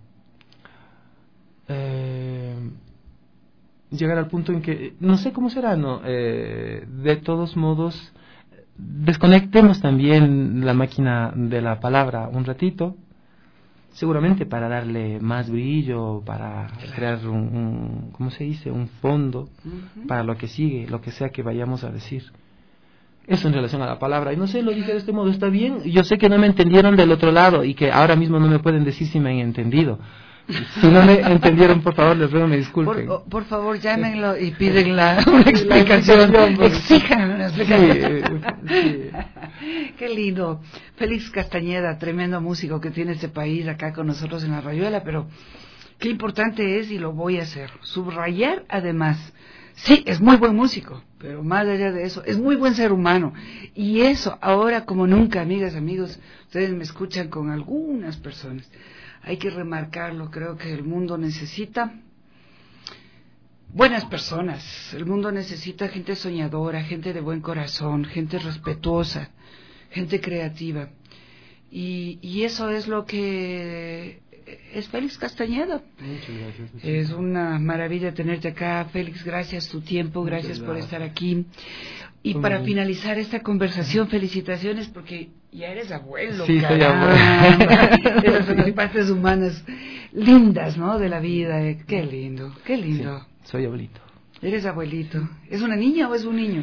llegar al punto en que, no sé cómo será, ¿no? De todos modos, desconectemos también la máquina de la palabra un ratito, seguramente para darle más brillo, para crear ¿cómo se dice? Un fondo para lo que sigue, lo que sea que vayamos a decir. Eso en relación a la palabra. Y no sé, lo dije de este modo, ¿está bien? Yo sé que no me entendieron del otro lado y que ahora mismo no me pueden decir si me han entendido. Si no me entendieron, por favor, les ruego me disculpen. Por favor, llámenlo y piden una explicación. Exijan una explicación. Sí. Qué lindo. Félix Castañeda, tremendo músico que tiene este país acá con nosotros en La Rayuela, pero qué importante es, y lo voy a hacer, subrayar además. Sí, es muy buen músico, pero más allá de eso, es muy buen ser humano. Y eso, ahora como nunca, amigas, amigos, ustedes me escuchan con algunas personas. Hay que remarcarlo, creo que el mundo necesita buenas personas, el mundo necesita gente soñadora, gente de buen corazón, gente respetuosa, gente creativa. Y eso es lo que es Félix Castañeda. Muchas gracias. Es una maravilla tenerte acá, Félix, gracias tu tiempo, gracias por estar aquí. Y para finalizar esta conversación, felicitaciones porque ya eres abuelo. Sí, soy abuelo. Esas son las partes humanas lindas, ¿no? De la vida. Qué lindo, qué lindo. Sí, soy abuelito. Eres abuelito. ¿Es una niña o es un niño?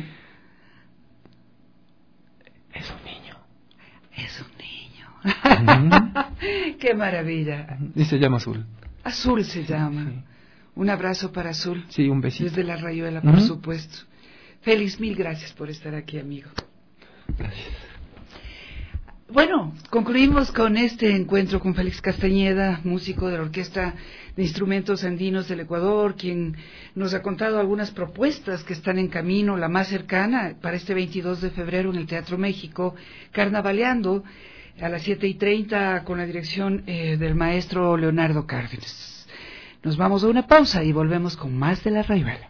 Es un niño. Es un niño. Qué maravilla. Y se llama Azul. Azul se llama. Sí. Un abrazo para Azul. Sí, un besito. Desde La Rayuela, por supuesto. Félix, mil gracias por estar aquí, amigo. Gracias. Bueno, concluimos con este encuentro con Félix Castañeda, músico de la Orquesta de Instrumentos Andinos del Ecuador, quien nos ha contado algunas propuestas que están en camino. La más cercana para este 22 de febrero en el Teatro México, Carnavaleando, a las 7:30 con la dirección del maestro Leonardo Cárdenas. Nos vamos a una pausa y volvemos con más de La Rayuela.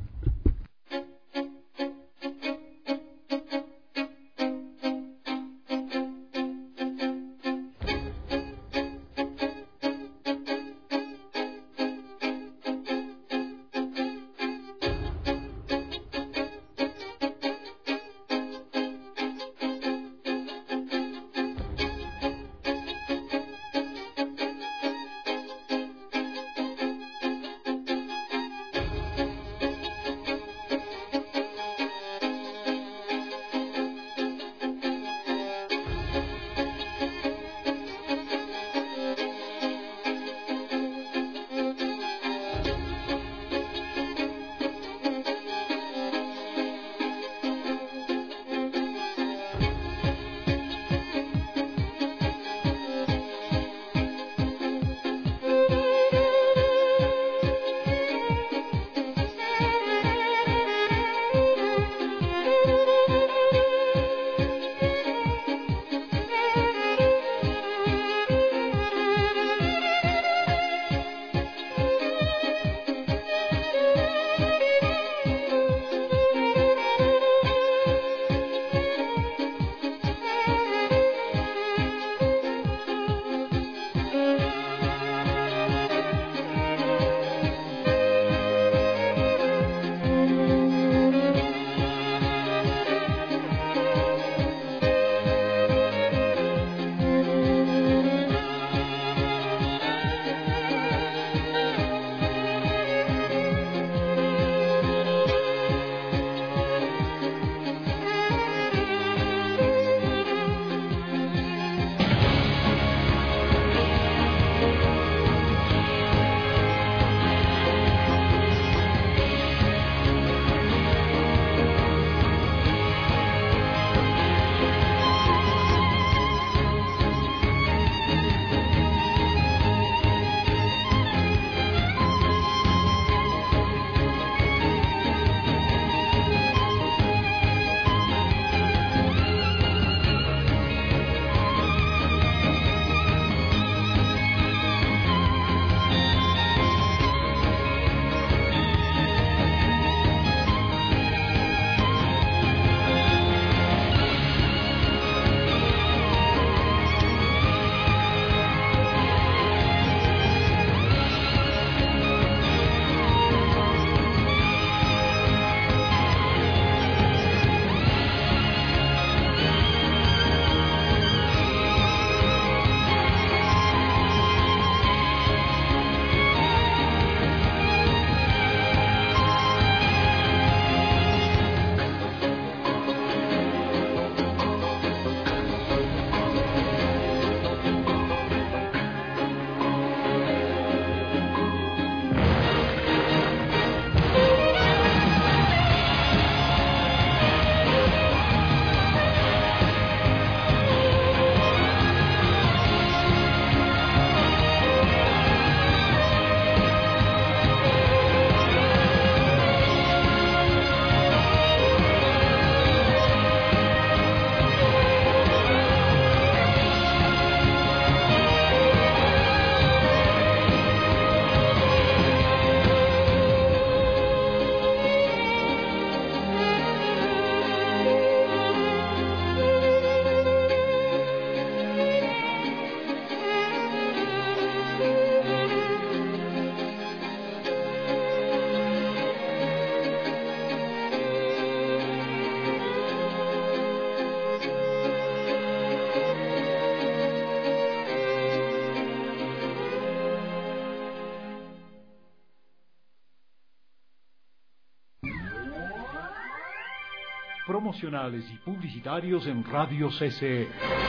Promocionales y publicitarios en Radio CC.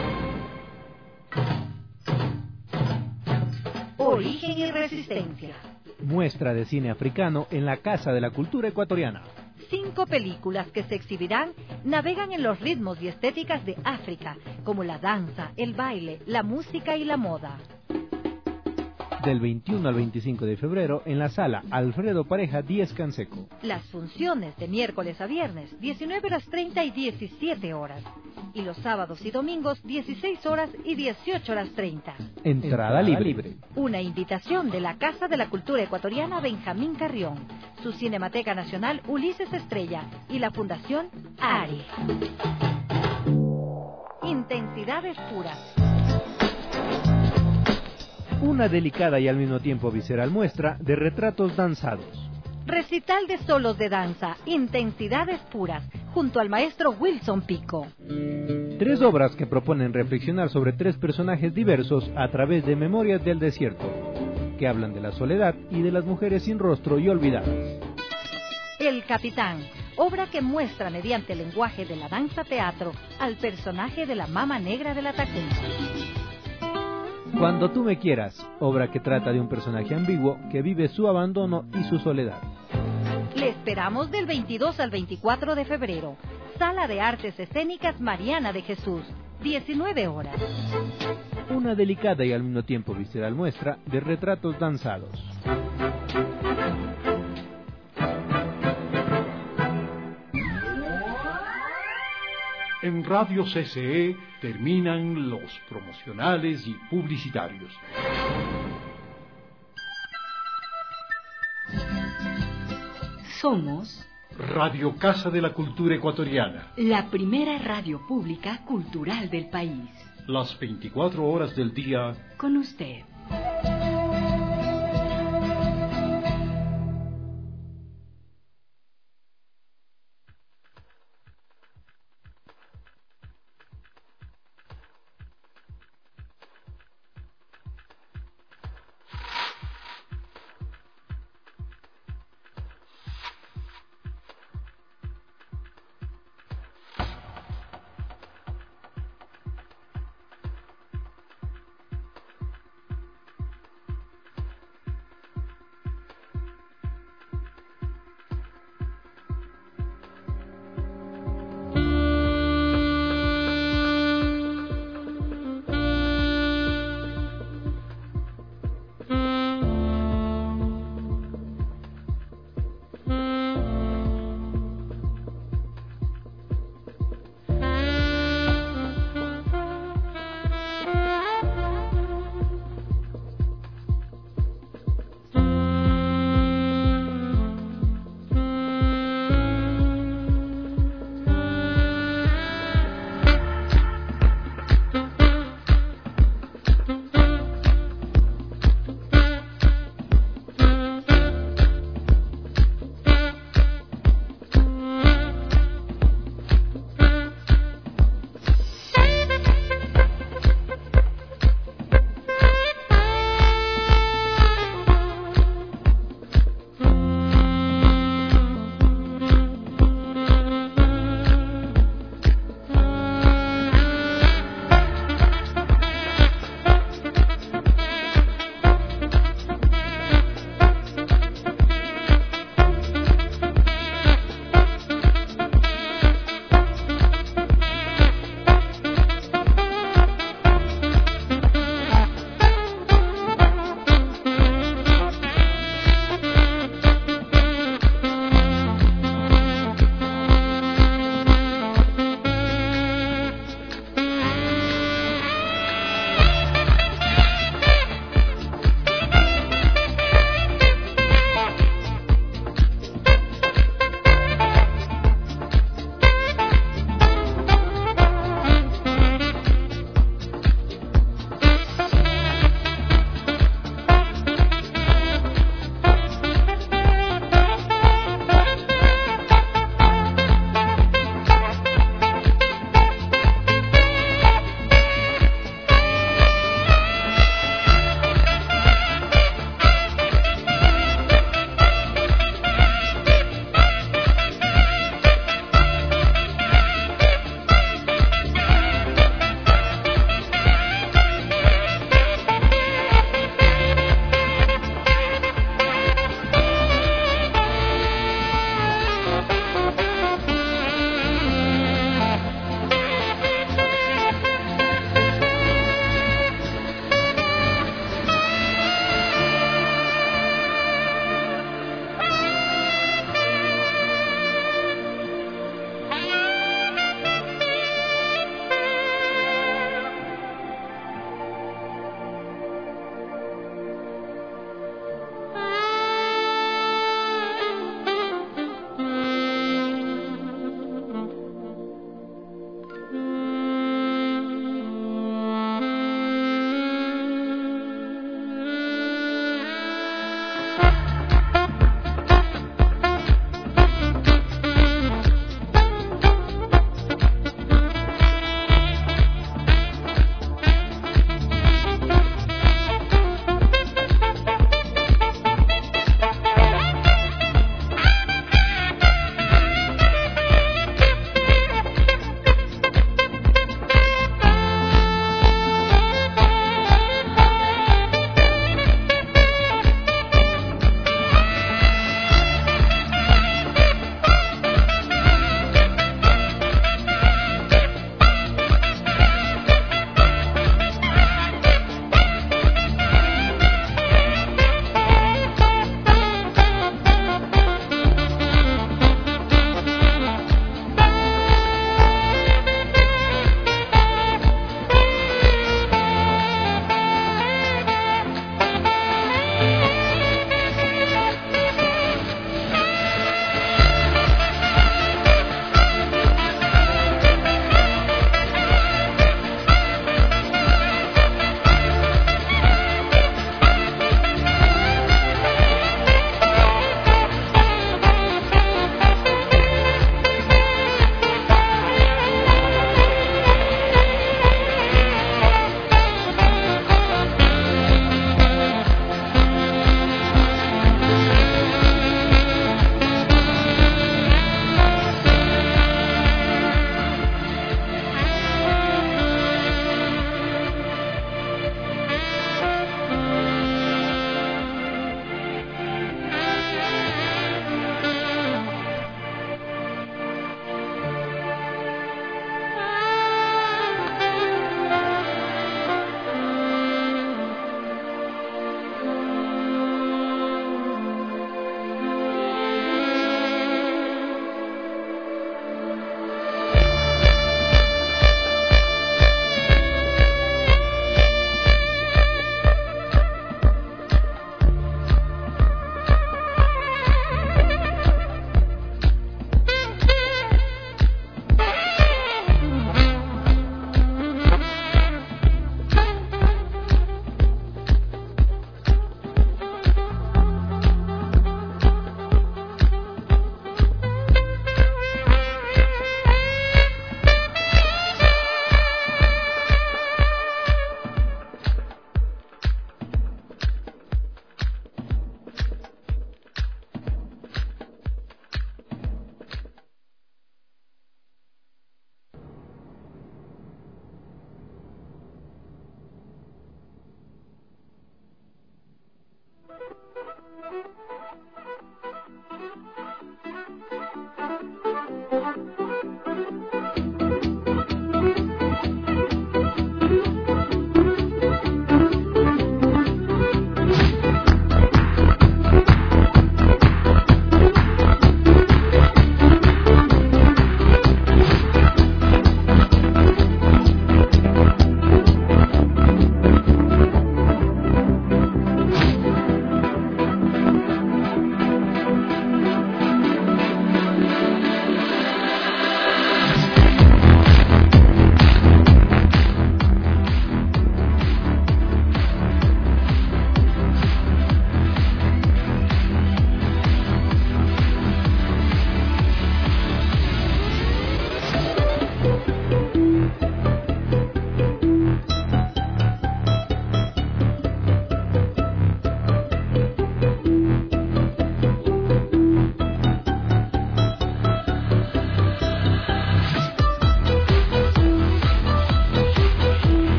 Origen y resistencia. Muestra de cine africano en la Casa de la Cultura Ecuatoriana. 5 películas que se exhibirán navegan en los ritmos y estéticas de África, como la danza, el baile, la música y la moda. del 21 al 25 de febrero en la sala Alfredo Pareja 10 Canseco. Las funciones de miércoles a viernes, 19:30 y 17 horas. Y los sábados y domingos, 16 horas y 18:30. Entrada libre. Una invitación de la Casa de la Cultura Ecuatoriana Benjamín Carrión, su Cinemateca Nacional Ulises Estrella y la Fundación ARI. Intensidades puras. Una delicada y al mismo tiempo visceral muestra de retratos danzados. Recital de solos de danza, Intensidades puras, junto al maestro Wilson Pico. 3 obras que proponen reflexionar sobre 3 personajes diversos a través de Memorias del Desierto, que hablan de la soledad y de las mujeres sin rostro y olvidadas. El Capitán, obra que muestra mediante el lenguaje de la danza teatro al personaje de la Mama Negra de la Tacunga. Cuando tú me quieras, obra que trata de un personaje ambiguo que vive su abandono y su soledad. Le esperamos del 22 al 24 de febrero. Sala de Artes Escénicas Mariana de Jesús, 19 horas. Una delicada y al mismo tiempo visceral muestra de retratos danzados. En Radio CCE terminan los promocionales y publicitarios. Somos Radio Casa de la Cultura Ecuatoriana. la primera radio pública cultural del país. Las 24 horas del día. Con usted.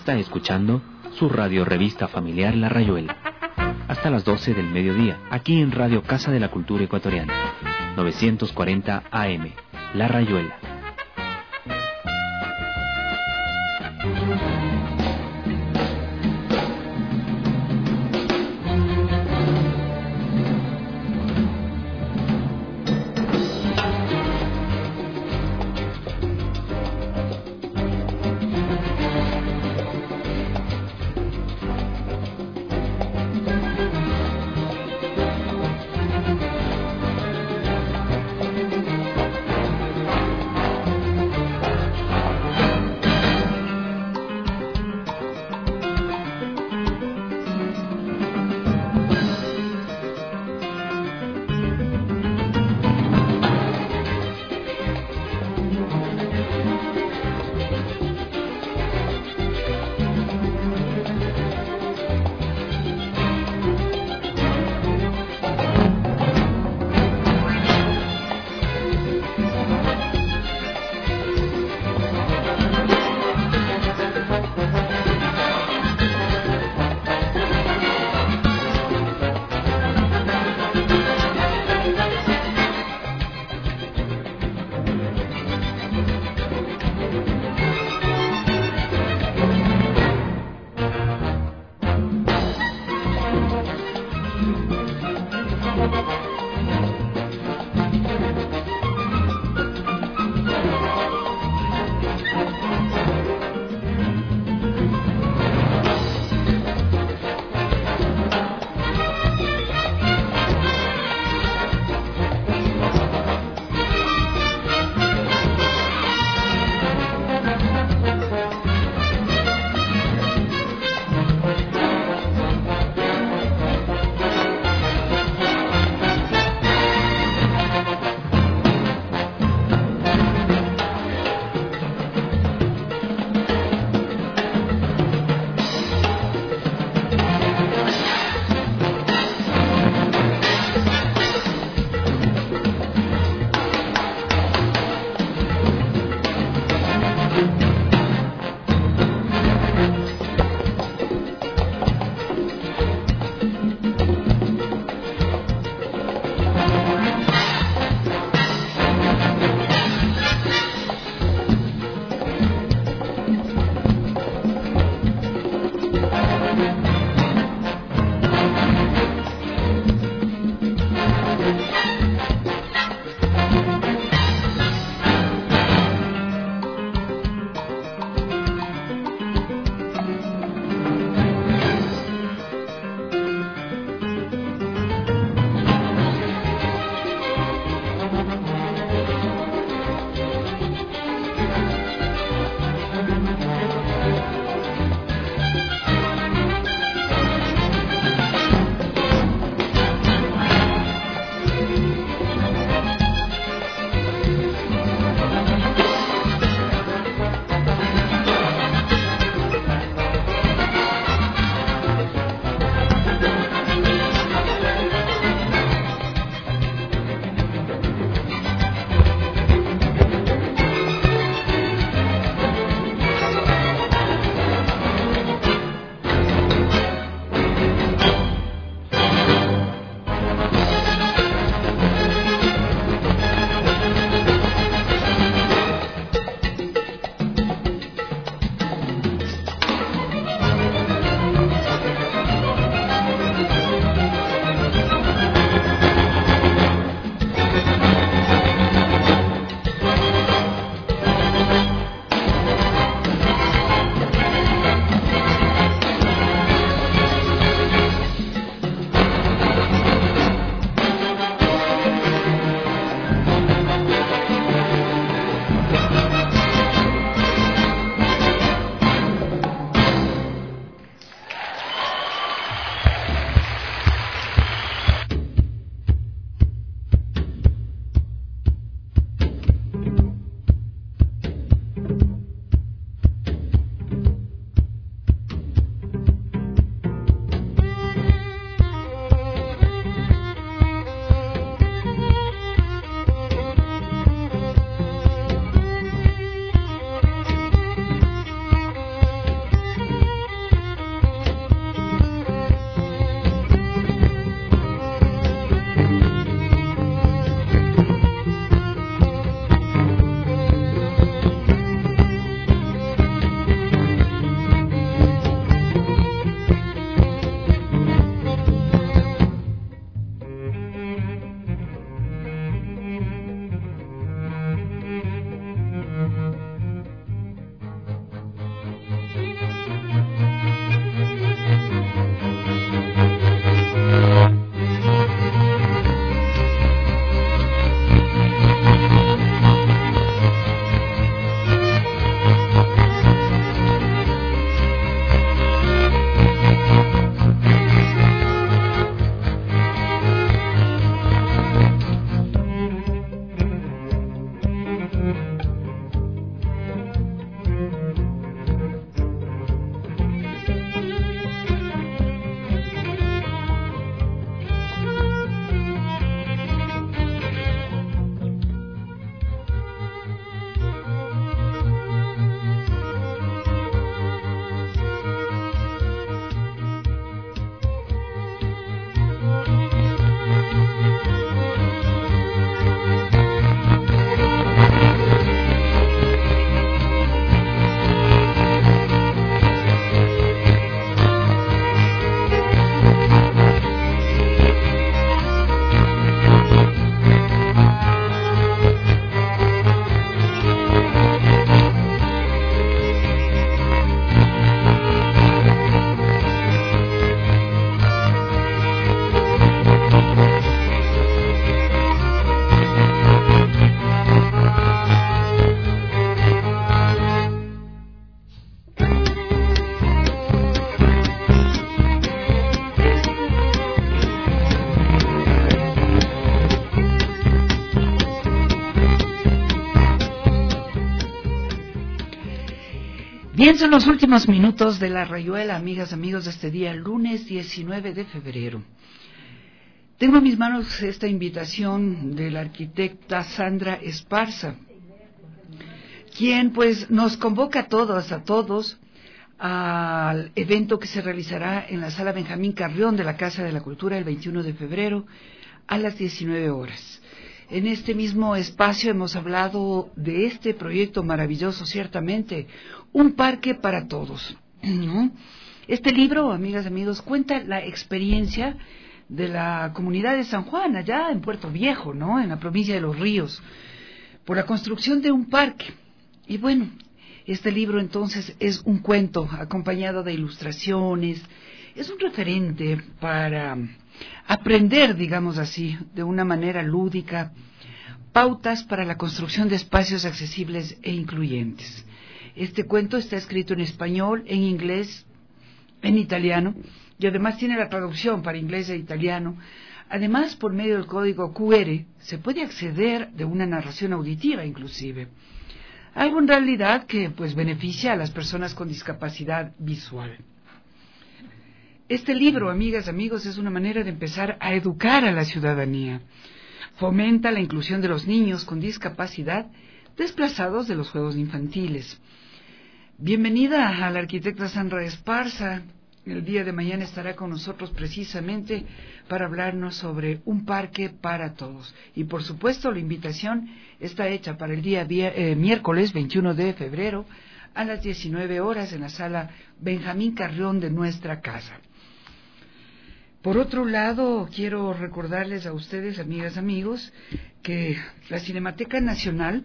Está escuchando su radio revista familiar La Rayuela. Hasta las 12 del mediodía, aquí en Radio Casa de la Cultura Ecuatoriana. 940 AM. La Rayuela. Bien, son los últimos minutos de la rayuela, amigas, amigos, de este día, lunes 19 de febrero. Tengo en mis manos esta invitación de la arquitecta Sandra Esparza, quien pues nos convoca a todos al evento que se realizará en la sala Benjamín Carrión de la Casa de la Cultura el 21 de febrero a las 19 horas. En este mismo espacio hemos hablado de este proyecto maravilloso, ciertamente, un parque para todos. Este libro, amigas y amigos, cuenta la experiencia de la comunidad de San Juan, allá en Puerto Viejo, ¿no?, en la provincia de Los Ríos, por la construcción de un parque. Y bueno, este libro entonces es un cuento acompañado de ilustraciones, es un referente para aprender, digamos así, de una manera lúdica, pautas para la construcción de espacios accesibles e incluyentes. Este cuento está escrito en español, en inglés, en italiano, y además tiene la traducción para inglés e italiano. Además, por medio del código QR, se puede acceder de una narración auditiva inclusive. Algo en realidad que pues beneficia a las personas con discapacidad visual. Este libro, amigas, amigos, es una manera de empezar a educar a la ciudadanía. Fomenta la inclusión de los niños con discapacidad desplazados de los juegos infantiles. Bienvenida a la arquitecta Sandra Esparza. El día de mañana estará con nosotros precisamente para hablarnos sobre un parque para todos. Y por supuesto la invitación está hecha para el día miércoles 21 de febrero a las 19 horas en la sala Benjamín Carrión de nuestra casa. Por otro lado, quiero recordarles a ustedes, amigas, amigos, que la Cinemateca Nacional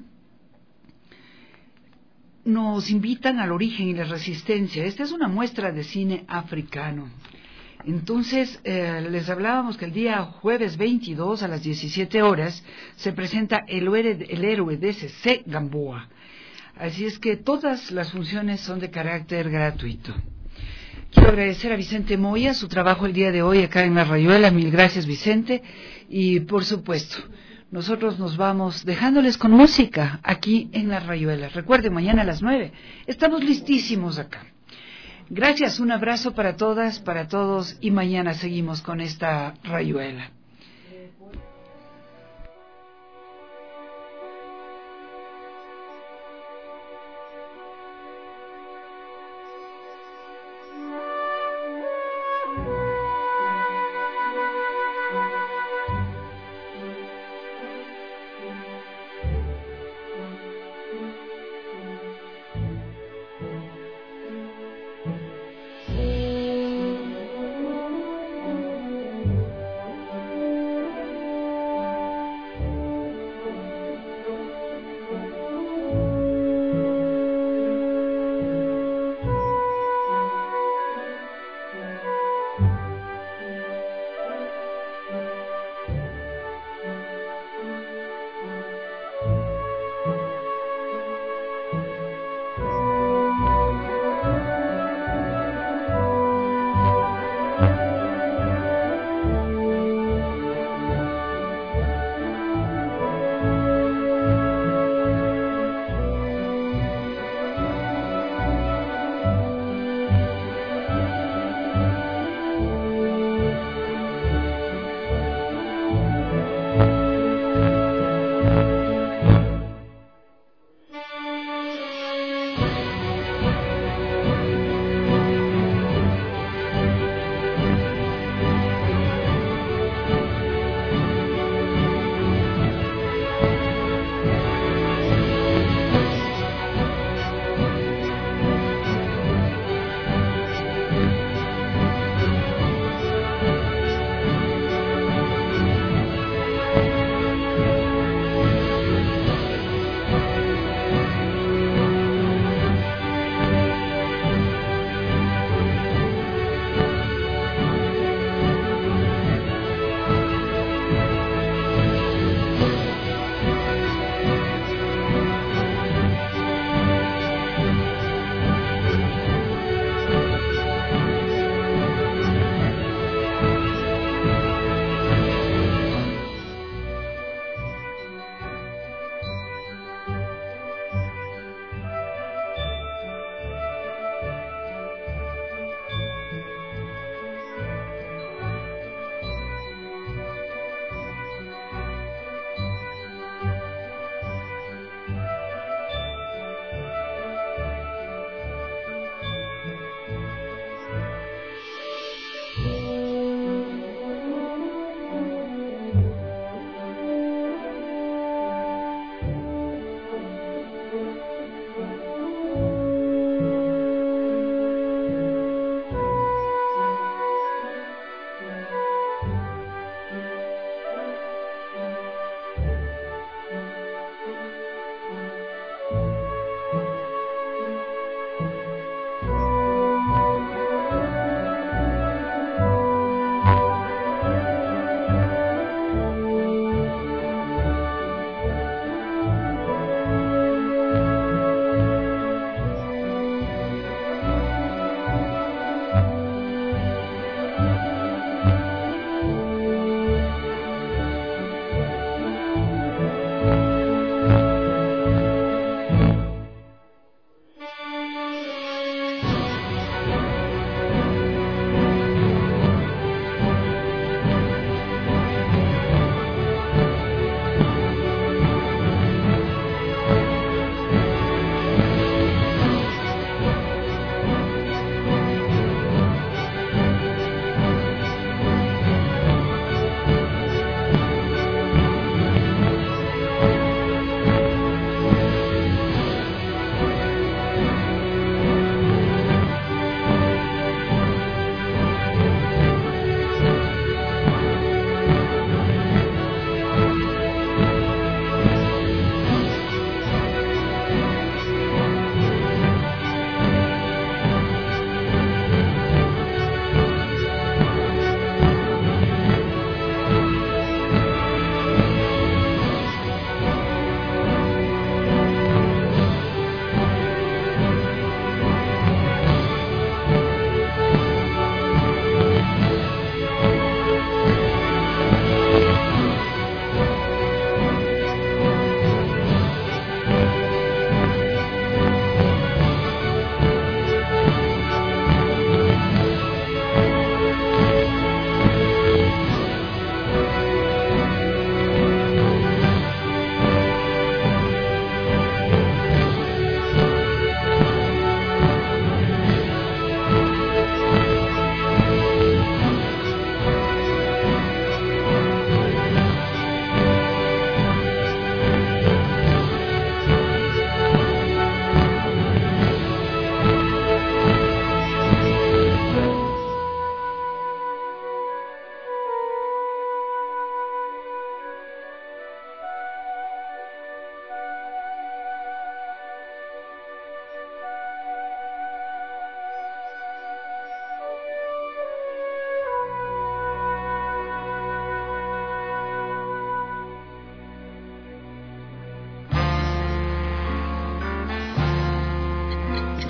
nos invitan al origen y la resistencia. Esta es una muestra de cine africano. Entonces, les hablábamos que el día jueves 22 a las 17 horas se presenta el héroe de C.C. Gamboa. Así es que todas las funciones son de carácter gratuito. Quiero agradecer a Vicente Moya su trabajo el día de hoy acá en La Rayuela. Mil gracias, Vicente. Y por supuesto, nosotros nos vamos dejándoles con música aquí en La Rayuela. Recuerden, mañana a las 9 estamos listísimos acá. Gracias, un abrazo para todas, para todos, y mañana seguimos con esta Rayuela.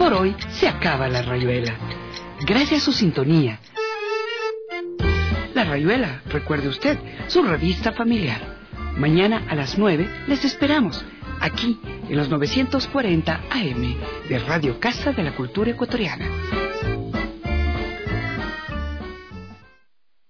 Por hoy se acaba La Rayuela. Gracias a su sintonía. La Rayuela, recuerde usted, su revista familiar. Mañana a las 9 les esperamos, aquí en los 940 AM de Radio Casa de la Cultura Ecuatoriana.